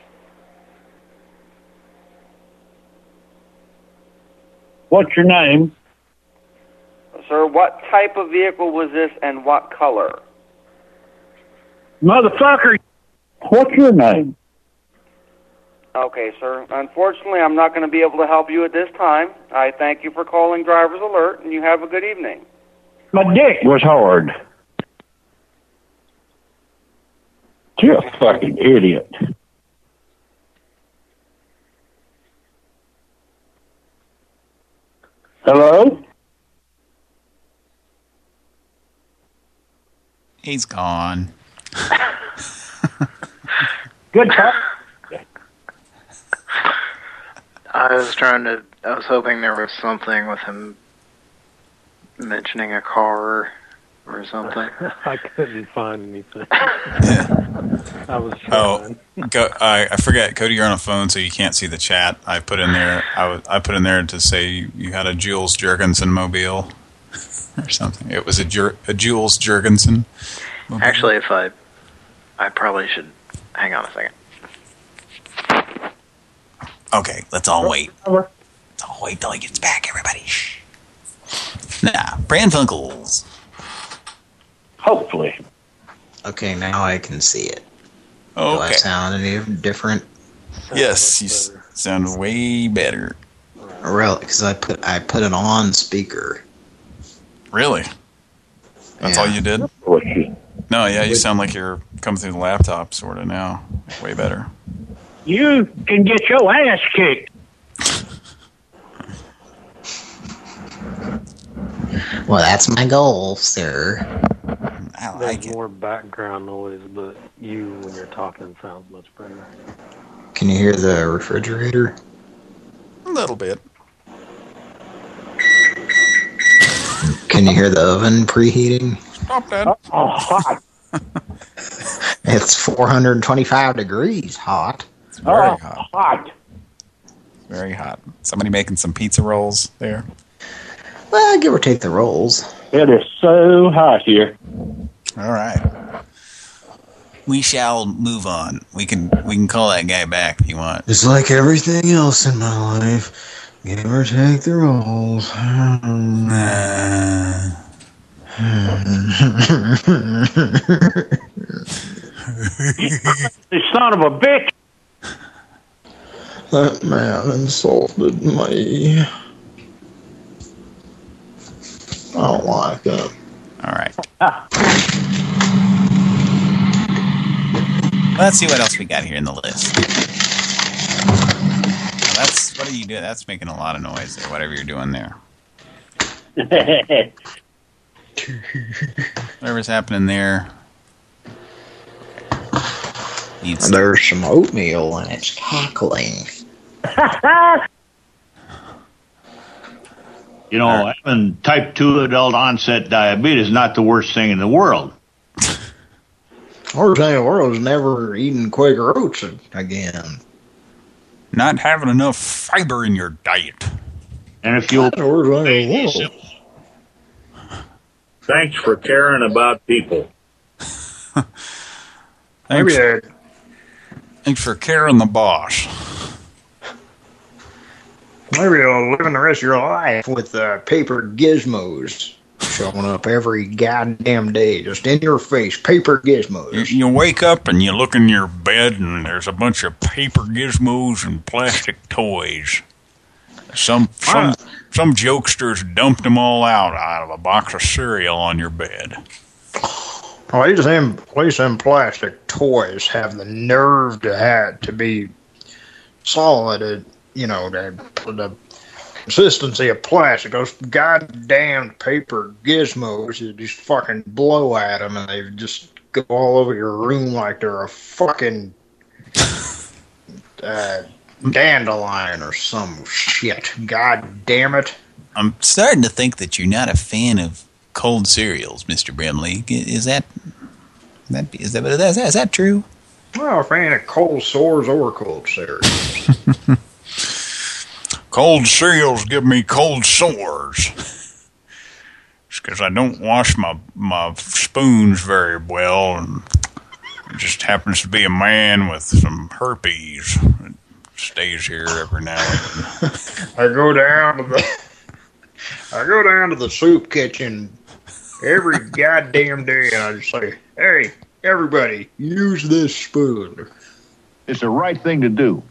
What's your name? Sir, what type of vehicle was this and what color? Motherfucker, what's your name? Okay, sir. Unfortunately, I'm not going to be able to help you at this time. I thank you for calling Driver's Alert, and you have a good evening. My dick was hard. You're a fucking idiot. Hello? He's gone. Good time. I was hoping there was something with him mentioning a car or something. I couldn't find anything. I was trying. I forget, Cody, you're on a phone, so you can't see the chat. I put in there. I put in there to say you had a Jules Jurgensen mobile or something. It was a Jules Jurgensen mobile. Actually, if I probably should hang on a second. Okay, let's all wait. Let's all wait till he gets back, everybody. Shh. Nah, Pran Funkels. Hopefully. Okay, now I can see it. Okay. Do I sound any different? Yes, you sound way better. Really? Because I put it on speaker. Really? That's all you did? No, yeah, you sound like you're coming through the laptop sort of now. Way better. You can get your ass kicked. Well, that's my goal, sir. I like There's more background noise, but you, when you're talking, sounds much better. Can you hear the refrigerator? A little bit. Can you hear the oven preheating? Stop that. Oh, hot. It's 425 degrees hot. It's very hot. Very hot. Somebody making some pizza rolls there? Well, give or take the rolls. It is so hot here. All right. We shall move on. We can call that guy back if you want. It's like everything else in my life. Give or take the rolls. You son of a bitch. That man insulted me. I don't like it. All right. Let's see what else we got here in the list. Now what are you doing? That's making a lot of noise there, whatever you're doing there. Whatever's happening there. There's some oatmeal and it's cackling. You know, having type 2 adult onset diabetes is not the worst thing in the world. Worst thing in the world is never eating Quaker Oats again. Not having enough fiber in your diet. And if you'll... Thanks for caring about people. Thanks for carrying the boss. Maybe you'll live the rest of your life with paper gizmos showing up every goddamn day, just in your face, paper gizmos. You wake up and you look in your bed and there's a bunch of paper gizmos and plastic toys. Some jokesters dumped them all out of a box of cereal on your bed. Well, at least them plastic toys have the nerve to be solid. The consistency of plastic. Those goddamn paper gizmos, you just fucking blow at them and they just go all over your room like they're a fucking dandelion or some shit. God damn it. I'm starting to think that you're not a fan of cold cereals, Mr. Brimley. Is that true? Well, a fan of cold sores or cold cereals. Cold cereals give me cold sores. It's because I don't wash my spoons very well, and it just happens to be a man with some herpes that stays here every now and then. I go down to the soup kitchen every goddamn day, and I just say, "Hey, everybody, use this spoon." It's the right thing to do.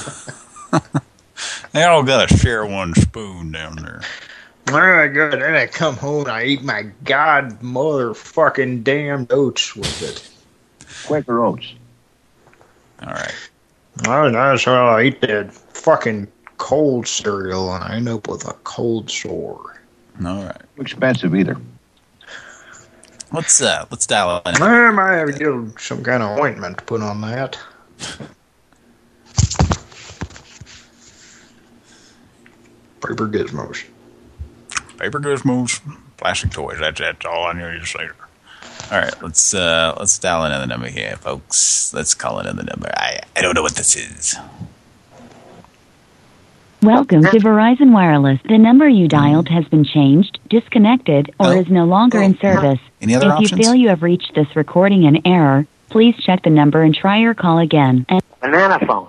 They all gotta share one spoon down there. Very good. Then I come home and I eat my god motherfucking damn oats with it. Quaker Oats. All right. That's how I eat that fucking cold cereal and I end up with a cold sore. All right. Expensive either. Let's dial in. I might have to get some kind of ointment to put on that. Paper gizmos. Paper gizmos, plastic toys. That's all I need to say. All right, let's dial in the number here, folks. Let's call in the number. I don't know what this is. Welcome to Verizon Wireless. The number you dialed has been changed, disconnected, or is no longer in service. Any other options? If you feel you have reached this recording in error, please check the number and try your call again. Banana phone.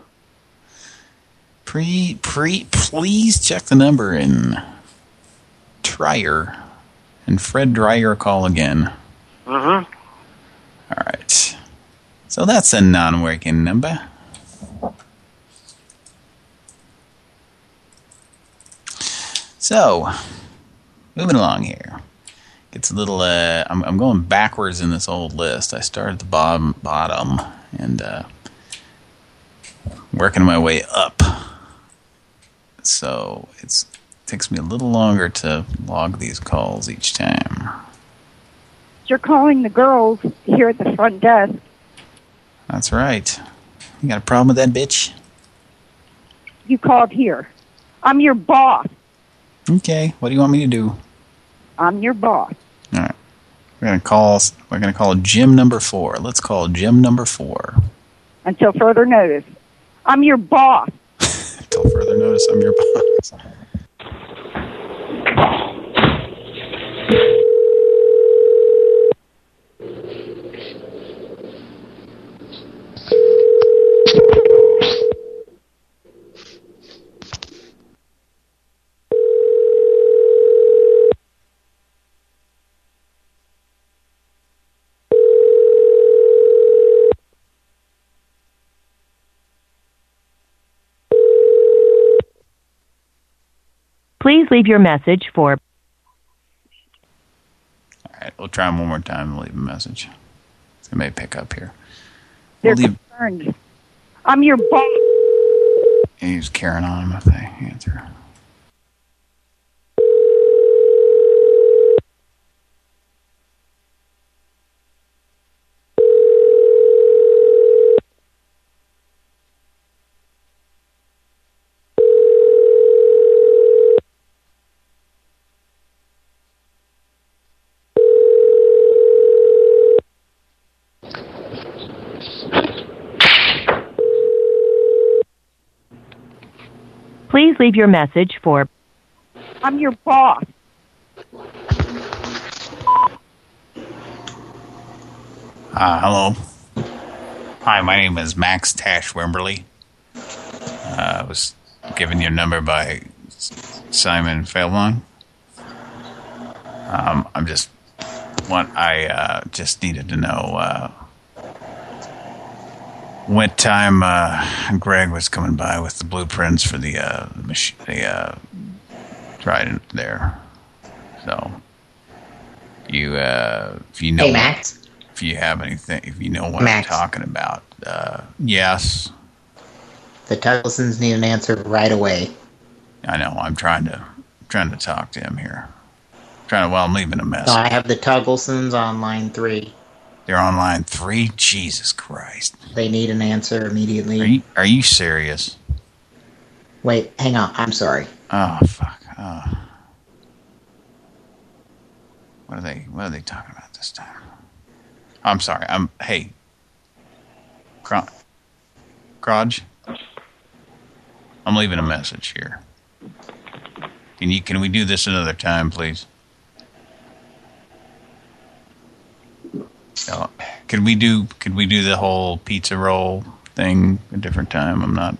Please check the number and Fred Dreyer call again. Mm-hmm. All right. So that's a non-working number. So, moving along here. It's a little, I'm going backwards in this old list. I started at the bottom and working my way up. So, it takes me a little longer to log these calls each time. You're calling the girls here at the front desk. That's right. You got a problem with that, bitch? You called here. I'm your boss. Okay, what do you want me to do? I'm your boss. All right. We're gonna call Jim number 4. Let's call Jim number 4. Until further notice. I'm your boss. Until further notice, I'm your boss. Please leave your message for... All right, we'll try him one more time and leave a message. It may pick up here. They're concerned. I'm your boss. He's carrying on him if they answer. Please leave your message for... I'm your boss. Hello. Hi, my name is Max Tash Wimberly. I was given your number by Simon Feldman. I just needed to know what time Greg was coming by with the blueprints for the Trident there. So you if you know, hey Max, if you have anything, if you know what Max. I'm talking about, yes. The Tugglesons need an answer right away. I know. I'm trying to talk to him here. I'm leaving a message. So I have the Tugglesons on line 3. They're on line 3? Jesus Christ. They need an answer immediately. Are you serious? Wait, hang on. I'm sorry. Oh, fuck. Oh. What are they talking about this time? I'm sorry. Hey. Crodge? I'm leaving a message here. Can we do this another time, please? Could we do the whole pizza roll thing a different time? I'm not.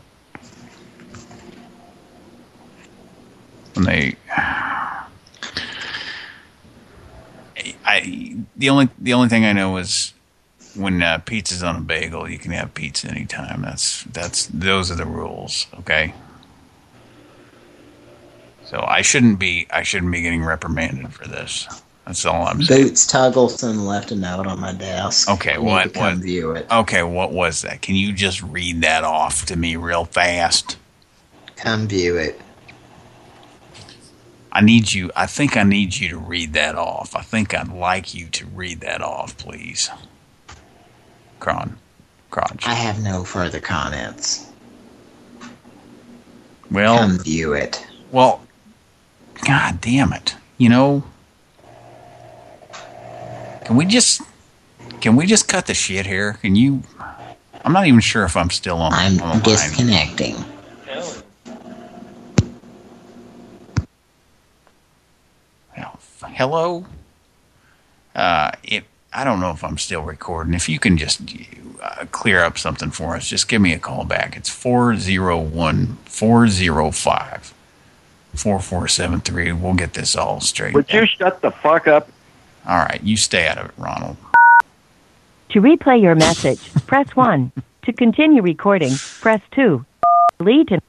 When they, the only thing I know is when pizza's on a bagel, you can have pizza anytime. Those are the rules, okay? So I shouldn't be getting reprimanded for this. That's all I'm saying. Boots Tuggleson left a note on my desk. Okay, what? View it. Okay, what was that? Can you just read that off to me real fast? Come view it. I think I need you to read that off. I think I'd like you to read that off, please. Crotch. I have no further comments. Well, come view it. Well, God damn it. You know, Can we just cut the shit here? Can you? I'm not even sure if I'm still on. I'm disconnecting. Hello. I don't know if I'm still recording. If you can just clear up something for us, just give me a call back. It's 401-405-4473. We'll get this all straight. Would you shut the fuck up? All right, you stay out of it, Ronald. To replay your message, press 1. To continue recording, press 2. Delete and...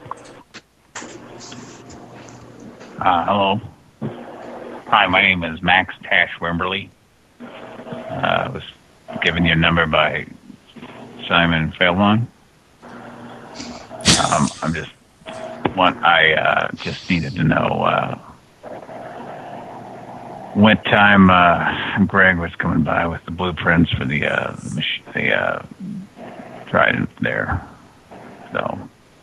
Hello. Hi, my name is Max Tash Wimberly. I was given your number by Simon Feldman. I just needed to know what time Greg was coming by with the blueprints for the Trident there. So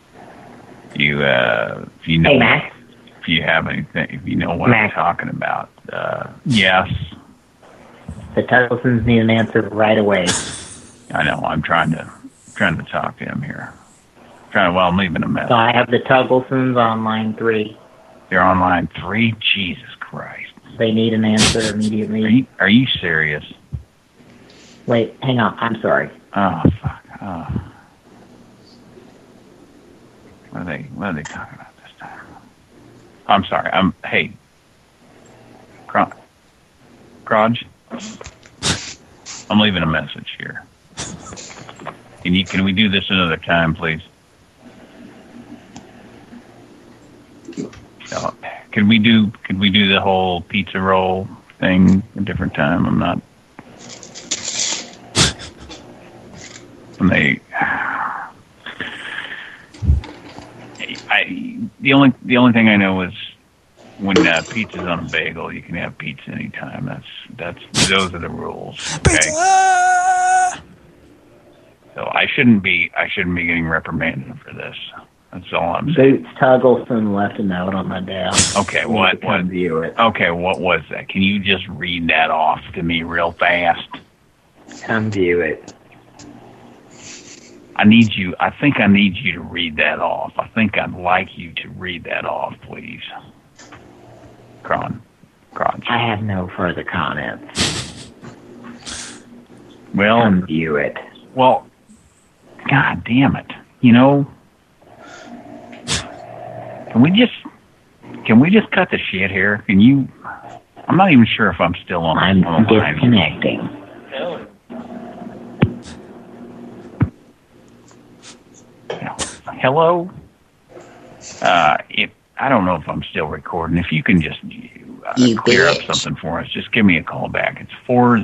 if you know, hey, Max. If you have anything, if you know what Max. I'm talking about, yes. The Tugglesons need an answer right away. I know. I'm trying to talk to him here. I'm leaving a message. So I have the Tugglesons on line 3. They're on line 3? Jesus Christ. They need an answer immediately. Are you serious? Wait, hang on. I'm sorry. Oh, fuck. Oh. What are they talking about this time? I'm sorry. Hey. Crodge? I'm leaving a message here. Can we do this another time, please? Could we do the whole pizza roll thing a different time? I'm not. The only thing I know is when pizza's on a bagel, you can have pizza anytime. Those are the rules. Okay? Pizza! So I shouldn't be getting reprimanded for this. That's all I'm saying. Boots Tuggleson left a note on my desk. Okay, what? View it. Okay, what was that? Can you just read that off to me real fast? Come view it. I think I need you to read that off. I think I'd like you to read that off, please. Crotch. I have no further comments. Well, come view it. Well, God damn it. You know, can we just can we just cut the shit here? Can you? I'm not even sure if I'm still on. I'm the line. disconnecting. Hello? I don't know if I'm still recording. If you can just clear up something for us, just give me a call back. It's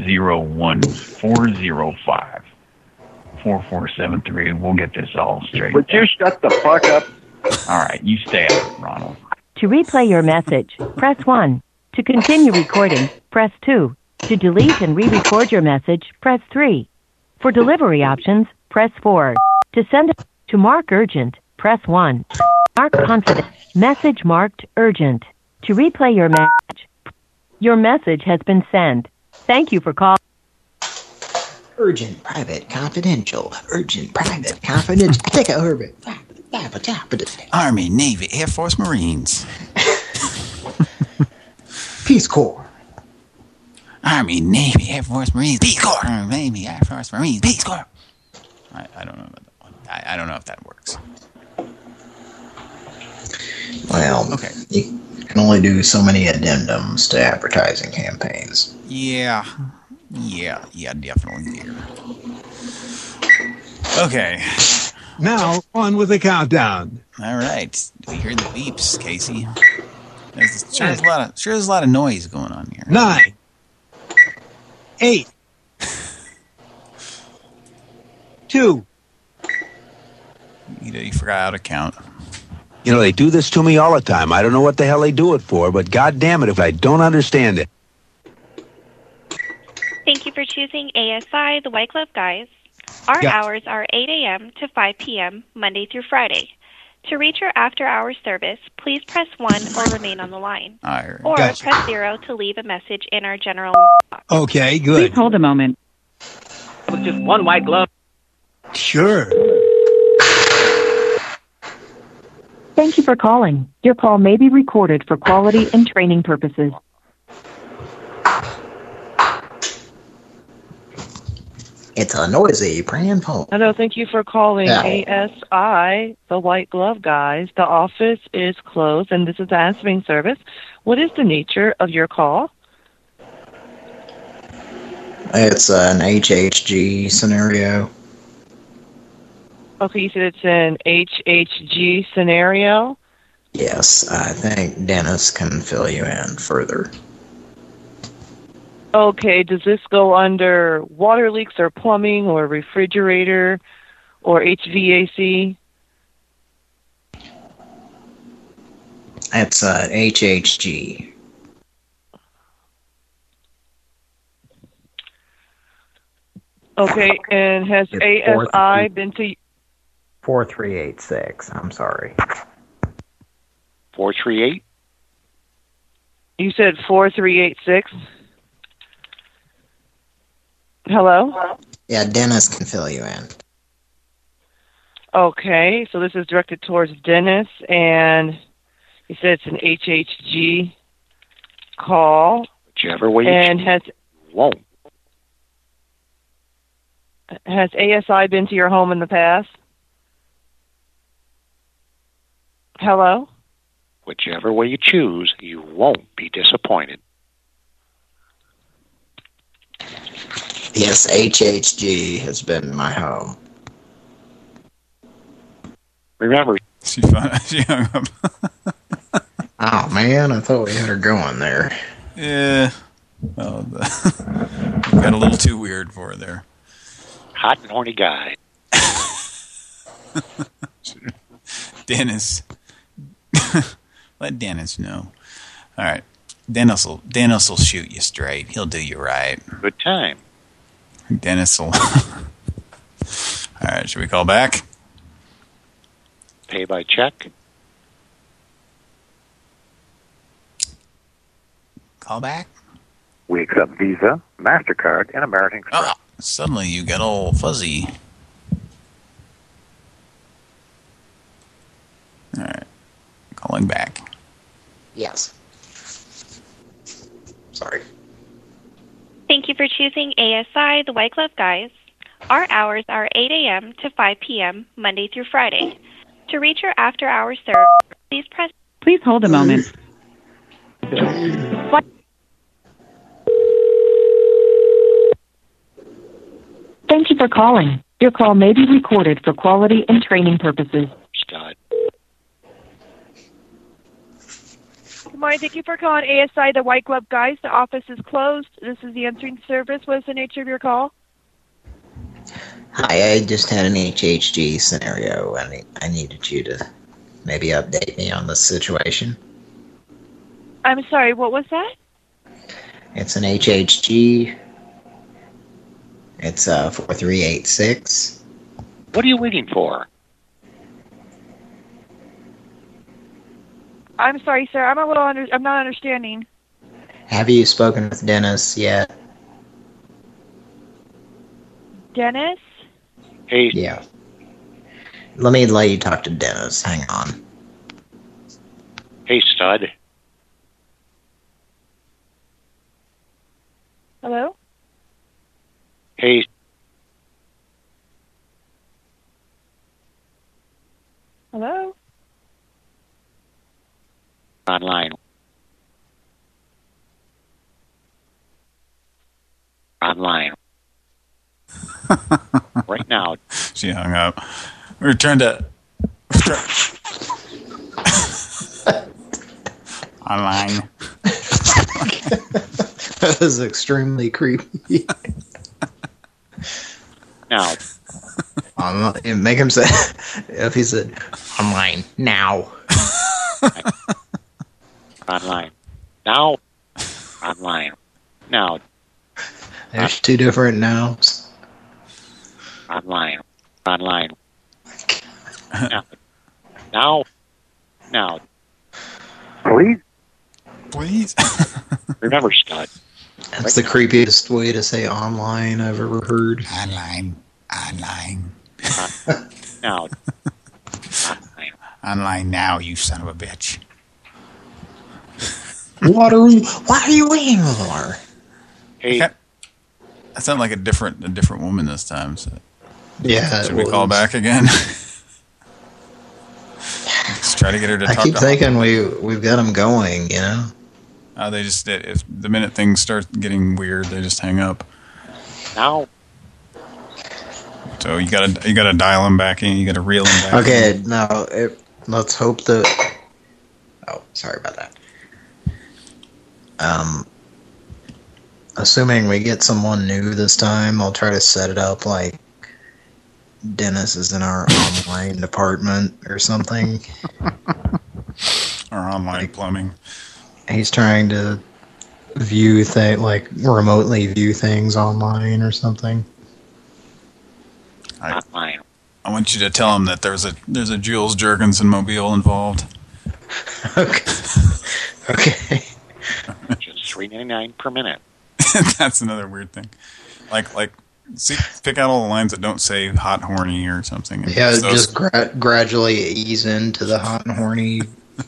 401-405-4473. We'll get this all straight. Would you shut the fuck up? All right, you stay out, Ronald. To replay your message, press 1. To continue recording, press 2. To delete and re-record your message, press 3. For delivery options, press 4. To send it to mark urgent, press 1. Mark confident. Message marked urgent. To replay your message has been sent. Thank you for calling. Urgent, private, confidential. Urgent, private, confidential. Take a orbit. Army, Navy, Air Force, Marines. Peace Corps. Army, Navy, Air Force, Marines, Peace Corps. Navy, Air Force, Marines, Peace Corps. I don't know about that one. I don't know if that works. Well, okay. You can only do so many addendums to advertising campaigns. Yeah, definitely here. Okay. Now, on with the countdown. All right. Do we hear the beeps, Casey? There's a lot of noise going on here. 9, 8, 2. You forgot how to count. You know, they do this to me all the time. I don't know what the hell they do it for, but God damn it if I don't understand it. Thank you for choosing ASI, the White Glove Guys. Our hours are 8 a.m. to 5 p.m., Monday through Friday. To reach our after-hours service, please press 1 or remain on the line. Or press 0 to leave a message in our general box. Okay, good. Please hold a moment. With just one white glove. Sure. Thank you for calling. Your call may be recorded for quality and training purposes. It's a noisy prank phone. Hello, thank you for calling ASI, the White Glove Guys. The office is closed, and this is the answering service. What is the nature of your call? It's an HHG scenario. Okay, you said it's an HHG scenario? Yes, I think Dennis can fill you in further. Okay, does this go under water leaks or plumbing or refrigerator or HVAC? It's HHG. Okay, and has ASI been to... 4386, I'm sorry. 438? You said 4386? Hello? Yeah, Dennis can fill you in. Okay, so this is directed towards Dennis, and you said it's an HHG call. Whichever way and you won't. Has ASI been to your home in the past? Hello? Whichever way you choose, you won't be disappointed. Yes, HHG has been in my home. Remember, she hung up. Oh man, I thought we had her going there. Yeah, well, got a little too weird for her there. Hot and horny guy. Dennis, let Dennis know. All right, Dennis will shoot you straight. He'll do you right. Good time. Dennis will. All right, should we call back? Pay by check. Call back? We accept Visa, MasterCard, and American Express. Oh, suddenly you got all fuzzy. All right, calling back. Yes. Sorry. Thank you for choosing ASI, the White Glove Guys. Our hours are 8 a.m. to 5 p.m., Monday through Friday. To reach our after-hours service, please press Please hold a moment. Thank you for calling. Your call may be recorded for quality and training purposes. Scott. Good morning. Thank you for calling ASI, the White Glove Guys. The office is closed. This is the answering service. What is the nature of your call? Hi, I just had an HHG scenario, and I needed you to maybe update me on the situation. I'm sorry, what was that? It's an HHG. It's 4386. What are you waiting for? I'm sorry, sir. I'm not understanding. Have you spoken with Dennis yet? Dennis? Hey. Yeah. Let me let you talk to Dennis. Hang on. Hey, stud. Hello? Hey. Hello? Online. Online. Right now. She hung up. We were trying to... Online. That was extremely creepy. Now. Make him say... If he said, online, now. Online. Now. Online. Now. There's two different nows. Online. Online. Now. Now. Now. Please? Please? Remember, Scott. That's the creepiest way to say online I've ever heard. Online. Online. Now. Online. Online now, you son of a bitch. What are you waiting for? Hey. That sounded like a different woman this time. So. Yeah. Should we call back again? Just try to get her to talk. I keep thinking we've got them going, you know. They just if the minute things start getting weird, they just hang up. Now. So you gotta dial them back in. You gotta reel them back. Okay, in. now let's hope that. Oh, sorry about that. Assuming we get someone new this time, I'll try to set it up like Dennis is in our online department or something. Or online plumbing. He's trying to view remotely view things online or something. I want you to tell him that there's a Jules Jurgensen mobile involved. Okay. Just $3.99 per minute. That's another weird thing. See, pick out all the lines that don't say hot, horny, or something. Yeah, just gradually ease into the hot and horny,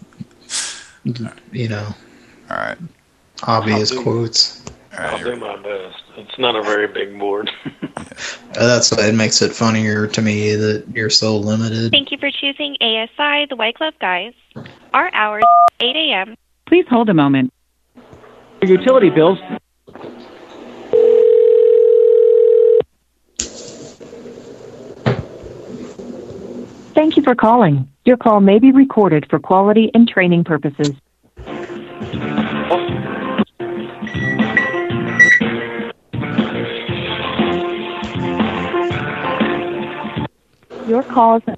you know. All right. Obvious quotes. I'll do my best. It's not a very big board. That's what it makes it funnier to me that you're so limited. Thank you for choosing ASI, the White Glove Guys. Our hours, 8 a.m. Please hold a moment. Utility bills. Thank you for calling. Your call may be recorded for quality and training purposes. Your call is...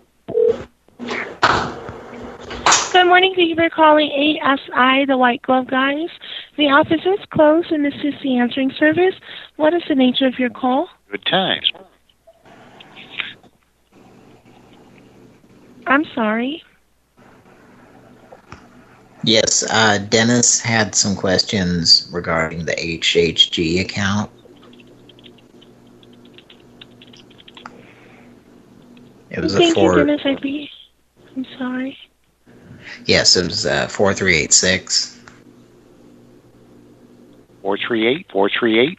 Good morning. Thank you for calling ASI, the White Glove Guys. The office is closed, and this is the answering service. What is the nature of your call? Good times. I'm sorry. Yes, Dennis had some questions regarding the HHG account. It was Thank you, Dennis. I'm sorry. Yes, it was 4386. 438? 438?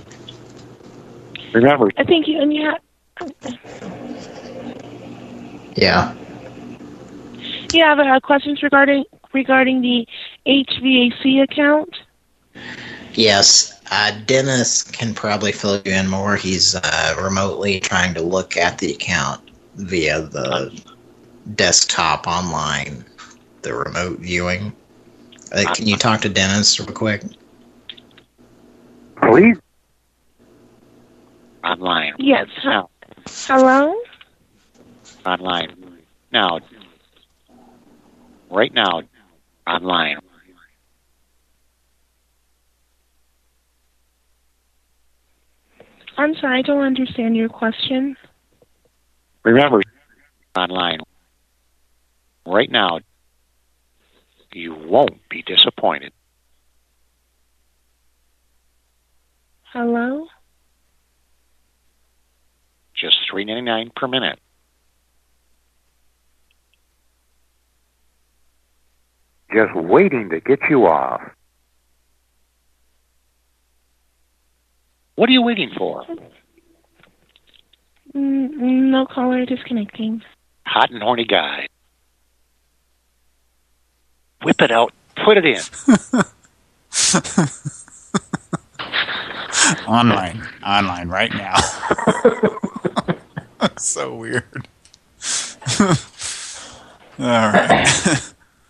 Remember. I think you. Yeah. You have questions regarding the HVAC account? Yes. Dennis can probably fill you in more. He's remotely trying to look at the account via the desktop online, the remote viewing. Can you talk to Dennis real quick? Please. Online. Yes. Hello? Online. Now. Right now. Online. I'm sorry, I don't understand your question. Remember, online. Right now. You won't be disappointed. Hello? Just $3.99 per minute. Just waiting to get you off. What are you waiting for? No caller, disconnecting. Hot and horny guy. Whip it out. Put it in. Online right now. That's so weird. All right.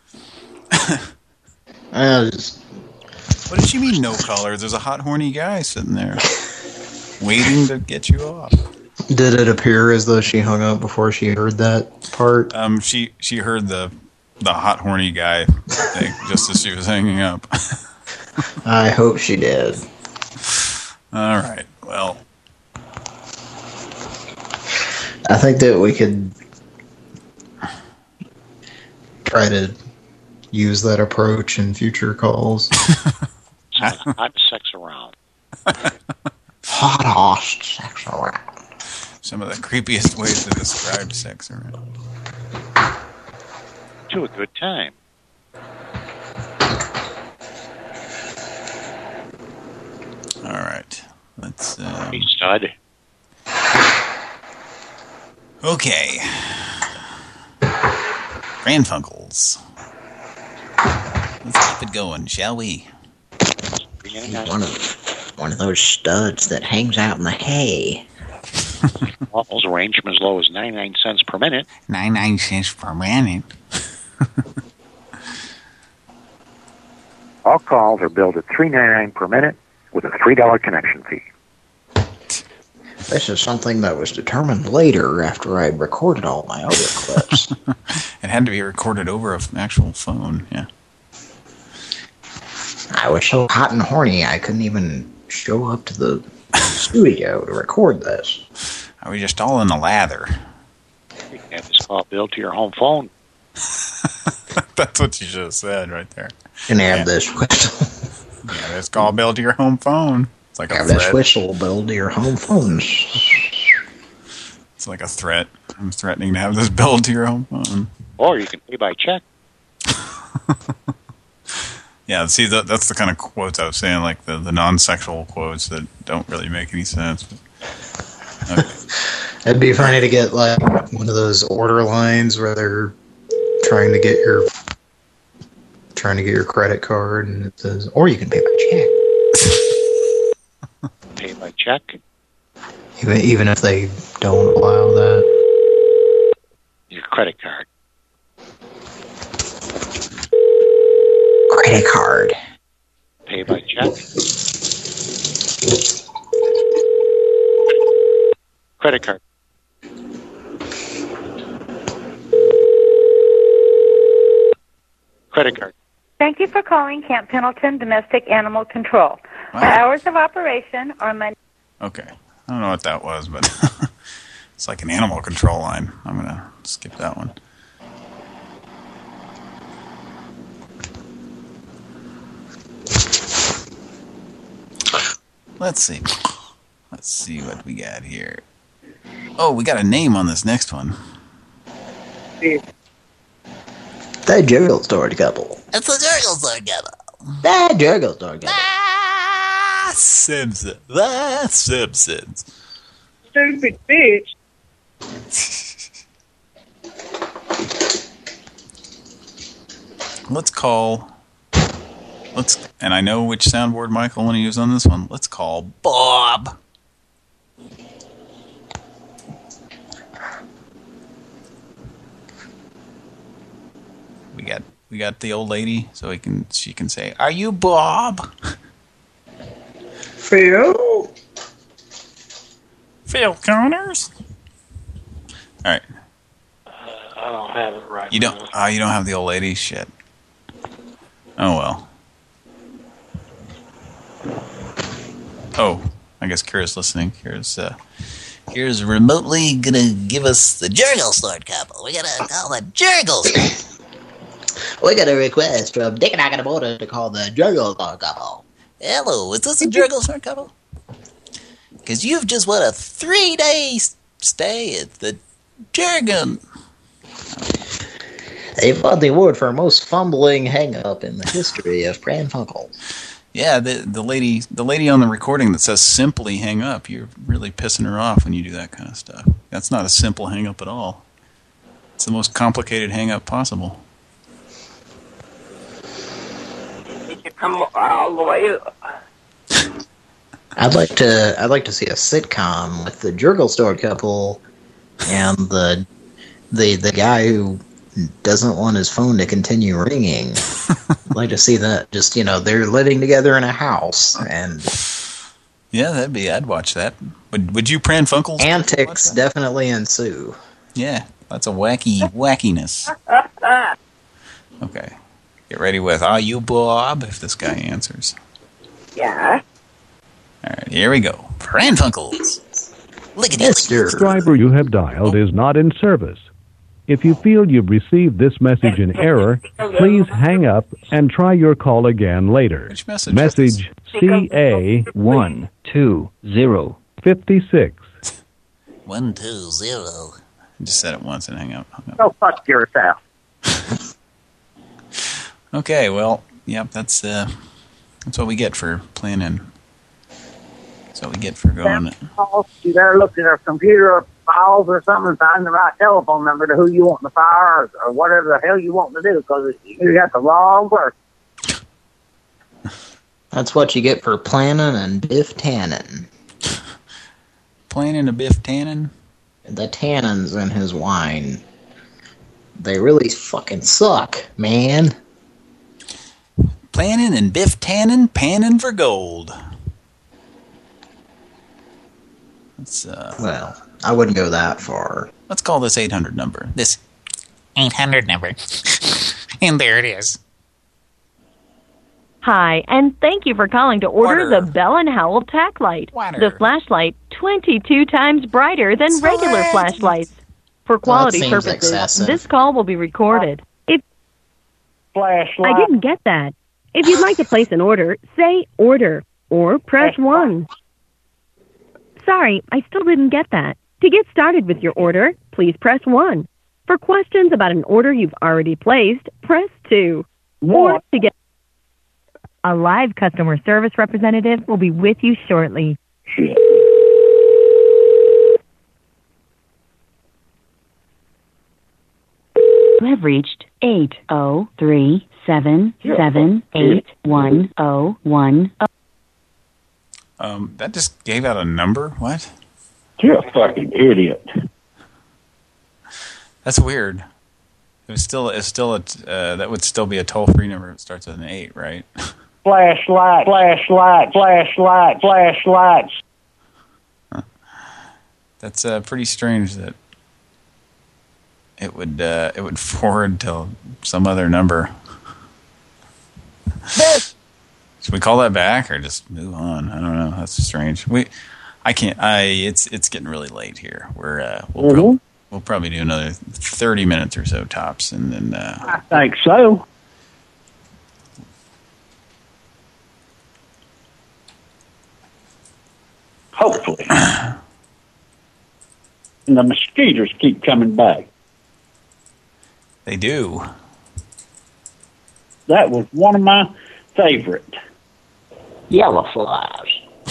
What did you mean no caller? There's a hot horny guy sitting there waiting to get you off. Did it appear as though she hung up before she heard that part? She heard the hot horny guy thing just as she was hanging up. I hope she did. All right. Well, I think that we could try to use that approach in future calls. Hot sex around. Hot sex around. Some of the creepiest ways to describe sex around. To a good time. All right. Let's... Hey, stud. Okay. Grandfunkles. Let's keep it going, shall we? One of those studs that hangs out in the hay. Well, those range from as low as 99 cents per minute. 99 cents per minute. All calls are billed at $3.99 per minute with a $3 connection fee. This is something that was determined later after I recorded all my other clips. It had to be recorded over an actual phone, yeah. I was so hot and horny I couldn't even show up to the studio to record this. Are we just all in the lather? You can have this call billed to your home phone. That's what you should have said right there. And have this whistle. Yeah, this call billed to your home phone. It's like have a threat. This whistle billed to your home phones. It's like a threat. I'm threatening to have this billed to your home phone. Or you can pay by check. Yeah, see, that's the kind of quotes I was saying, like the non-sexual quotes that don't really make any sense. Okay. It'd be funny to get like one of those order lines where they're trying to get your credit card, and it says, or you can pay by check. Pay by check? Even if they don't allow that. Your credit card. Credit card. Pay by check. Credit card. Credit card. Thank you for calling Camp Pendleton Domestic Animal Control. Wow. The hours of operation are Monday. Okay. I don't know what that was, but it's like an animal control line. I'm going to skip that one. Let's see. Let's see what we got here. Oh, we got a name on this next one. That Juggle Store couple. It's the Juggle Store couple. That Juggle Store couple. The Simpsons. The Simpsons. Stupid bitch. Let's call... And I know which soundboard Michael want to use on this one. Let's call Bob. We got the old lady, so she can say, "Are you Bob?" Phil Connors. All right. I don't have it right. You don't. Oh, you don't have the old lady. Shit. Oh well. Oh, I guess Kira's listening. Kira's remotely gonna give us the Jurgle Store couple. We gotta call the Jurgle Store. We got a request from Dick and I got a order to call the Jurgle Store couple. Hello, is this a Jurgle Store couple? Because you've just won a 3-day stay at the Jurgen. They won the award for most fumbling hang-up in the history of Pran Funkels. Yeah, the lady on the recording that says simply hang up, you're really pissing her off when you do that kind of stuff. That's not a simple hang up at all. It's the most complicated hang up possible. Come all the way up. I'd like to see a sitcom with the Jurgle Store couple and the guy who doesn't want his phone to continue ringing. I'd like to see that. Just, they're living together in a house, and yeah, I'd watch that. Would you, Pran Funkels? Antics definitely ensue. Yeah, that's a wackiness. Okay, get ready with "Are you Bob?" if this guy answers. Yeah. All right, here we go. Pran Funkels. The subscriber you have dialed is not in service. If you feel you've received this message in error, please hang up and try your call again later. Which message? Message CA12056. 120. Just said it once and hang up. Go fuck yourself. Okay, well, yep, that's what we get for planning. That's what we get for going. You better look at our computer files or something and find the right telephone number to who you want to fire or whatever the hell you want to do, because you got the wrong person. That's what you get for planning and Biff tannin. Planning a Biff tannin? The tannins in his wine. They really fucking suck, man. Planning and Biff tannin, panning for gold. That's, well, I wouldn't go that far. Let's call this 800 number. This 800 number. And there it is. Hi, and thank you for calling to order the Bell & Howell tack light. The flashlight 22 times brighter than regular flashlights. For quality purposes, excessive. this call will be recorded. Flashlight. I didn't get that. If you'd like to place an order, say order or press 1. Sorry, I still didn't get that. To get started with your order, please press 1. For questions about an order you've already placed, press 2. Or to get a live customer service representative will be with you shortly. You have reached 803778101. That just gave out a number? What? You're a fucking idiot. That's weird. That would still be a toll-free number. It starts with an 8, right? Flashlight. Huh. That's pretty strange that it would forward to some other number. Should we call that back or just move on? I don't know. That's strange. It's getting really late here. We'll probably do another 30 minutes or so tops, and then. I think so. Hopefully. And the mosquitoes keep coming back. They do. That was one of my favorite. Yellow flies.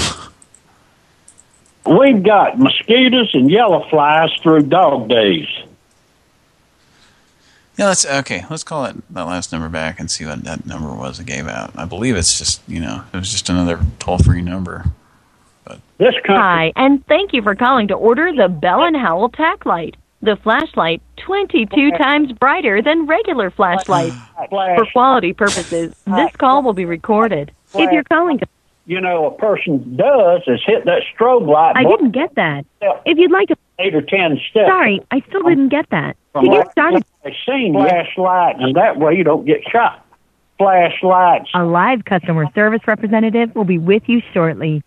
We've got mosquitoes and yellow flies through dog days. Yeah, let's call that last number back and see what that number was it gave out. I believe it's just, it was just another toll-free number. But Hi, and thank you for calling to order the Bell & Howell Tack Light. The flashlight 22 times brighter than regular flashlights. For quality purposes, this call will be recorded. If you're calling to... A person does is hit that strobe light. I didn't get that. If you'd like to... 8 or 10 steps. Sorry, I still didn't get that. To get started... Flashlight, and that way you don't get shot. Flashlights. A live customer service representative will be with you shortly.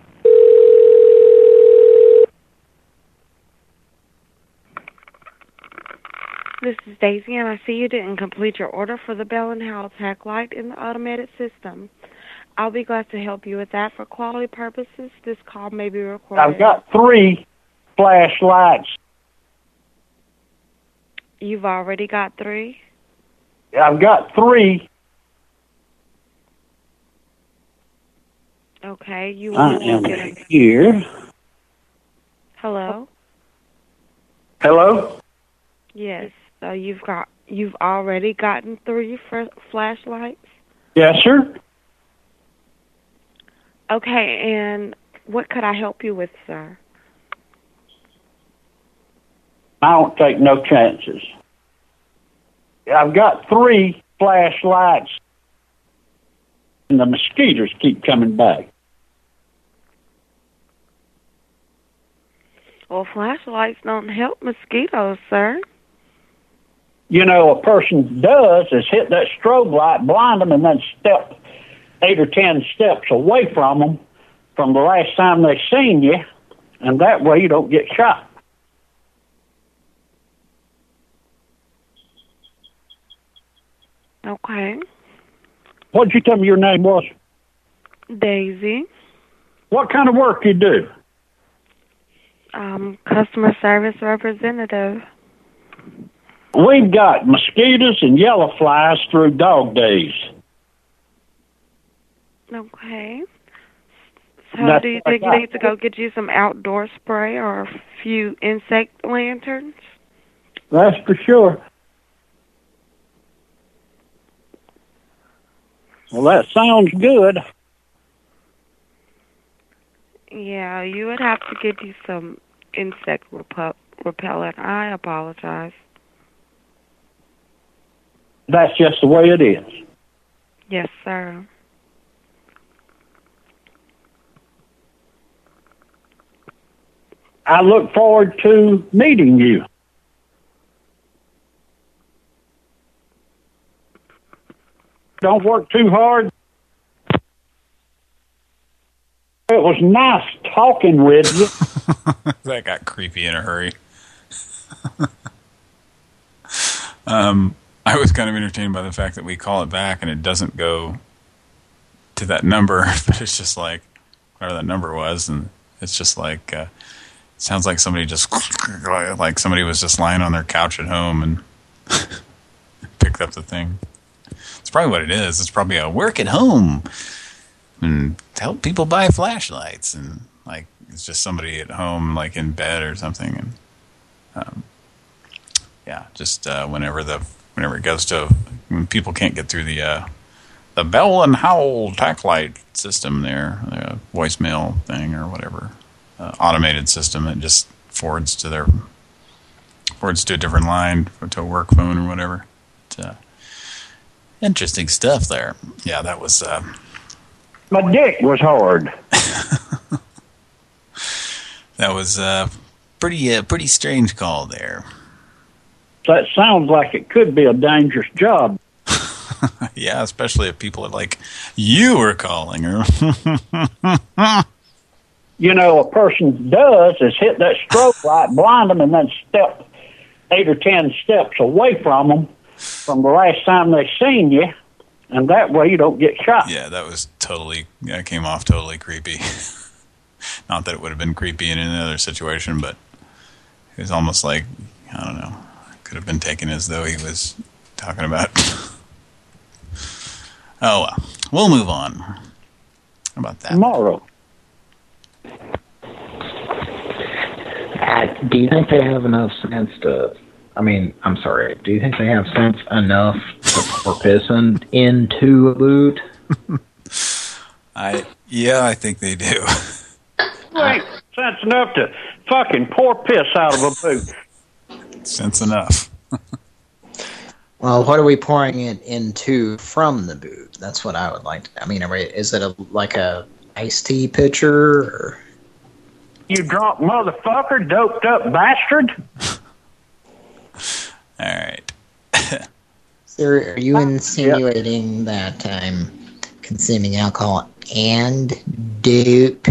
This is Daisy, and I see you didn't complete your order for the Bell & Howell Tack Light in the automated system. I'll be glad to help you with that. For quality purposes, this call may be recorded. I've got 3 flashlights. You've already got 3? I've got 3. Okay, you I want am to get here. Hello? Hello? Yes. So you've already gotten 3 flashlights? Yes, sir. Okay, and what could I help you with, sir? I don't take no chances. I've got 3 flashlights, and the mosquitoes keep coming back. Well, flashlights don't help mosquitoes, sir. A person does is hit that strobe light, blind them, and then step 8 or 10 steps away from them from the last time they seen you, and that way you don't get shot. Okay. What did you tell me your name was? Daisy. What kind of work you do? Customer service representative. We've got mosquitoes and yellow flies through dog days. Okay. So do you think you need to go get you some outdoor spray or a few insect lanterns? That's for sure. Well, that sounds good. Yeah, you would have to get you some insect repellent. I apologize. That's just the way it is. Yes, sir. I look forward to meeting you. Don't work too hard. It was nice talking with you. That got creepy in a hurry. I was kind of entertained by the fact that we call it back and it doesn't go to that number, but it's just like whatever that number was, and it's just like it sounds like somebody just like somebody was just lying on their couch at home and picked up the thing. It's probably what it is. It's probably a work at home and help people buy flashlights, and like it's just somebody at home, like in bed or something, and yeah, just whenever it goes to when people can't get through the Bell & Howell Tack Light system, there, voicemail thing or whatever, automated system, it just forwards to a different line, to a work phone or whatever. Interesting stuff there. Yeah, that was... My dick was hard. That was pretty strange call there. That sounds like it could be a dangerous job. Yeah, especially if people are like, you were calling her. A person does is hit that strobe light, blind them, and then step 8 or 10 steps away from them from the last time they seen you, and that way you don't get shot. Yeah, that came off totally creepy. Not that it would have been creepy in any other situation, but it was almost like, I don't know, could have been taken as though he was talking about... Oh, well, we'll move on. How about that? Tomorrow. Do you think they have enough sense to I mean, I'm sorry. Do you think they have sense enough to pour pissing into a boot? Yeah, I think they do. Ain't sense enough to fucking pour piss out of a boot. Sense enough. Well, what are we pouring it into from the boot? That's what I would like to... I mean, is it like a iced tea pitcher? Or... You drunk motherfucker, doped up bastard. All right. Sir, are you insinuating that I'm consuming alcohol and dope?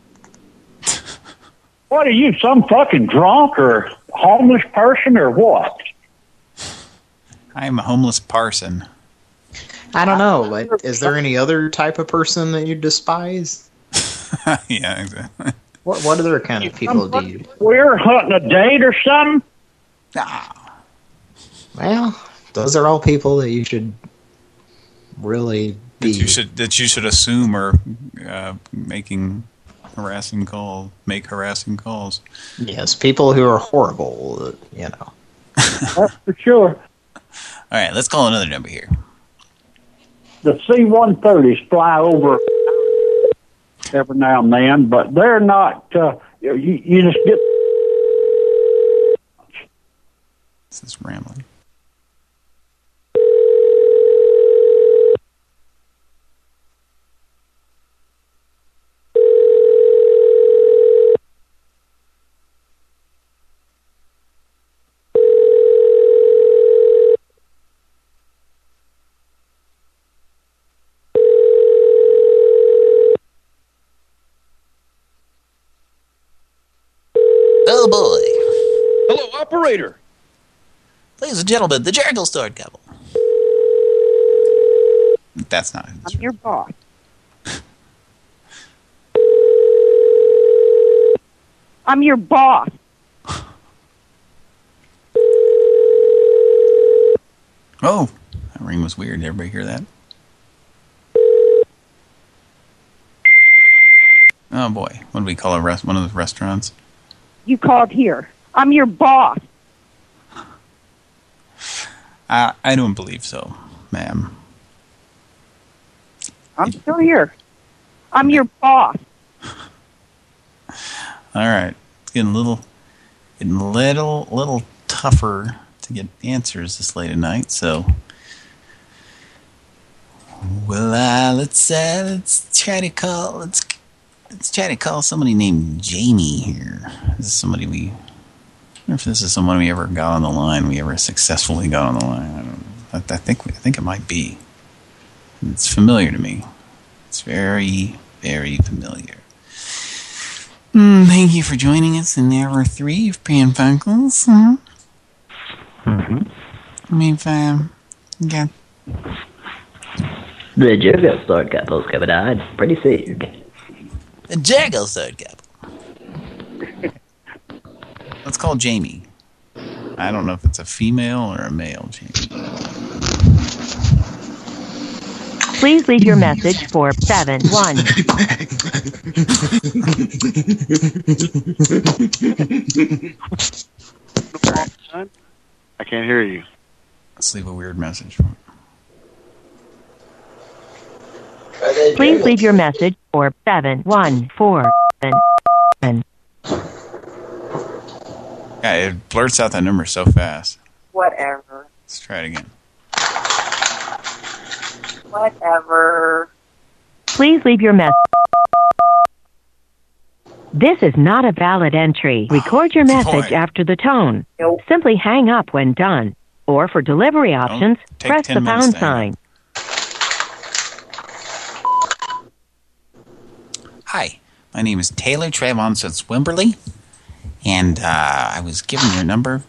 What are you, some fucking drunk or homeless person or what? I'm a homeless parson. I don't know. Like, is there any other type of person that you despise? Yeah, exactly. What other kind of people do you... We're hunting a date or something? Well, those are all people that you should really be... That you should assume are making harassing calls. Make harassing calls. Yes, people who are horrible, you know. That's for sure. All right, let's call another number here. The C-130s fly over every now and then, but they're not, you just get... This is rambling. Oh boy. Hello, operator. Ladies and gentlemen, the Jericho Sword Couple. That's not... I'm your boss. I'm your boss. Oh, that ring was weird. Did everybody hear that? Oh boy, what do we call one of the restaurants? You called here. I'm your boss. I don't believe so, ma'am. I'm still here. I'm your boss. All right, it's getting a little tougher to get answers this late at night. So, well, let's try to call. Let's try to call somebody named Jamie here. This is somebody I wonder if this is someone we ever got on the line. We ever successfully got on the line. I don't know. I think it might be. It's familiar to me. It's very, very familiar. Thank you for joining us in hour 3 of Pran Funkels. I mean, yeah. The Jericho Sword Couple's coming on pretty soon. The Jericho Sword Couple. Let's call Jamie. I don't know if it's a female or a male, Jamie. Please leave your message for 71. I can't hear you. Let's leave a weird message. Please leave your message for 7147. Yeah, it blurts out that number so fast. Whatever. Let's try it again. Whatever. Please leave your message. This is not a valid entry. Record your message after the tone. Nope. Simply hang up when done. Or for delivery options, press the pound sign. Hi, my name is Taylor Trayvon Wimberly, and I was given your number.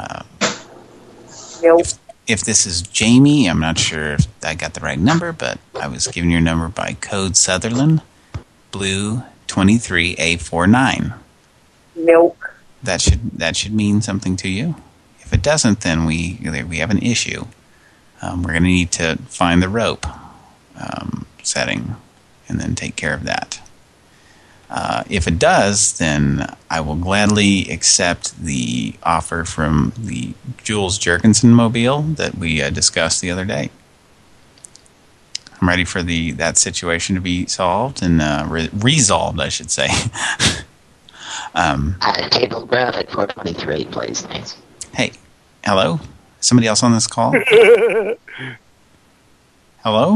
Nope. If this is Jamie, I'm not sure if I got the right number, but I was given your number by Code Sutherland, Blue 23A49. Nope. That should mean something to you. If it doesn't, then we have an issue. We're going to need to find the rope setting and then take care of that. If it does, then I will gladly accept the offer from the Jules Jerkinson mobile that we discussed the other day. I'm ready for that situation to be solved and resolved, I should say. Table graphic 423, please. Thanks. Hey, hello? Somebody else on this call? Hello?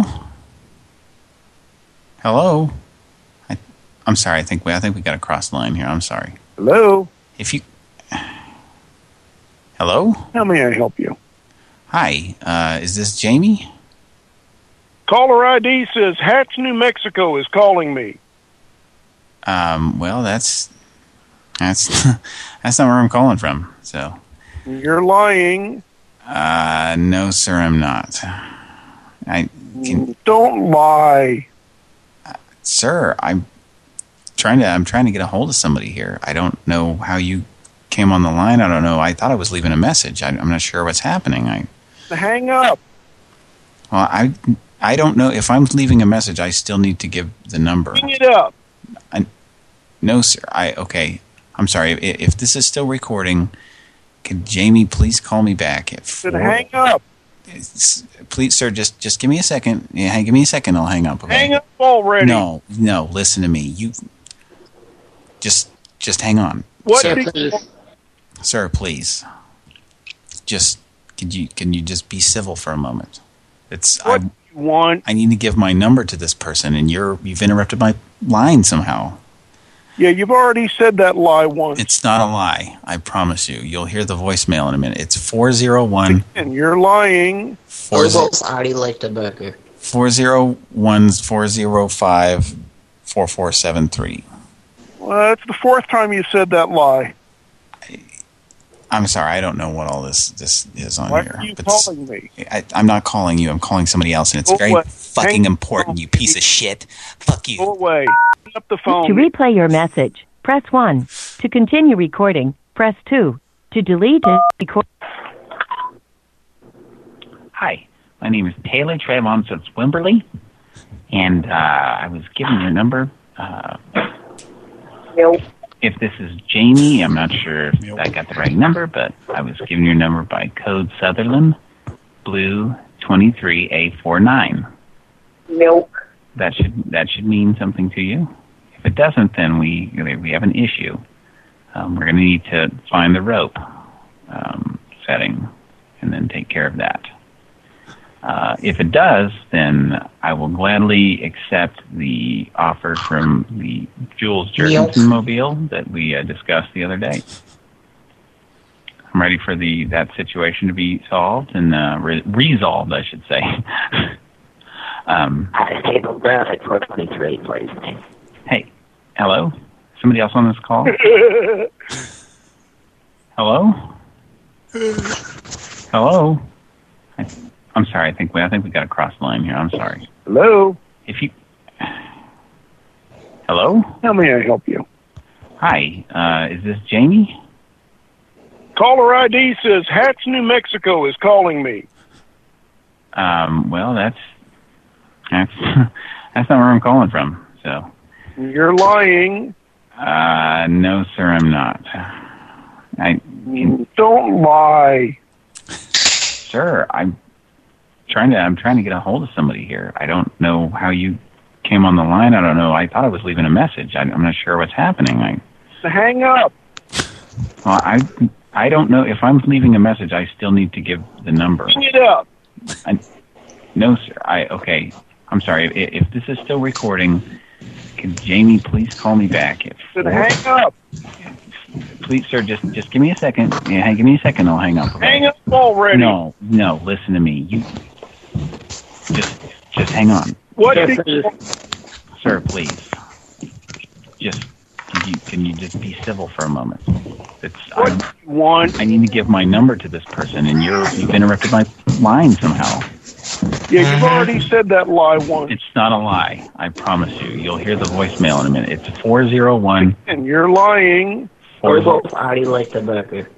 Hello? I'm sorry. I think we got to cross the line here. I'm sorry. Hello? If you... Hello? How may I help you? Hi. Is this Jamie? Caller ID says Hats, New Mexico is calling me. Well, that's not where I'm calling from, so... You're lying. No, sir, I'm not. Don't lie. Sir, I'm trying to get a hold of somebody here. I don't know how you came on the line. I don't know. I thought I was leaving a message. I'm not sure what's happening. Hang up. Well, I don't know. If I'm leaving a message, I still need to give the number. Hang it up. No, sir. Okay. I'm sorry. If this is still recording, could Jamie please call me back at 4? Hang up. Please, sir, just give me a second. Yeah, give me a second. I'll hang up. Okay? Hang up already. No. Listen to me. You just hang on. Sir, please. Just can you just be civil for a moment? What do you want? I need to give my number to this person, and you've interrupted my line somehow. Yeah, you've already said that lie once. It's not a lie. I promise you. You'll hear the voicemail in a minute. It's 401. And you're lying. Already like the burger. 401-405-4473. Well, that's the 4th time you said that lie. I'm sorry. I don't know what all this is on Why here. Why are you calling me? I'm not calling you. I'm calling somebody else, and it's very fucking important, you piece of shit. Fuck you. Go away. Up the phone. To replay your message, press 1. To continue recording, press 2. To delete it, record. Hi, my name is Taylor Trevon Wimberly, and I was given your number. Nope. If this is Jamie, I'm not sure if I got the right number, but I was given your number by Code Sutherland, Blue 23A49. Nope. That should mean something to you. If it doesn't, then we have an issue. We're going to need to find the rope setting and then take care of that. If it does, then I will gladly accept the offer from the Jules Jerkinson mobile that we discussed the other day. I'm ready for that situation to be solved and resolved, I should say. Table graphic 423, please. Hey, hello? Somebody else on this call? Hello? Hello? I'm sorry. I think we got to cross the line here. I'm sorry. Hello? Hello? How may I help you? Hi. Is this Jamie? Caller ID says Hats, New Mexico is calling me. Well, that's not where I'm calling from. So. You're lying. No, sir, I'm not. Don't lie. Sir, I'm trying to get a hold of somebody here. I don't know how you came on the line. I don't know. I thought I was leaving a message. I'm not sure what's happening. Hang up. Well, I don't know. If I'm leaving a message, I still need to give the number. Hang it up. No, sir. Okay. I'm sorry. If this is still recording, can Jamie please call me back? Hang up. Please, sir, just give me a second. Yeah, give me a second. I'll hang up. Okay? Hang up already. No. Listen to me. You just hang on. What? Sir, please. Can you just be civil for a moment? I need to give my number to this person, and you've interrupted my line somehow. Yeah, you've already said that lie once. It's not a lie. I promise you. You'll hear the voicemail in a minute. It's 401. And you're lying. Already like the burger.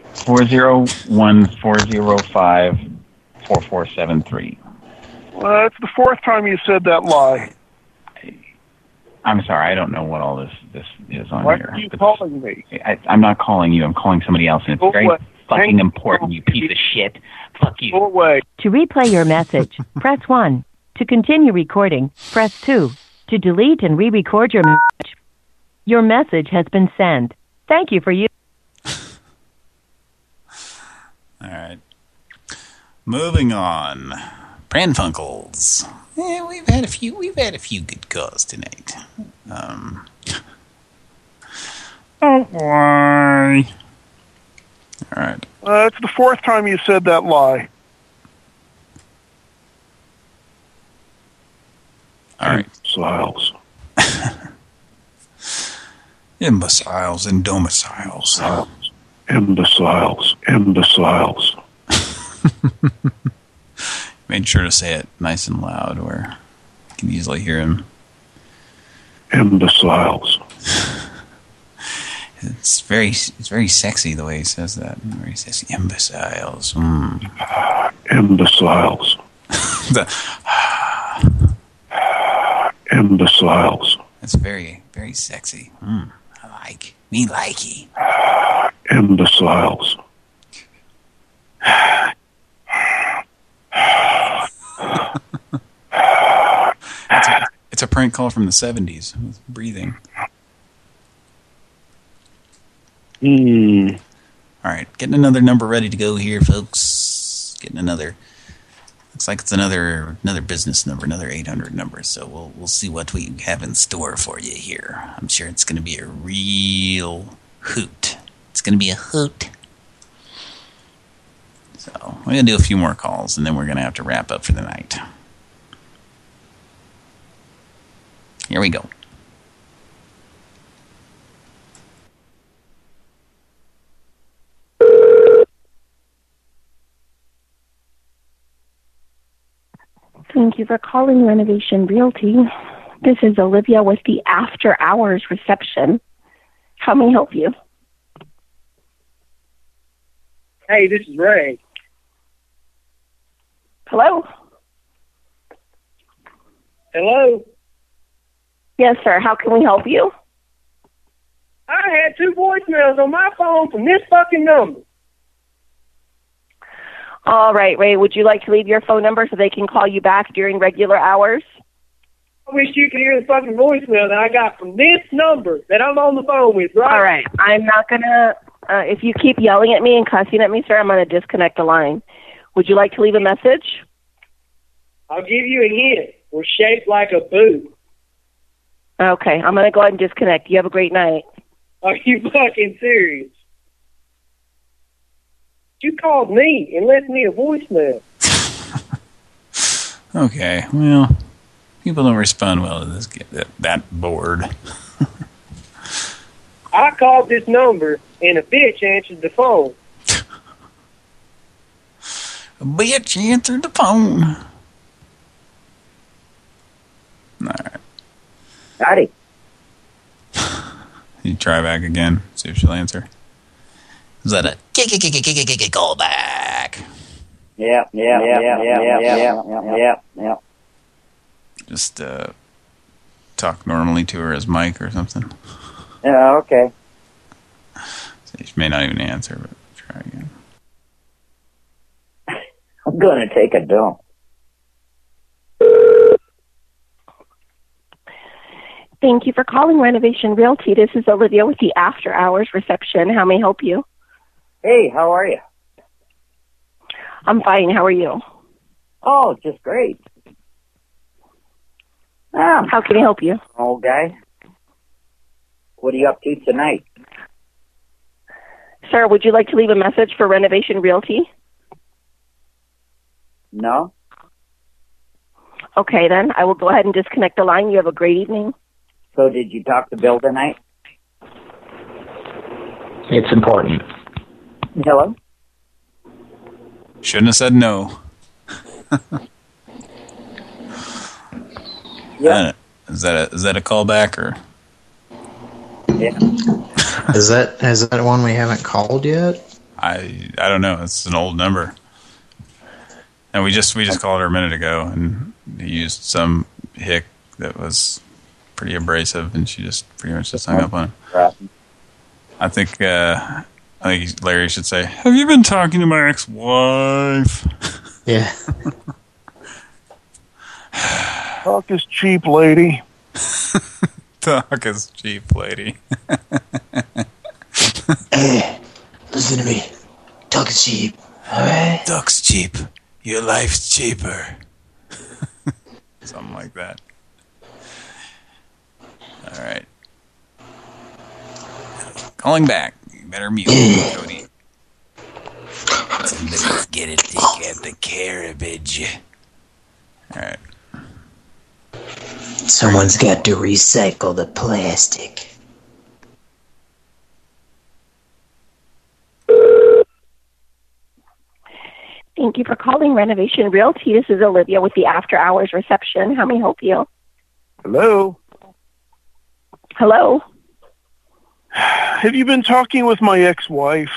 401-405-4473. Well, that's the 4th time you said that lie. I'm sorry, I don't know what all this is on Why here. are you calling me? I'm not calling you. I'm calling somebody else, and it's very fucking important, you piece of shit. Fuck you. Go away. To replay your message, press 1. To continue recording, press 2. To delete and re-record your message has been sent. Thank you for you. All right. Moving on. Pranfunkels. Yeah, we've had a few good calls tonight. Don't worry. All right. It's the fourth time you said that lie. All right. Imbeciles. Imbeciles and domiciles. Imbeciles. Imbeciles. Made sure to say it nice and loud where you can easily hear him. Imbeciles. It's very sexy the way he says that. Very sexy. Imbeciles. Imbeciles. Imbeciles. That's very, very sexy. I like. Me likey. Imbeciles. It's a prank call from the 70s with breathing. All right, getting another number ready to go here, folks. Getting another. Looks like it's another business number, another 800 number. So we'll see what we have in store for you here. I'm sure it's going to be a real hoot. It's going to be a hoot. So we're going to do a few more calls, and then we're going to have to wrap up for the night. Here we go. Thank you for calling Renovation Realty. This is Olivia with the After Hours reception. How may I help you? Hey, this is Ray. Hello? Hello? Yes, sir. How can we help you? I had 2 voicemails on my phone from this fucking number. All right, Ray. Would you like to leave your phone number so they can call you back during regular hours? I wish you could hear the fucking voicemail that I got from this number that I'm on the phone with, right? All right. I'm not going to... if you keep yelling at me and cussing at me, sir, I'm going to disconnect the line. Would you like to leave a message? I'll give you a hint. We're shaped like a boot. Okay. I'm going to go ahead and disconnect. You have a great night. Are you fucking serious? You called me and left me a voicemail. Okay, well, people don't respond well to this. Get that bored. I called this number and a bitch answered the phone. A bitch answered the phone. All right. Howdy. You try back again. See if she'll answer. Is that a call back? Yeah. Just talk normally to her as Mike or something. Yeah, okay. So she may not even answer, but try again. I'm gonna take a dump. Thank you for calling Renovation Realty. This is Olivia with the After Hours reception. How may I help you? Hey, how are you? I'm fine. How are you? Oh, just great. How can I help you? Old guy. What are you up to tonight? Sir, would you like to leave a message for Renovation Realty? No. Okay, then. I will go ahead and disconnect the line. You have a great evening. So did you talk to Bill tonight? It's important. Hello? Shouldn't have said no. Yeah. Is that a callback or? Yeah. Is that one we haven't called yet? I don't know. It's an old number. And we just called her a minute ago, and he used some hick that was pretty abrasive, and she just pretty much just hung up on him. I think Larry should say, "Have you been talking to my ex-wife?" Yeah. Talk is cheap, lady. Talk is cheap, lady. Hey, listen to me. Talk is cheap. All right. Talk's cheap. Your life's cheaper. Something like that. All right. Calling back. You better mute, Cody. Somebody's gonna take out the cabbage. All right. Someone's got to recycle the plastic. Thank you for calling Renovation Realty. This is Olivia with the After Hours reception. How may I help you? Hello? Hello? Have you been talking with my ex-wife?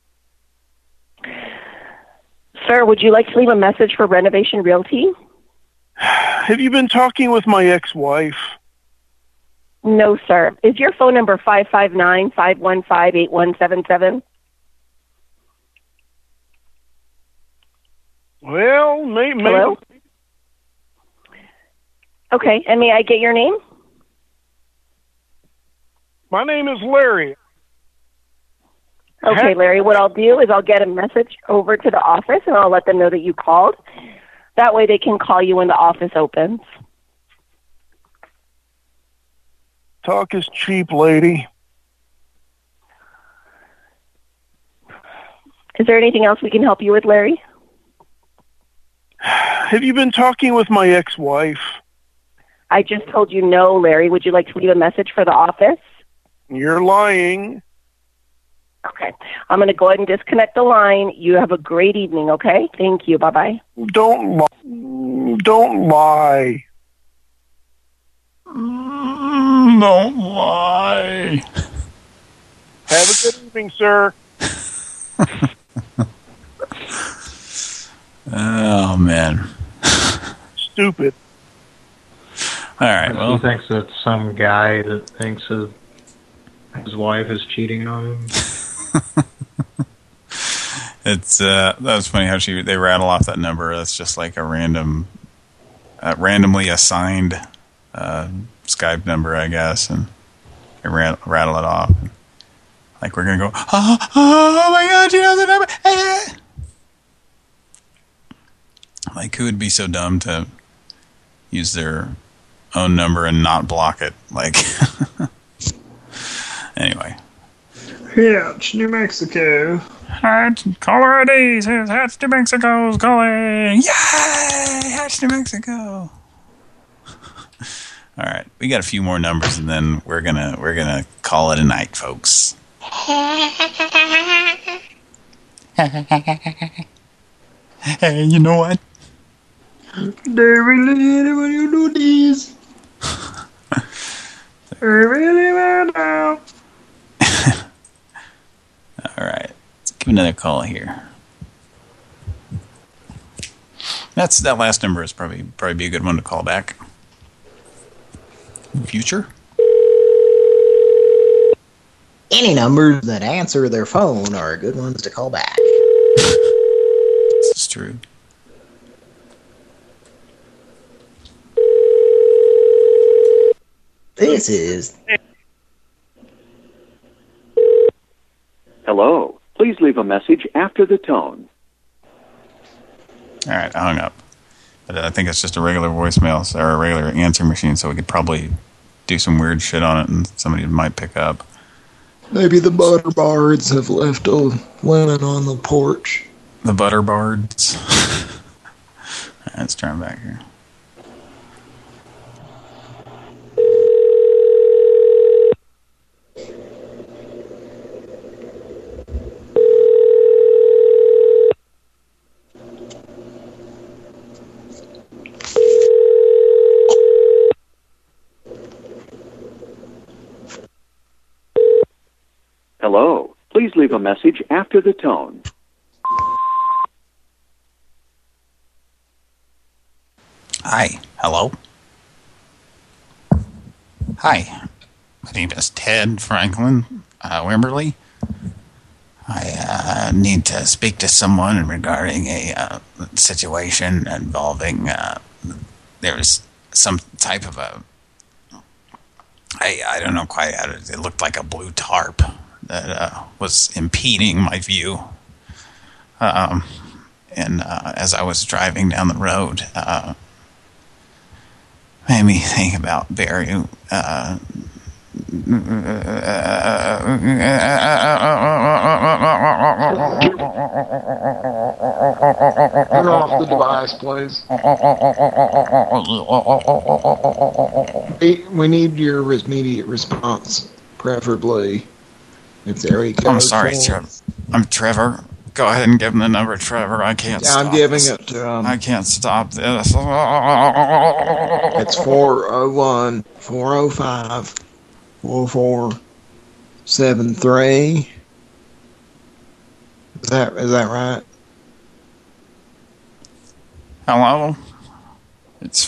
Sir, would you like to leave a message for Renovation Realty? Have you been talking with my ex-wife? No, sir. Is your phone number 559-515-8177? Well, maybe. Hello? Okay, and may I get your name? My name is Larry. Okay, Larry, what I'll do is I'll get a message over to the office, and I'll let them know that you called. That way they can call you when the office opens. Talk is cheap, lady. Is there anything else we can help you with, Larry? Have you been talking with my ex-wife? I just told you no, Larry. Would you like to leave a message for the office? You're lying. Okay. I'm going to go ahead and disconnect the line. You have a great evening, okay? Thank you. Bye-bye. Don't lie. Don't lie. Don't lie. Have a good evening, sir. Oh, man. Stupid. All right, well. He thinks it's some guy that thinks his wife is cheating on him. It's that was funny how they rattle off that number. That's just like a randomly assigned Skype number, I guess, and they rattle it off. Like we're gonna go, oh my God, you know the number. Like who would be so dumb to use their own number and not block it? Like anyway. Hatch, New Mexico. Hatch, caller ID says Hatch, New Mexico's calling. Yay! Hatch, New Mexico. All right, we got a few more numbers, and then we're gonna call it a night, folks. Hey, you know what? They really when you do this. They really bad now. All right, let's give another call here. That last number is probably be a good one to call back in the future. Any numbers that answer their phone are good ones to call back. This is true. This is... Hello. Please leave a message after the tone. All right, I hung up. But I think it's just a regular voicemail or a regular answer machine, so we could probably do some weird shit on it and somebody might pick up. Maybe the Butterbards have left a linen on the porch. The Butterbards. Right, let's try them back here. Hello. Please leave a message after the tone. Hi. Hello. Hi, my name is Ted Franklin Wimberly. I need to speak to someone regarding a situation involving there was some type of a I don't know quite how to, it looked like a blue tarp that was impeding my view. And as I was driving down the road, made me think about Barry. Turn off the device, please. We need your immediate response, preferably. If there he goes. I'm sorry, I'm Trevor. Go ahead and give him the number, Trevor. I can't stop I'm giving this. it to him. I can't stop this. It's 401-405-4473. Is that right? Hello? It's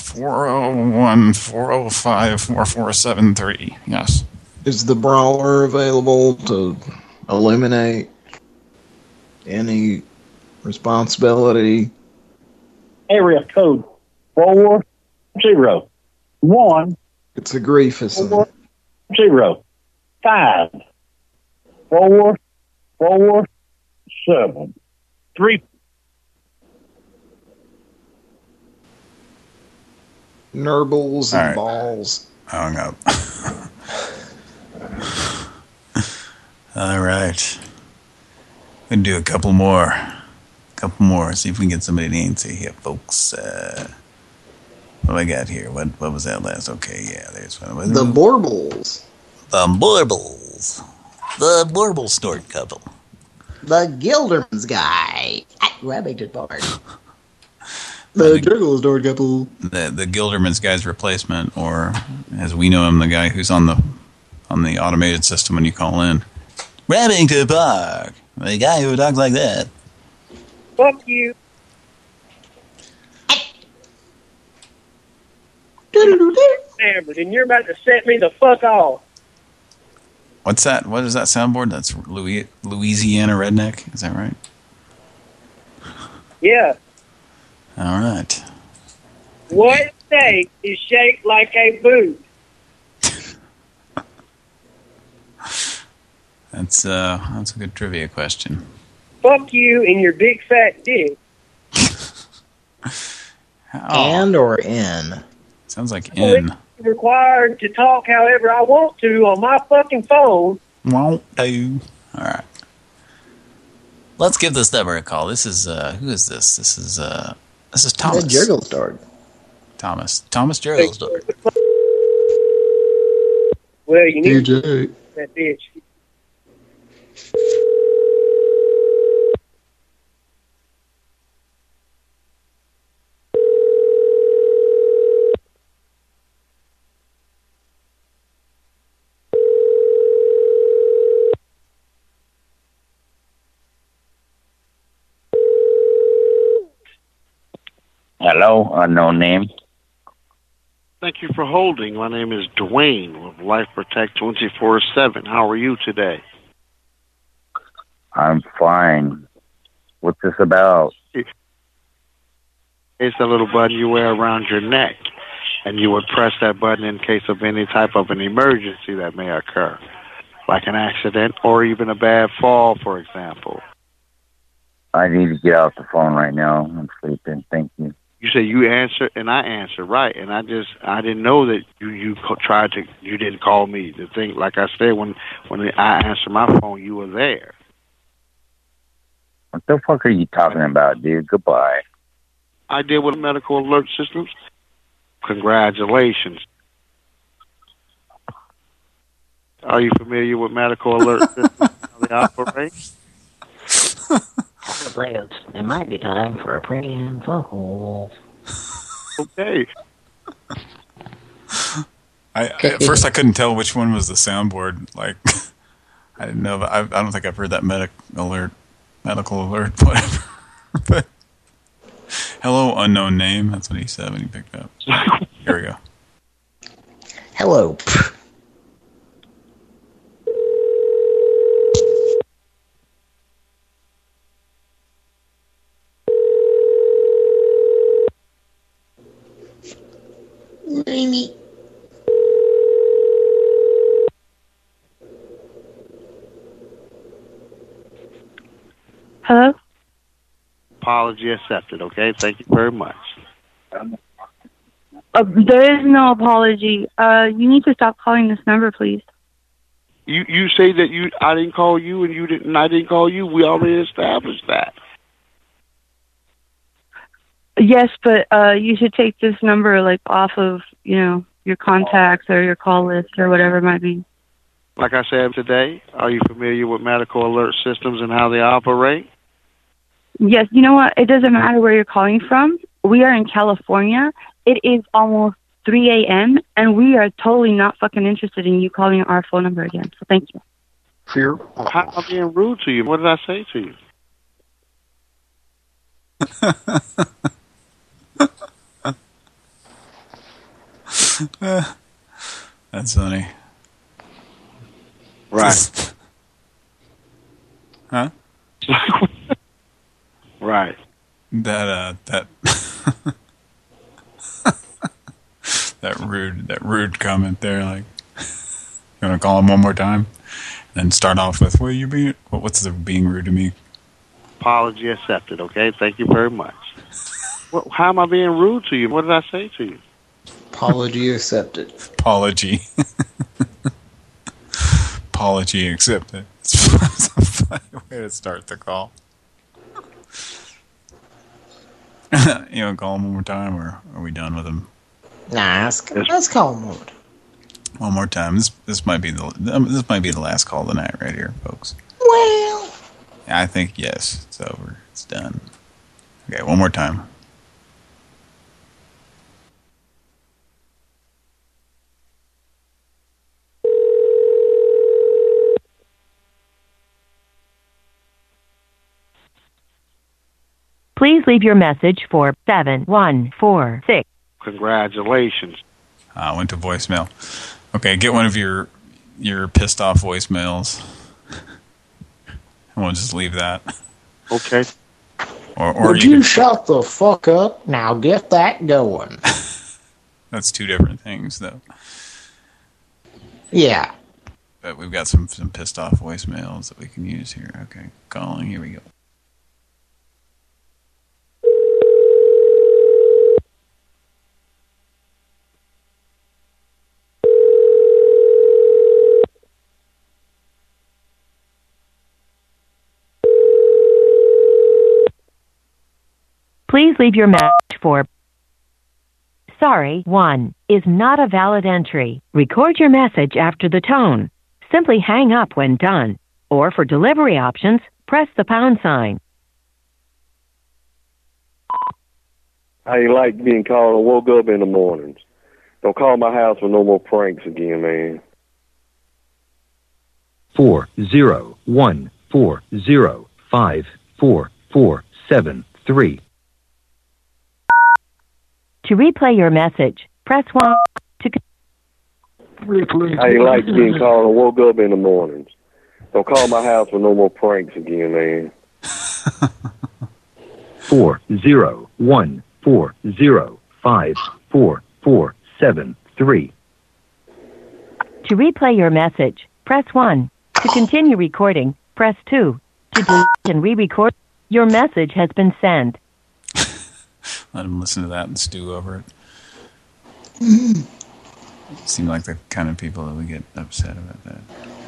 401-405-4473. Yes. Is the brawler available to eliminate any responsibility? Area code 401. It's a Griefus. 405 447 Nurbles and balls. Hung up. All right. We can do a couple more. See if we can get somebody to answer here, folks. What do I got here? What was that last? Okay, yeah, there's one. The Borbles. The Borbles. The Borble snort couple. The Gilderman's guy at Remington Bar. The Juggle snort couple. The Gilderman's guy's replacement, or as we know him, the guy who's on the automated system when you call in. Remington Park. The guy who talks like that. Fuck you. Hammered, and you're about to set me the fuck off. What's that? What is that soundboard? That's Louisiana Redneck. Is that right? Yeah. All right. What steak is shaped like a boot? That's a good trivia question. Fuck you and your big fat dick. And or in? Sounds like in. I'm required to talk however I want to on my fucking phone. Won't do. All right. Let's give this number a call. This is who is this? This is Thomas. Jurgelsdorf. Thomas Jurgelsdorf. Well, you need DJ. that bitch. Hello, unknown name. Thank you for holding. My name is Dwayne with Life Protect 24/7. How are you today? I'm fine. What's this about? It's a little button you wear around your neck, and you would press that button in case of any type of an emergency that may occur, like an accident or even a bad fall, for example. I need to get off the phone right now. I'm sleeping. Thank you. You say you answer, and I answer, right? And I didn't know that you didn't call me. The thing, like I said, when I answered my phone, you were there. What the fuck are you talking about, dude? Goodbye. I deal with medical alert systems. Congratulations. Are you familiar with medical alert systems? How they operate? It might be time for a premium phone call. Okay. At first I couldn't tell which one was the soundboard. Like, I didn't know. I don't think I've heard that medical alert, whatever. But hello, unknown name. That's what he said when he picked up. Here we go. Hello. Apology accepted, okay? Thank you very much. There is no apology. You need to stop calling this number, please. You say that I didn't call you and I didn't call you. We already established that. Yes, but you should take this number like off of, your contacts or your call list or whatever it might be. Like I said today, are you familiar with medical alert systems and how they operate? Yes, you know what? It doesn't matter where you're calling from. We are in California. It is almost 3 a.m., and we are totally not fucking interested in you calling our phone number again. So thank you. Fear. How am I being rude to you? What did I say to you? That's funny. Right. Huh? Right. That that rude comment there, like, you want to call him one more time? And then start off with, what's the being rude to me? Apology accepted, okay? Thank you very much. How am I being rude to you? What did I say to you? Apology accepted. Apology. Apology accepted. It's a funny way to start the call. You want to call him one more time, or are we done with him? Nah, let's call him one more time. This might be the last call of the night right here, folks. Well, I think yes. It's over. It's done. Okay, one more time. Please leave your message for 7146. Congratulations. I went to voicemail. Okay, get one of your pissed off voicemails. We'll just leave that. Okay. Or would you shut the fuck up? Now get that going. That's two different things, though. Yeah. But we've got some pissed off voicemails that we can use here. Okay, calling. Here we go. Please leave your message for sorry 1 is not a valid entry. Record your message after the tone. Simply hang up when done. Or for delivery options, press the pound sign. How you like being called and woke up in the mornings? Don't call my house for no more pranks again, man. 401405447. To replay your message, press 1 to... How you like being called and woke up in the mornings? Don't call my house for no more pranks again, man. 401405447. To replay your message, press 1. To continue recording, press 2. To delete and re-record, your message has been sent. Let him listen to that and stew over it. Seem like the kind of people that would get upset about that.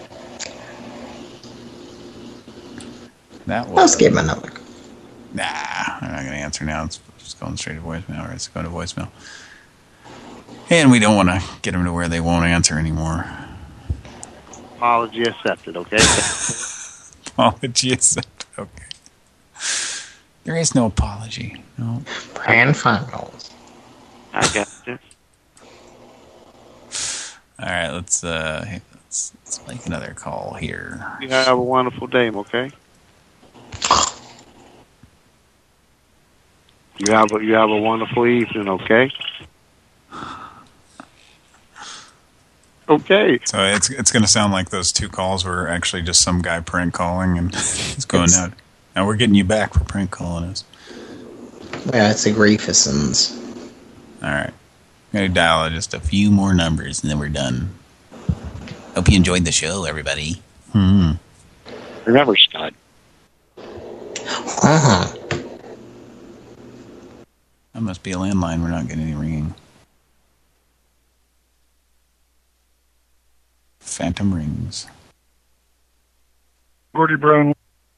Let's give him another. Nah, I'm not going to answer now. It's just going straight to voicemail. All right, let's go to voicemail. And we don't want to get them to where they won't answer anymore. Apology accepted, okay? Apology accepted, okay. There is no apology. No. Brand finals. I got you. All right, let's make another call here. You have a wonderful day, okay? You have a wonderful evening, okay? Okay. So it's going to sound like those two calls were actually just some guy prank calling, and he's going out. Now we're getting you back for prank calling us. Yeah, it's a Griefusons. All right. I'm going to dial just a few more numbers, and then we're done. Hope you enjoyed the show, everybody. Remember, Scott. must be a landline. We're not getting any ringing. Phantom rings. Gordy Brown.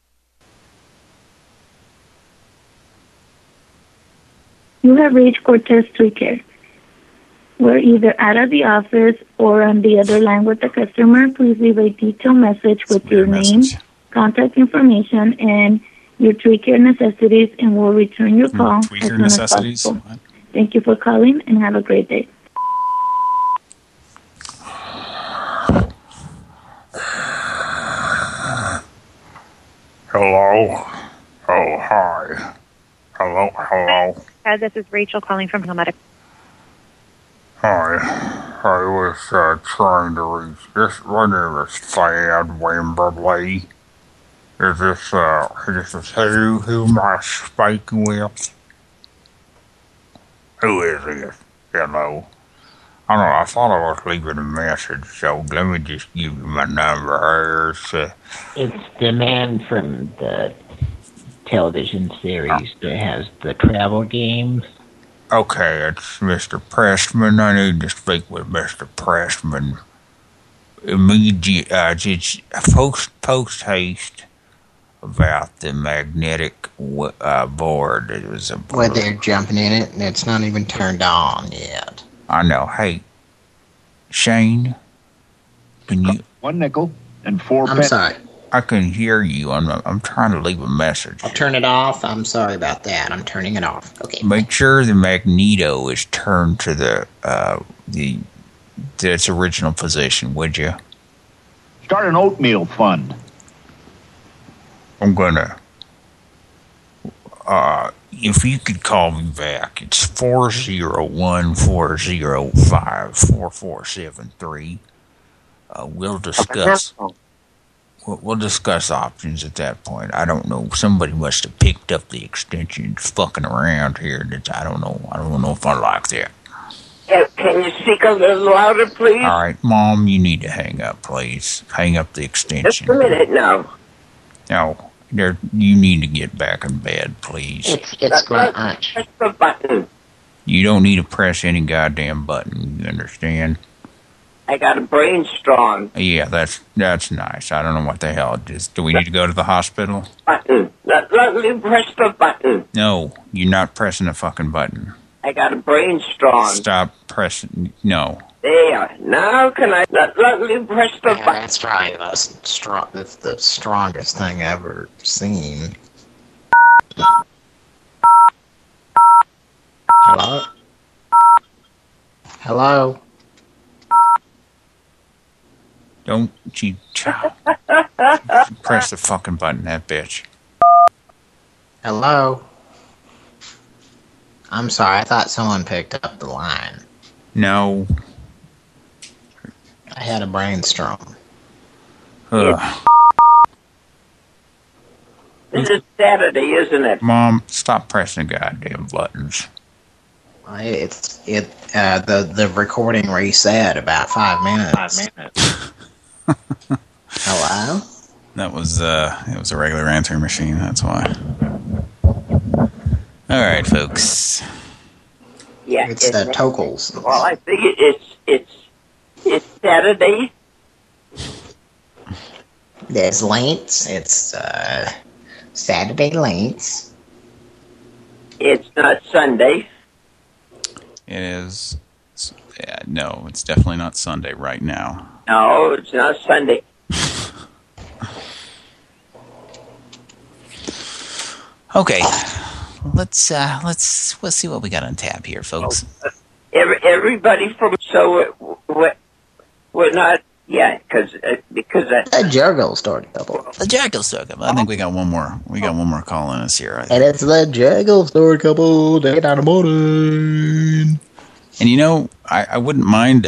You have reached Cortez Tree Care. We're either out of the office or on the other line with the customer. Please leave a detailed message with your name, contact information, and your tree care necessities, and we'll return your call as soon as possible. Thank you for calling, and have a great day. Hello. Oh, hi. Hello. This is Rachel calling from Helmedic. Hi. I was trying to reach this. My name is Thad Wimberly. Is this who am I speaking with? Who is this? Hello. I don't know, I thought I was leaving a message, so let me just give you my number. It's the man from the television series that has the travel games. Okay, it's Mr. Pressman. I need to speak with Mr. Pressman. Immediate, just post haste about the magnetic board. It was a Well, they're jumping in it, and it's not even turned on yet. I know. Hey, Shane, can you... 1 nickel and 4 I'm sorry. I can hear you. I'm trying to leave a message. I'll turn it off. I'm sorry about that. I'm turning it off. Okay. Make sure the magneto is turned to its original position, would you? Start an oatmeal fund. I'm gonna... if you could call me back, it's 401-405-4473. We'll discuss... We'll discuss options at that point. I don't know. Somebody must have picked up the extension and fucking around here. I don't know. I don't know if I like that. Can you speak a little louder, please? All right, Mom, you need to hang up, please. Hang up the extension. Just a minute now. No, you need to get back in bed, please. It's great lunch. Press the button. You don't need to press any goddamn button. You understand? I got a brainstorm. Yeah, that's nice. I don't know what the hell it is. Do we need to go to the hospital? Button. Let me press the button. No, you're not pressing the fucking button. I got a brainstorm. Stop pressing. No. There. Now can I... Let me press the button. That's right. That's the strongest thing I've ever seen. Hello? Hello? Don't you press the fucking button, that bitch. Hello? I'm sorry, I thought someone picked up the line. No. I had a brainstorm. Ugh. This is Saturday, isn't it? Mom, stop pressing goddamn buttons. The recording reset about 5 minutes. 5 minutes. Hello? That was it was a regular answering machine, that's why. All right, folks. Yeah, it's the Tokels. Well, I think it's Saturday. There's Lance. It's Saturday Lance. It's not Sunday. It is. Yeah, no, it's definitely not Sunday right now. No, it's not Sunday. Okay, let's see what we got on tap here, folks. Everybody from we're not because the Juggle Story Couple. The Juggle Story Couple. I think we got one more. We got one more call in us here. And it's the Juggle Story Couple. Day down the morning. And you know, I wouldn't mind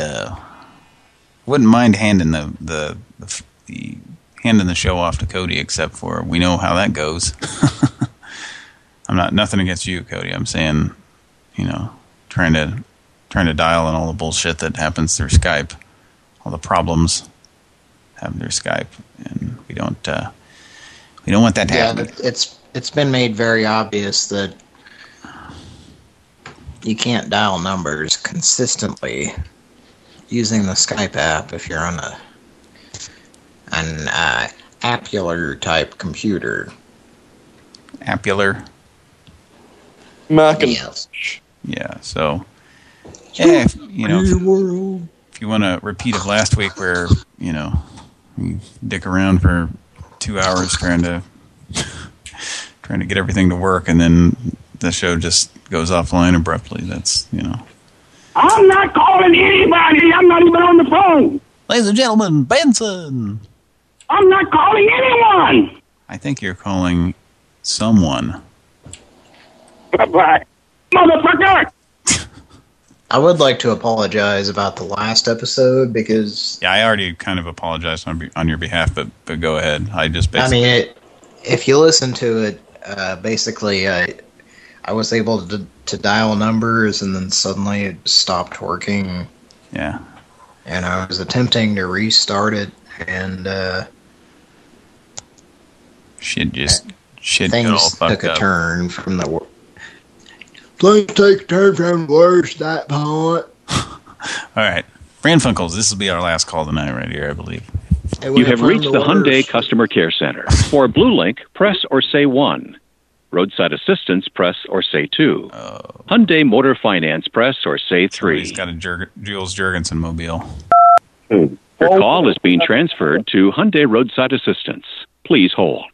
handing the handing the show off to Cody, except for we know how that goes. I'm nothing against you, Cody. I'm saying, you know, trying to dial in all the bullshit that happens through Skype, all the problems happen through Skype, and we don't want that to happen. It's been made very obvious that you can't dial numbers consistently using the Skype app if you're on an appular type computer. Appular? Yes. Yeah, so if you want a repeat of last week where, you dick around for 2 hours trying to get everything to work and then the show just goes offline abruptly, that's, I'm not calling anybody. I'm not even on the phone. Ladies and gentlemen, Benson. I'm not calling anyone. I think you're calling someone. Bye-bye. Motherfucker! I would like to apologize about the last episode because... Yeah, I already kind of apologized on your behalf, but go ahead. I just basically... I mean, if you listen to it, basically, I was able to dial numbers and then suddenly it stopped working. Yeah. And I was attempting to restart it and... Shit things took a turn from the... Things take a turn from the worst that point. All right. Pran Funkels, this will be our last call tonight right here, I believe. You have reached the Hyundai Customer Care Center. For Blue Link, press or say 1. Roadside assistance, press or say 2. Hyundai Motor Finance, press or say 3. He's got a Jules Jurgensen mobile. Your call is being transferred to Hyundai Roadside Assistance. Please hold.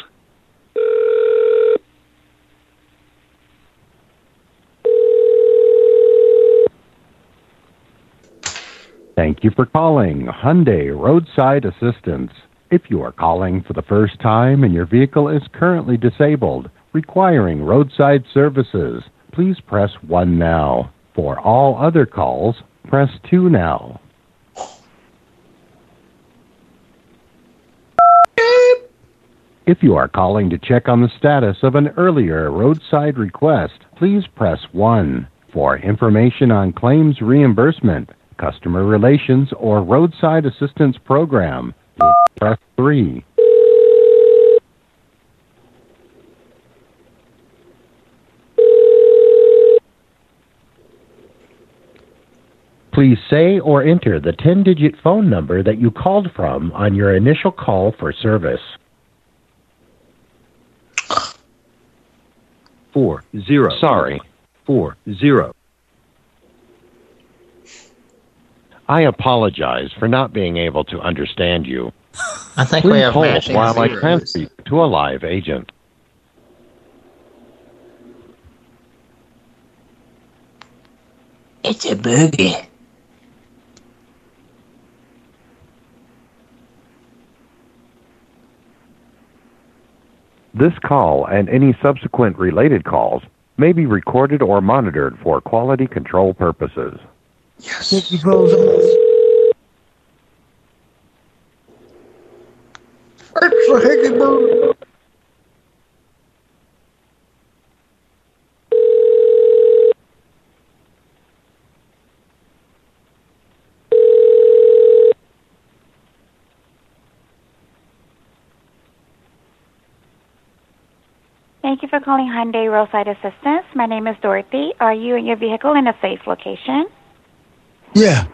Thank you for calling Hyundai Roadside Assistance. If you are calling for the first time and your vehicle is currently disabled, requiring roadside services, please press 1 now. For all other calls, press 2 now. If you are calling to check on the status of an earlier roadside request, please press 1. For information on claims reimbursement, customer relations, or roadside assistance program, press 3. Please say or enter the 10-digit phone number that you called from on your initial call for service. 40. Sorry. 40. I apologize for not being able to understand you. I think Please we have hold matching while I zeros. transfer you to a live agent. It's a boogie. This call and any subsequent related calls may be recorded or monitored for quality control purposes. Yes. It's a hickey bird. Thank you for calling Hyundai Roadside Assistance. My name is Dorothy. Are you and your vehicle in a safe location? Yeah.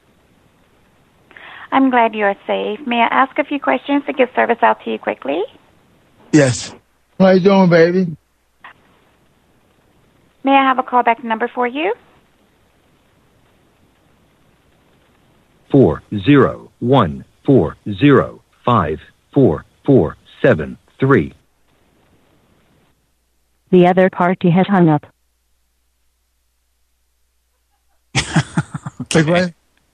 I'm glad you are safe. May I ask a few questions to get service out to you quickly? Yes. How you doing, baby? May I have a callback number for you? 4014054473. The other party has hung up. Big way?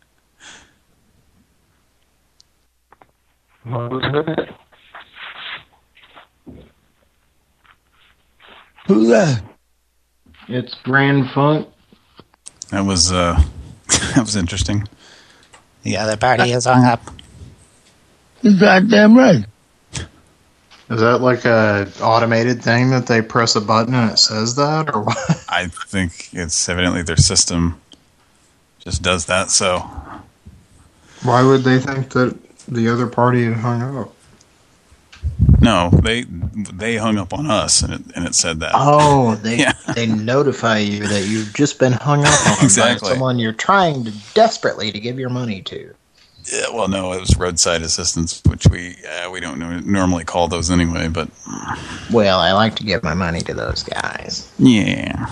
Who's that? It's Grand Funk. That was that was interesting. The other party has hung up. You're goddamn right. Is that like a automated thing that they press a button and it says that, or what? I think it's evidently their system just does that, so... Why would they think that the other party had hung up? No, they hung up on us, and it said that. Oh, they notify you that you've just been hung up on exactly. by someone you're trying desperately to give your money to. Yeah, well, no, it was roadside assistance, which we don't normally call those anyway. But well, I like to give my money to those guys. Yeah.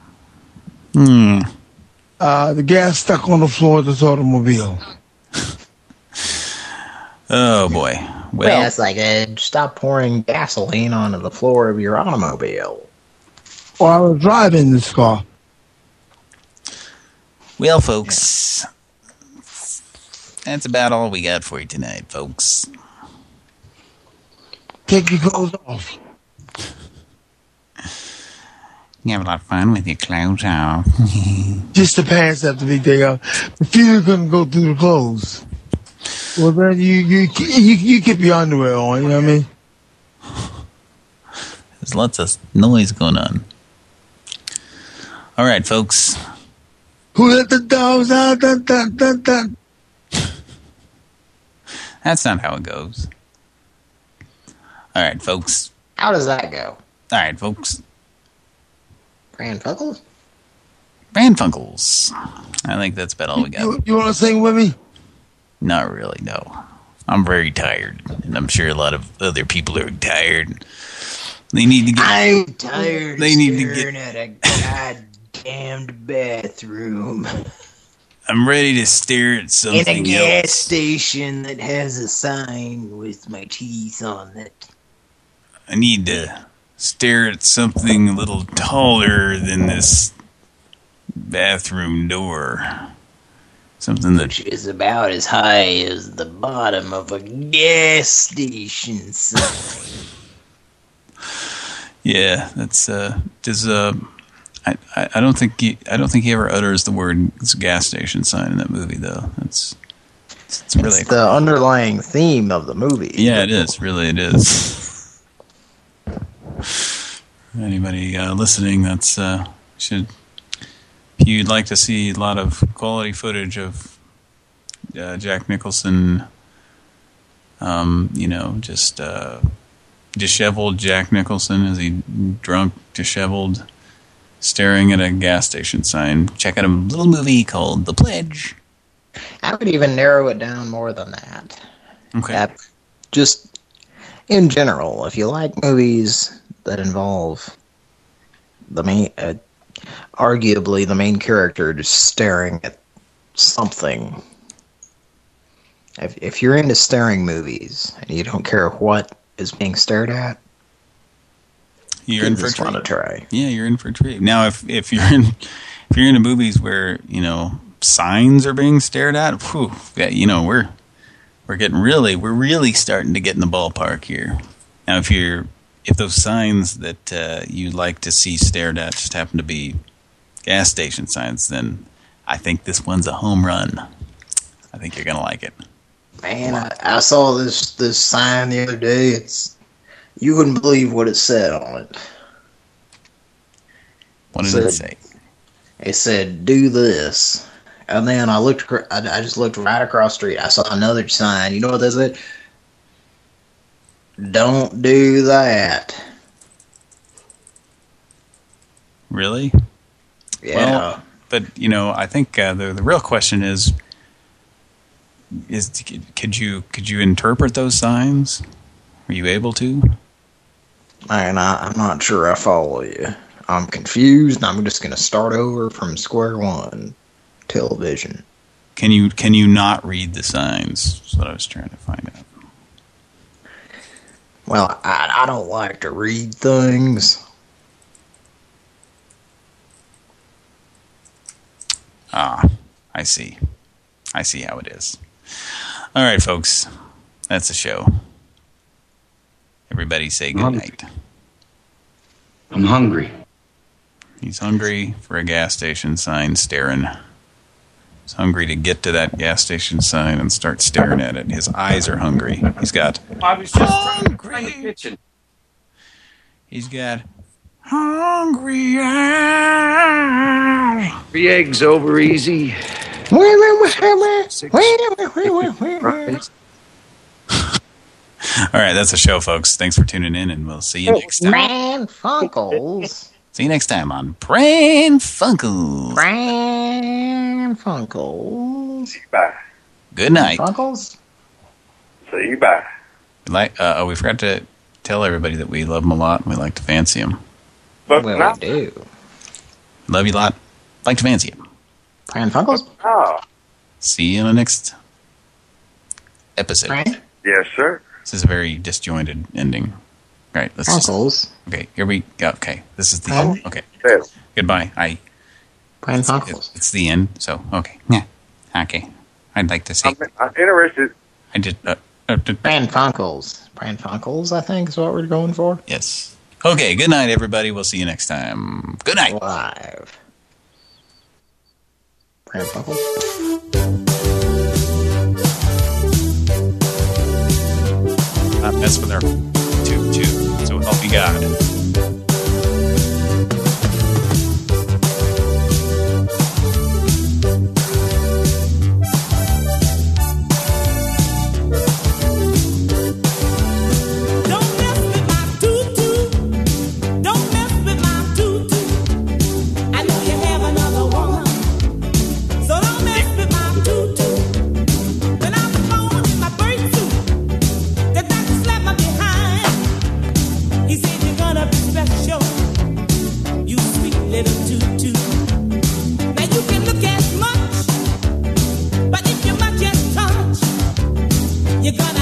The gas stuck on the floor of this automobile. Oh boy. Well, it's like stop pouring gasoline onto the floor of your automobile. Well, I was driving this car. Well, folks, that's about all we got for you tonight, folks. Take your clothes off. You have a lot of fun with your clothes off. Just the pants have to be taken off. The feet are going to go through the clothes. Well, then you keep your underwear on, you know what I mean? There's lots of noise going on. All right, folks. Who let the dogs out? Dun, dun, dun, dun. That's not how it goes. All right, folks. How does that go? All right, folks. Pran Funkels. I think that's about all we got. You want to sing with me? Not really, no. I'm very tired, and I'm sure a lot of other people are tired. They need to get. I'm tired. They need to get at a goddamned bathroom. I'm ready to stare at something in a gas else. station that has a sign with my teeth on it. I need to stare at something a little taller than this bathroom door. Something that is about as high as the bottom of a gas station sign. Yeah, that's I don't think he ever utters the word gas station sign in that movie though. It's really the underlying theme of the movie. Yeah, it is. Really, it is. Anybody listening, that's should. If you'd like to see a lot of quality footage of Jack Nicholson, just disheveled Jack Nicholson, is he drunk, disheveled, staring at a gas station sign, check out a little movie called The Pledge. I would even narrow it down more than that. Okay. Just in general, if you like movies that involve the main... arguably the main character just staring at something. If you're into staring movies and you don't care what is being stared at, you're in for a treat. Want to try. Yeah, you're in for a treat. Now, if you're into movies where signs are being stared at, whew, yeah, we're really starting to get in the ballpark here. Now, if those signs that you like to see stared at just happen to be gas station signs, then I think this one's a home run. I think you're going to like it. Man, I saw this sign the other day. You wouldn't believe what it said on it. What did it say? It said, "Do this." And then I just looked right across the street. I saw another sign. You know what that said? "Don't do that." Really? Yeah. Well, but I think the real question is could you interpret those signs? Were you able to? Man, I'm not sure I follow you. I'm confused. I'm just going to start over from square one. Television. Can you not read the signs? That's what I was trying to find out. Well, I don't like to read things. Ah, I see. I see how it is. All right, folks. That's the show. Everybody say good night. I'm hungry. He's hungry for a gas station sign staring. He's hungry to get to that gas station sign and start staring at it. His eyes are hungry. He's got I was just hungry in the kitchen. He's got hungry eyes. 3 eggs over easy. All right, that's the show, folks. Thanks for tuning in, and we'll see you next time. Pran Funkels. See you next time on Pran Funkels. Pran Funkels. Bye. Good night. Funkels. See you. Bye. We forgot to tell everybody that we love them a lot and we like to fancy them. But well, we do. Love you a lot. Like to fancy them. Pran Funkels. Oh. See you in the next episode. Pran? Yes, sir. This is a very disjointed ending. All right, let's Funkels. Okay, here we go. Okay, this is the Pran? end. Okay. Goodbye. Pran Funkels. It's the end, so, okay. Yeah. Okay. I'd like to say. I'm interested. I just... Pran Funkels. Pran Funkels, I think, is what we're going for. Yes. Okay, good night, everybody. We'll see you next time. Good night. Live. Pran Funkels. Not mess with our too. So help you God. You're gonna